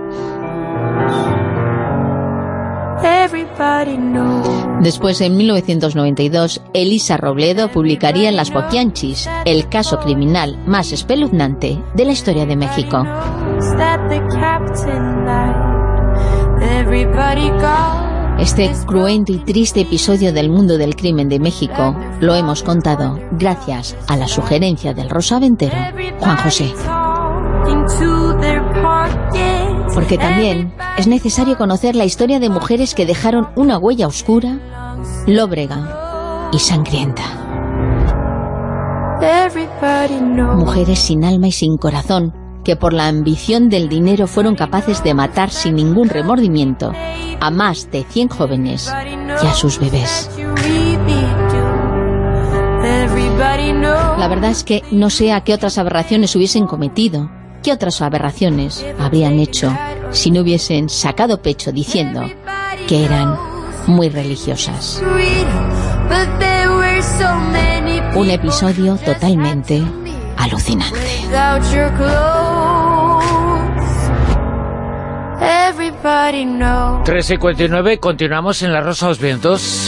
Después, en mil novecientos noventa y dos, Elisa Robledo publicaría en Las Poquianchis el caso criminal más espeluznante de la historia de México. Este cruento y triste episodio del mundo del crimen de México lo hemos contado gracias a la sugerencia del rosaventero Juan José. Porque también es necesario conocer la historia de mujeres que dejaron una huella oscura, lóbrega y sangrienta. Mujeres sin alma y sin corazón, que por la ambición del dinero fueron capaces de matar sin ningún remordimiento a más de cien jóvenes y a sus bebés. La verdad es que no sé a qué otras aberraciones hubiesen cometido, qué otras aberraciones habrían hecho si no hubiesen sacado pecho diciendo que eran muy religiosas. Un episodio totalmente alucinante.
tres cincuenta y nueve, continuamos en La Rosa de los Vientos.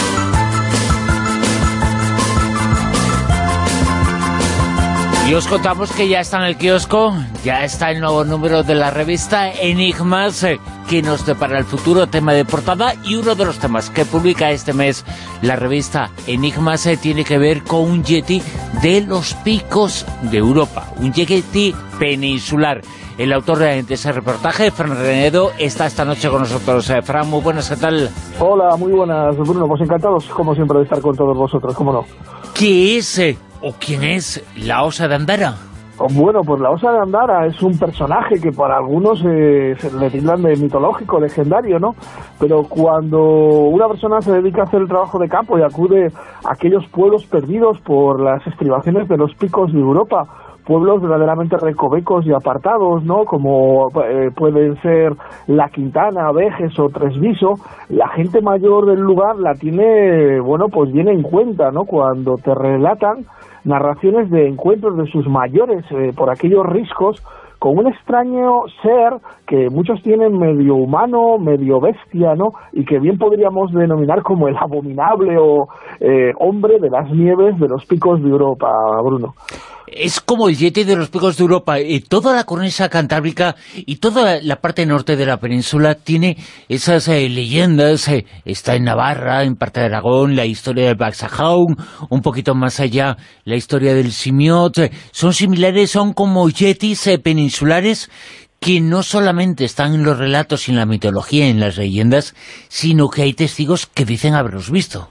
Y os contamos que ya está en el kiosco, ya está el nuevo número de la revista Enigmas, eh, que nos depara el futuro, tema de portada, y uno de los temas que publica este mes la revista Enigmas eh, tiene que ver con un yeti de los picos de Europa, un yeti peninsular. El autor de ese reportaje, Fran Renedo, está esta noche con nosotros. Eh, Fran, muy buenas, ¿qué tal?
Hola, muy buenas, Bruno, pues encantados, como siempre, de estar con todos vosotros, ¿cómo no?
¿Qué es eh, o quién es la Osa de Andara?
Bueno, pues la Osa de Andara es un personaje que para algunos eh, se le tildan de mitológico, legendario, ¿no? Pero cuando una persona se dedica a hacer el trabajo de campo y acude a aquellos pueblos perdidos por las estribaciones de los picos de Europa, pueblos verdaderamente recovecos y apartados, ¿no? Como eh, pueden ser La Quintana, Vejes o Tresviso, la gente mayor del lugar la tiene, bueno, pues bien en cuenta, ¿no? Cuando te relatan narraciones de encuentros de sus mayores eh, por aquellos riscos con un extraño ser que muchos tienen medio humano, medio bestia, ¿no? Y que bien podríamos denominar como el abominable o eh, hombre de las nieves de los picos de Europa, Bruno.
Es como el yeti de los picos de Europa. Y toda la cornisa cantábrica y toda la parte norte de la península tiene esas eh, leyendas. Eh, está en Navarra, en parte de Aragón, la historia del Baxajaun, un poquito más allá, la historia del Simiot. Eh, son similares, son como yetis eh, peninsulares que no solamente están en los relatos y en la mitología, en las leyendas, sino que hay testigos que dicen haberlos visto.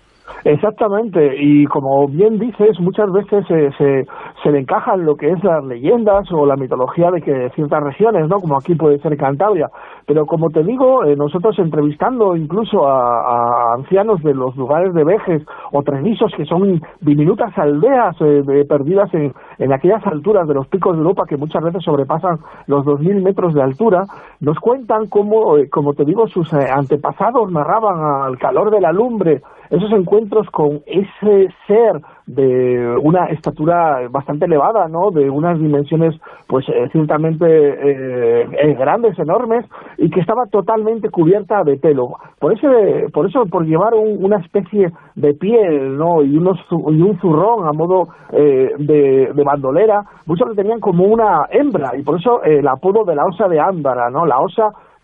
Exactamente, y como bien dices, muchas veces se, se, se le encajan lo que es las leyendas o la mitología de que ciertas regiones, ¿no? Como aquí puede ser Cantabria, pero como te digo, eh, nosotros entrevistando incluso a, a ancianos de los lugares de Vejes o Trevisos, que son diminutas aldeas eh, de, perdidas en, en aquellas alturas de los picos de Europa que muchas veces sobrepasan los dos mil metros de altura, nos cuentan cómo, eh, como te digo, sus eh, antepasados narraban al calor de la lumbre esos encuentros con ese ser de una estatura bastante elevada, ¿no? De unas dimensiones, pues, eh, ciertamente eh, eh, grandes, enormes, y que estaba totalmente cubierta de pelo. Por ese, por eso, por llevar un, una especie de piel, ¿no? Y, unos, y un zurrón a modo eh, de, de bandolera, muchos le tenían como una hembra, y por eso eh, el apodo de la Osa de Andara, ¿no? La osa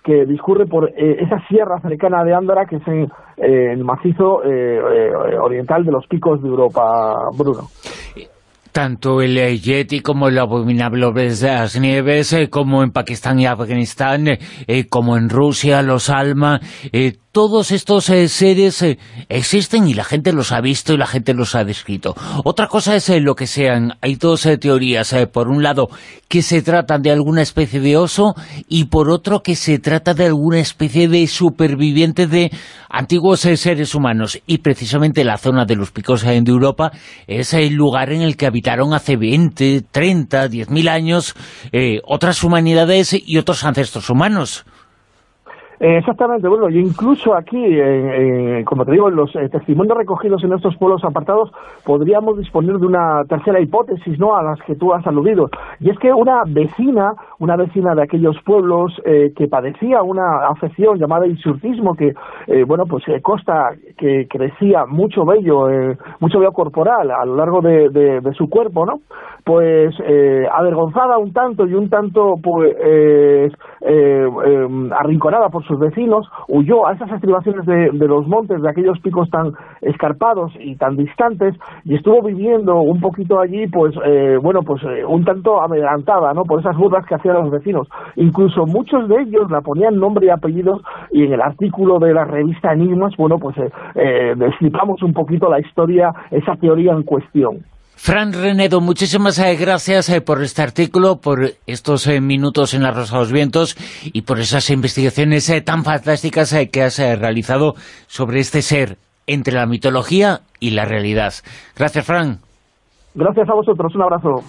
que discurre por eh, esa sierra cercana de Ándara, que es en, eh, el macizo eh, eh, oriental de los Picos de Europa, Bruno.
Tanto el eh, Yeti como el abominable de las nieves, eh, como en Pakistán y Afganistán, eh, eh, como en Rusia, los Alma, eh, todos estos eh, seres eh, existen y la gente los ha visto y la gente los ha descrito. Otra cosa es eh, lo que sean. Hay dos eh, teorías. Eh, por un lado, que se tratan de alguna especie de oso, y por otro, que se trata de alguna especie de superviviente de antiguos eh, seres humanos. Y precisamente la zona de los Picos eh, de Europa es el lugar en el que habitaron hace veinte, treinta, diez mil años eh, otras humanidades y otros ancestros humanos.
Exactamente, bueno, y incluso aquí, eh, eh, como te digo, en los eh, testimonios recogidos en estos pueblos apartados, podríamos disponer de una tercera hipótesis, ¿no?, a las que tú has aludido, y es que una vecina, una vecina de aquellos pueblos eh, que padecía una afección llamada hirsutismo, que, eh, bueno, pues eh, consta que crecía mucho vello, eh, mucho vello corporal a lo largo de, de, de su cuerpo, ¿no?, pues eh, avergonzada un tanto y un tanto, pues, eh, eh, eh, arrinconada por sus vecinos, huyó a esas estribaciones de, de los montes, de aquellos picos tan escarpados y tan distantes, y estuvo viviendo un poquito allí, pues, eh, bueno, pues eh, un tanto amedrentada, ¿no?, por esas burlas que hacían los vecinos. Incluso muchos de ellos la ponían nombre y apellidos, y en el artículo de la revista Enigmas, bueno, pues eh, eh, destripamos un poquito la historia, esa teoría en cuestión.
Fran Renedo, muchísimas eh, gracias eh, por este artículo, por estos eh, minutos en La Rosa de los Vientos y por esas investigaciones eh, tan fantásticas eh, que has eh, realizado sobre este ser entre la mitología y la realidad. Gracias, Fran.
Gracias a vosotros, un abrazo.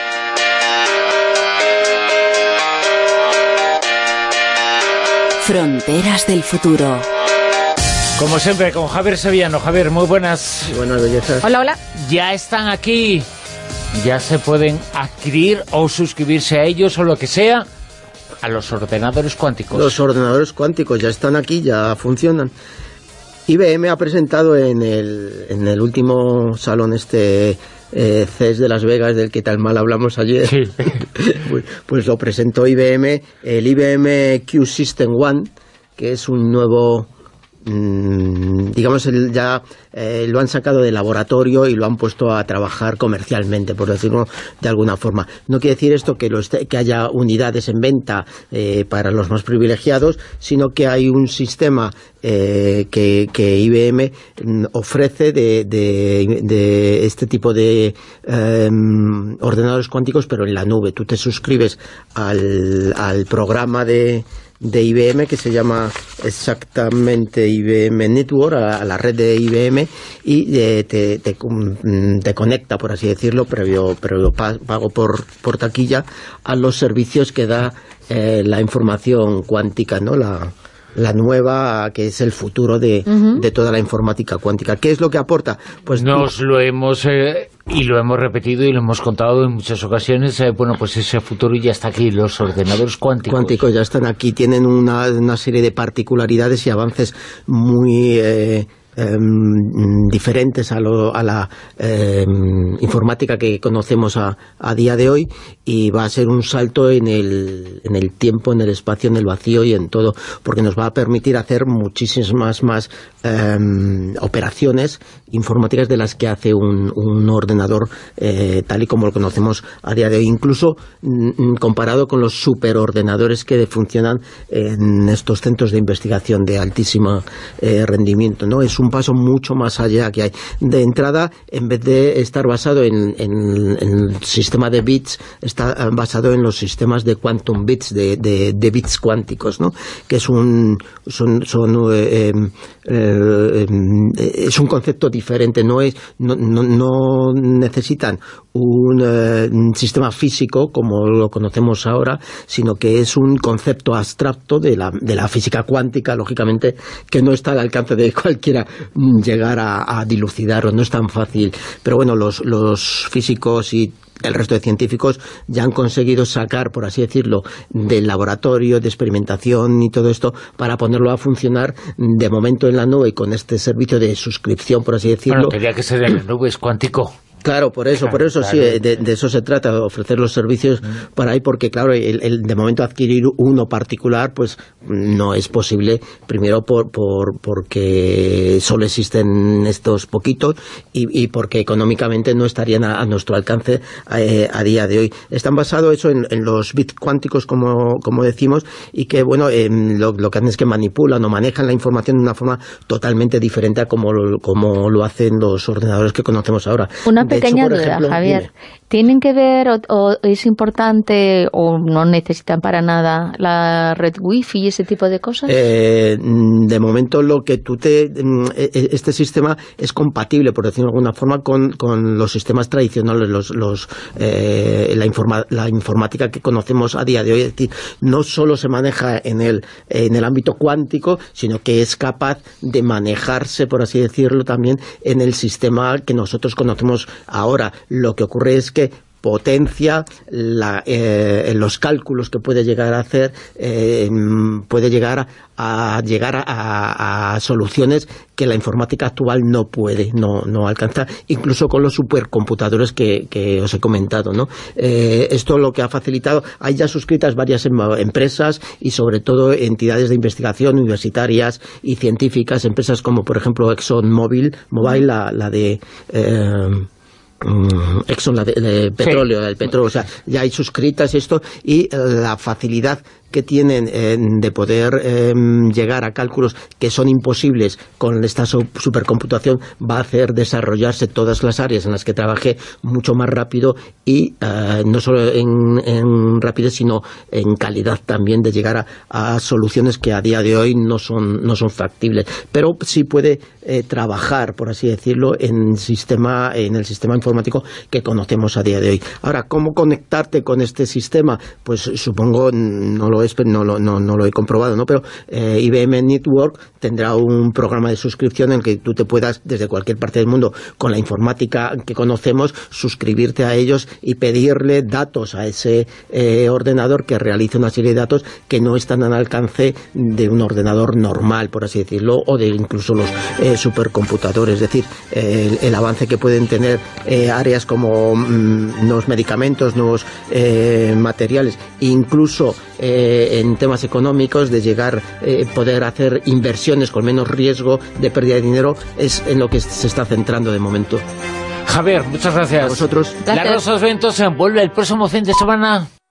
Fronteras del futuro.
Como siempre, con Javier Sevillano. Javier, muy buenas.
Buenas, bellezas.
Hola, hola.
Ya están aquí. Ya se pueden adquirir o suscribirse a ellos o lo que sea, a los ordenadores cuánticos.
Los ordenadores cuánticos ya están aquí, ya funcionan. I B M ha presentado en el, en el último salón este eh, C E S de Las Vegas, del que tal mal hablamos ayer, sí. pues, pues lo presentó I B M, el I B M Q System One, que es un nuevo... digamos, el, ya eh, lo han sacado del laboratorio y lo han puesto a trabajar comercialmente, por decirlo de alguna forma. No quiere decir esto que, lo esté, que haya unidades en venta eh, para los más privilegiados, sino que hay un sistema eh, que, que I B M ofrece de, de, de este tipo de eh, ordenadores cuánticos, pero en la nube. Tú te suscribes al, al programa de... de I B M, que se llama exactamente I B M Network, a, a la red de I B M, y eh, te, te, te conecta, por así decirlo, previo, previo pago por, por taquilla, a los servicios que da eh, la información cuántica, ¿no?, la, la nueva, que es el futuro de, uh-huh. de toda la informática cuántica. ¿Qué es lo que aporta? Pues
nos lo hemos... Eh... y lo hemos repetido y lo hemos contado en muchas ocasiones, eh, bueno, pues ese futuro ya está aquí, los ordenadores cuánticos.
Cuánticos ya están aquí, tienen una, una serie de particularidades y avances muy... Eh, Eh, diferentes a, lo, a la eh, informática que conocemos a, a día de hoy, y va a ser un salto en el, en el tiempo, en el espacio, en el vacío y en todo, porque nos va a permitir hacer muchísimas más eh, operaciones informáticas de las que hace un, un ordenador eh, tal y como lo conocemos a día de hoy, incluso mm, comparado con los superordenadores que funcionan en estos centros de investigación de altísimo eh, rendimiento, ¿no? Es un un paso mucho más allá que hay. De entrada, en vez de estar basado en, en, en el sistema de bits, está basado en los sistemas de quantum bits, de, de, de bits cuánticos, ¿no?, que es un son, son eh, eh, eh, es un concepto diferente. No es no, no, no necesitan un, eh, un sistema físico como lo conocemos ahora, sino que es un concepto abstracto de la, de la física cuántica, lógicamente, que no está al alcance de cualquiera llegar a, a dilucidar, o no es tan fácil. Pero bueno, los, los físicos y el resto de científicos ya han conseguido sacar, por así decirlo, del laboratorio, de experimentación y todo esto, para ponerlo a funcionar de momento en la nube, y con este servicio de suscripción, por así decirlo.
Bueno, tendría que ser en la nube, es cuántico.
Claro, por eso, por eso sí, de, de eso se trata, de ofrecer los servicios para ahí, porque claro, el, el, de momento adquirir uno particular, pues no es posible, primero por, por porque solo existen estos poquitos y, y porque económicamente no estarían a, a nuestro alcance eh, a día de hoy. Están basados eso en, en los bits cuánticos, como, como decimos, y que bueno, eh, lo, lo que hacen es que manipulan o manejan la información de una forma totalmente diferente a como lo, como lo hacen los ordenadores que conocemos ahora.
Una pequeña duda, ejemplo, Javier. Dime. ¿Tienen que ver o, o es importante o no necesitan para nada la red wifi y ese tipo de cosas?
Eh, de momento lo que tú te... Este sistema es compatible, por decirlo de alguna forma, con, con los sistemas tradicionales, los, los, eh, la, informa, la informática que conocemos a día de hoy. Es decir, no solo se maneja en el, en el ámbito cuántico, sino que es capaz de manejarse, por así decirlo, también en el sistema que nosotros conocemos ahora. Lo que ocurre es que potencia la, eh, los cálculos que puede llegar a hacer, eh, puede llegar a, a llegar a, a soluciones que la informática actual no puede, no, no alcanza, incluso con los supercomputadores que, que os he comentado, ¿no? Eh, esto lo que ha facilitado, hay ya suscritas varias em, empresas y sobre todo entidades de investigación universitarias y científicas, empresas como por ejemplo ExxonMobil, Mobile, la, la de... Eh, Exxon, la de, de petróleo, sí. del petróleo, o sea, ya hay suscritas esto y la facilidad que tienen eh, de poder eh, llegar a cálculos que son imposibles con esta supercomputación va a hacer desarrollarse todas las áreas en las que trabajé mucho más rápido y eh, no solo en, en rapidez sino en calidad también, de llegar a, a soluciones que a día de hoy no son, no son factibles, pero sí puede eh, trabajar, por así decirlo, en, sistema, en el sistema informático que conocemos a día de hoy. Ahora, ¿cómo conectarte con este sistema? Pues supongo, no lo No lo, no, no lo he comprobado, ¿no? Pero eh, I B M Network tendrá un programa de suscripción en el que tú te puedas, desde cualquier parte del mundo, con la informática que conocemos, suscribirte a ellos y pedirle datos a ese eh, ordenador que realice una serie de datos que no están al alcance de un ordenador normal, por así decirlo, o de incluso los eh, supercomputadores. Es decir, eh, el, el avance que pueden tener eh, áreas como mm, nuevos medicamentos, nuevos eh, materiales, incluso eh, en temas económicos, de llegar, eh, poder hacer inversiones con menos riesgo de pérdida de dinero, es en lo que se está centrando de momento.
Javier, muchas gracias.
A vosotros.
La Rosa de los Vientos se envuelve el próximo fin de semana.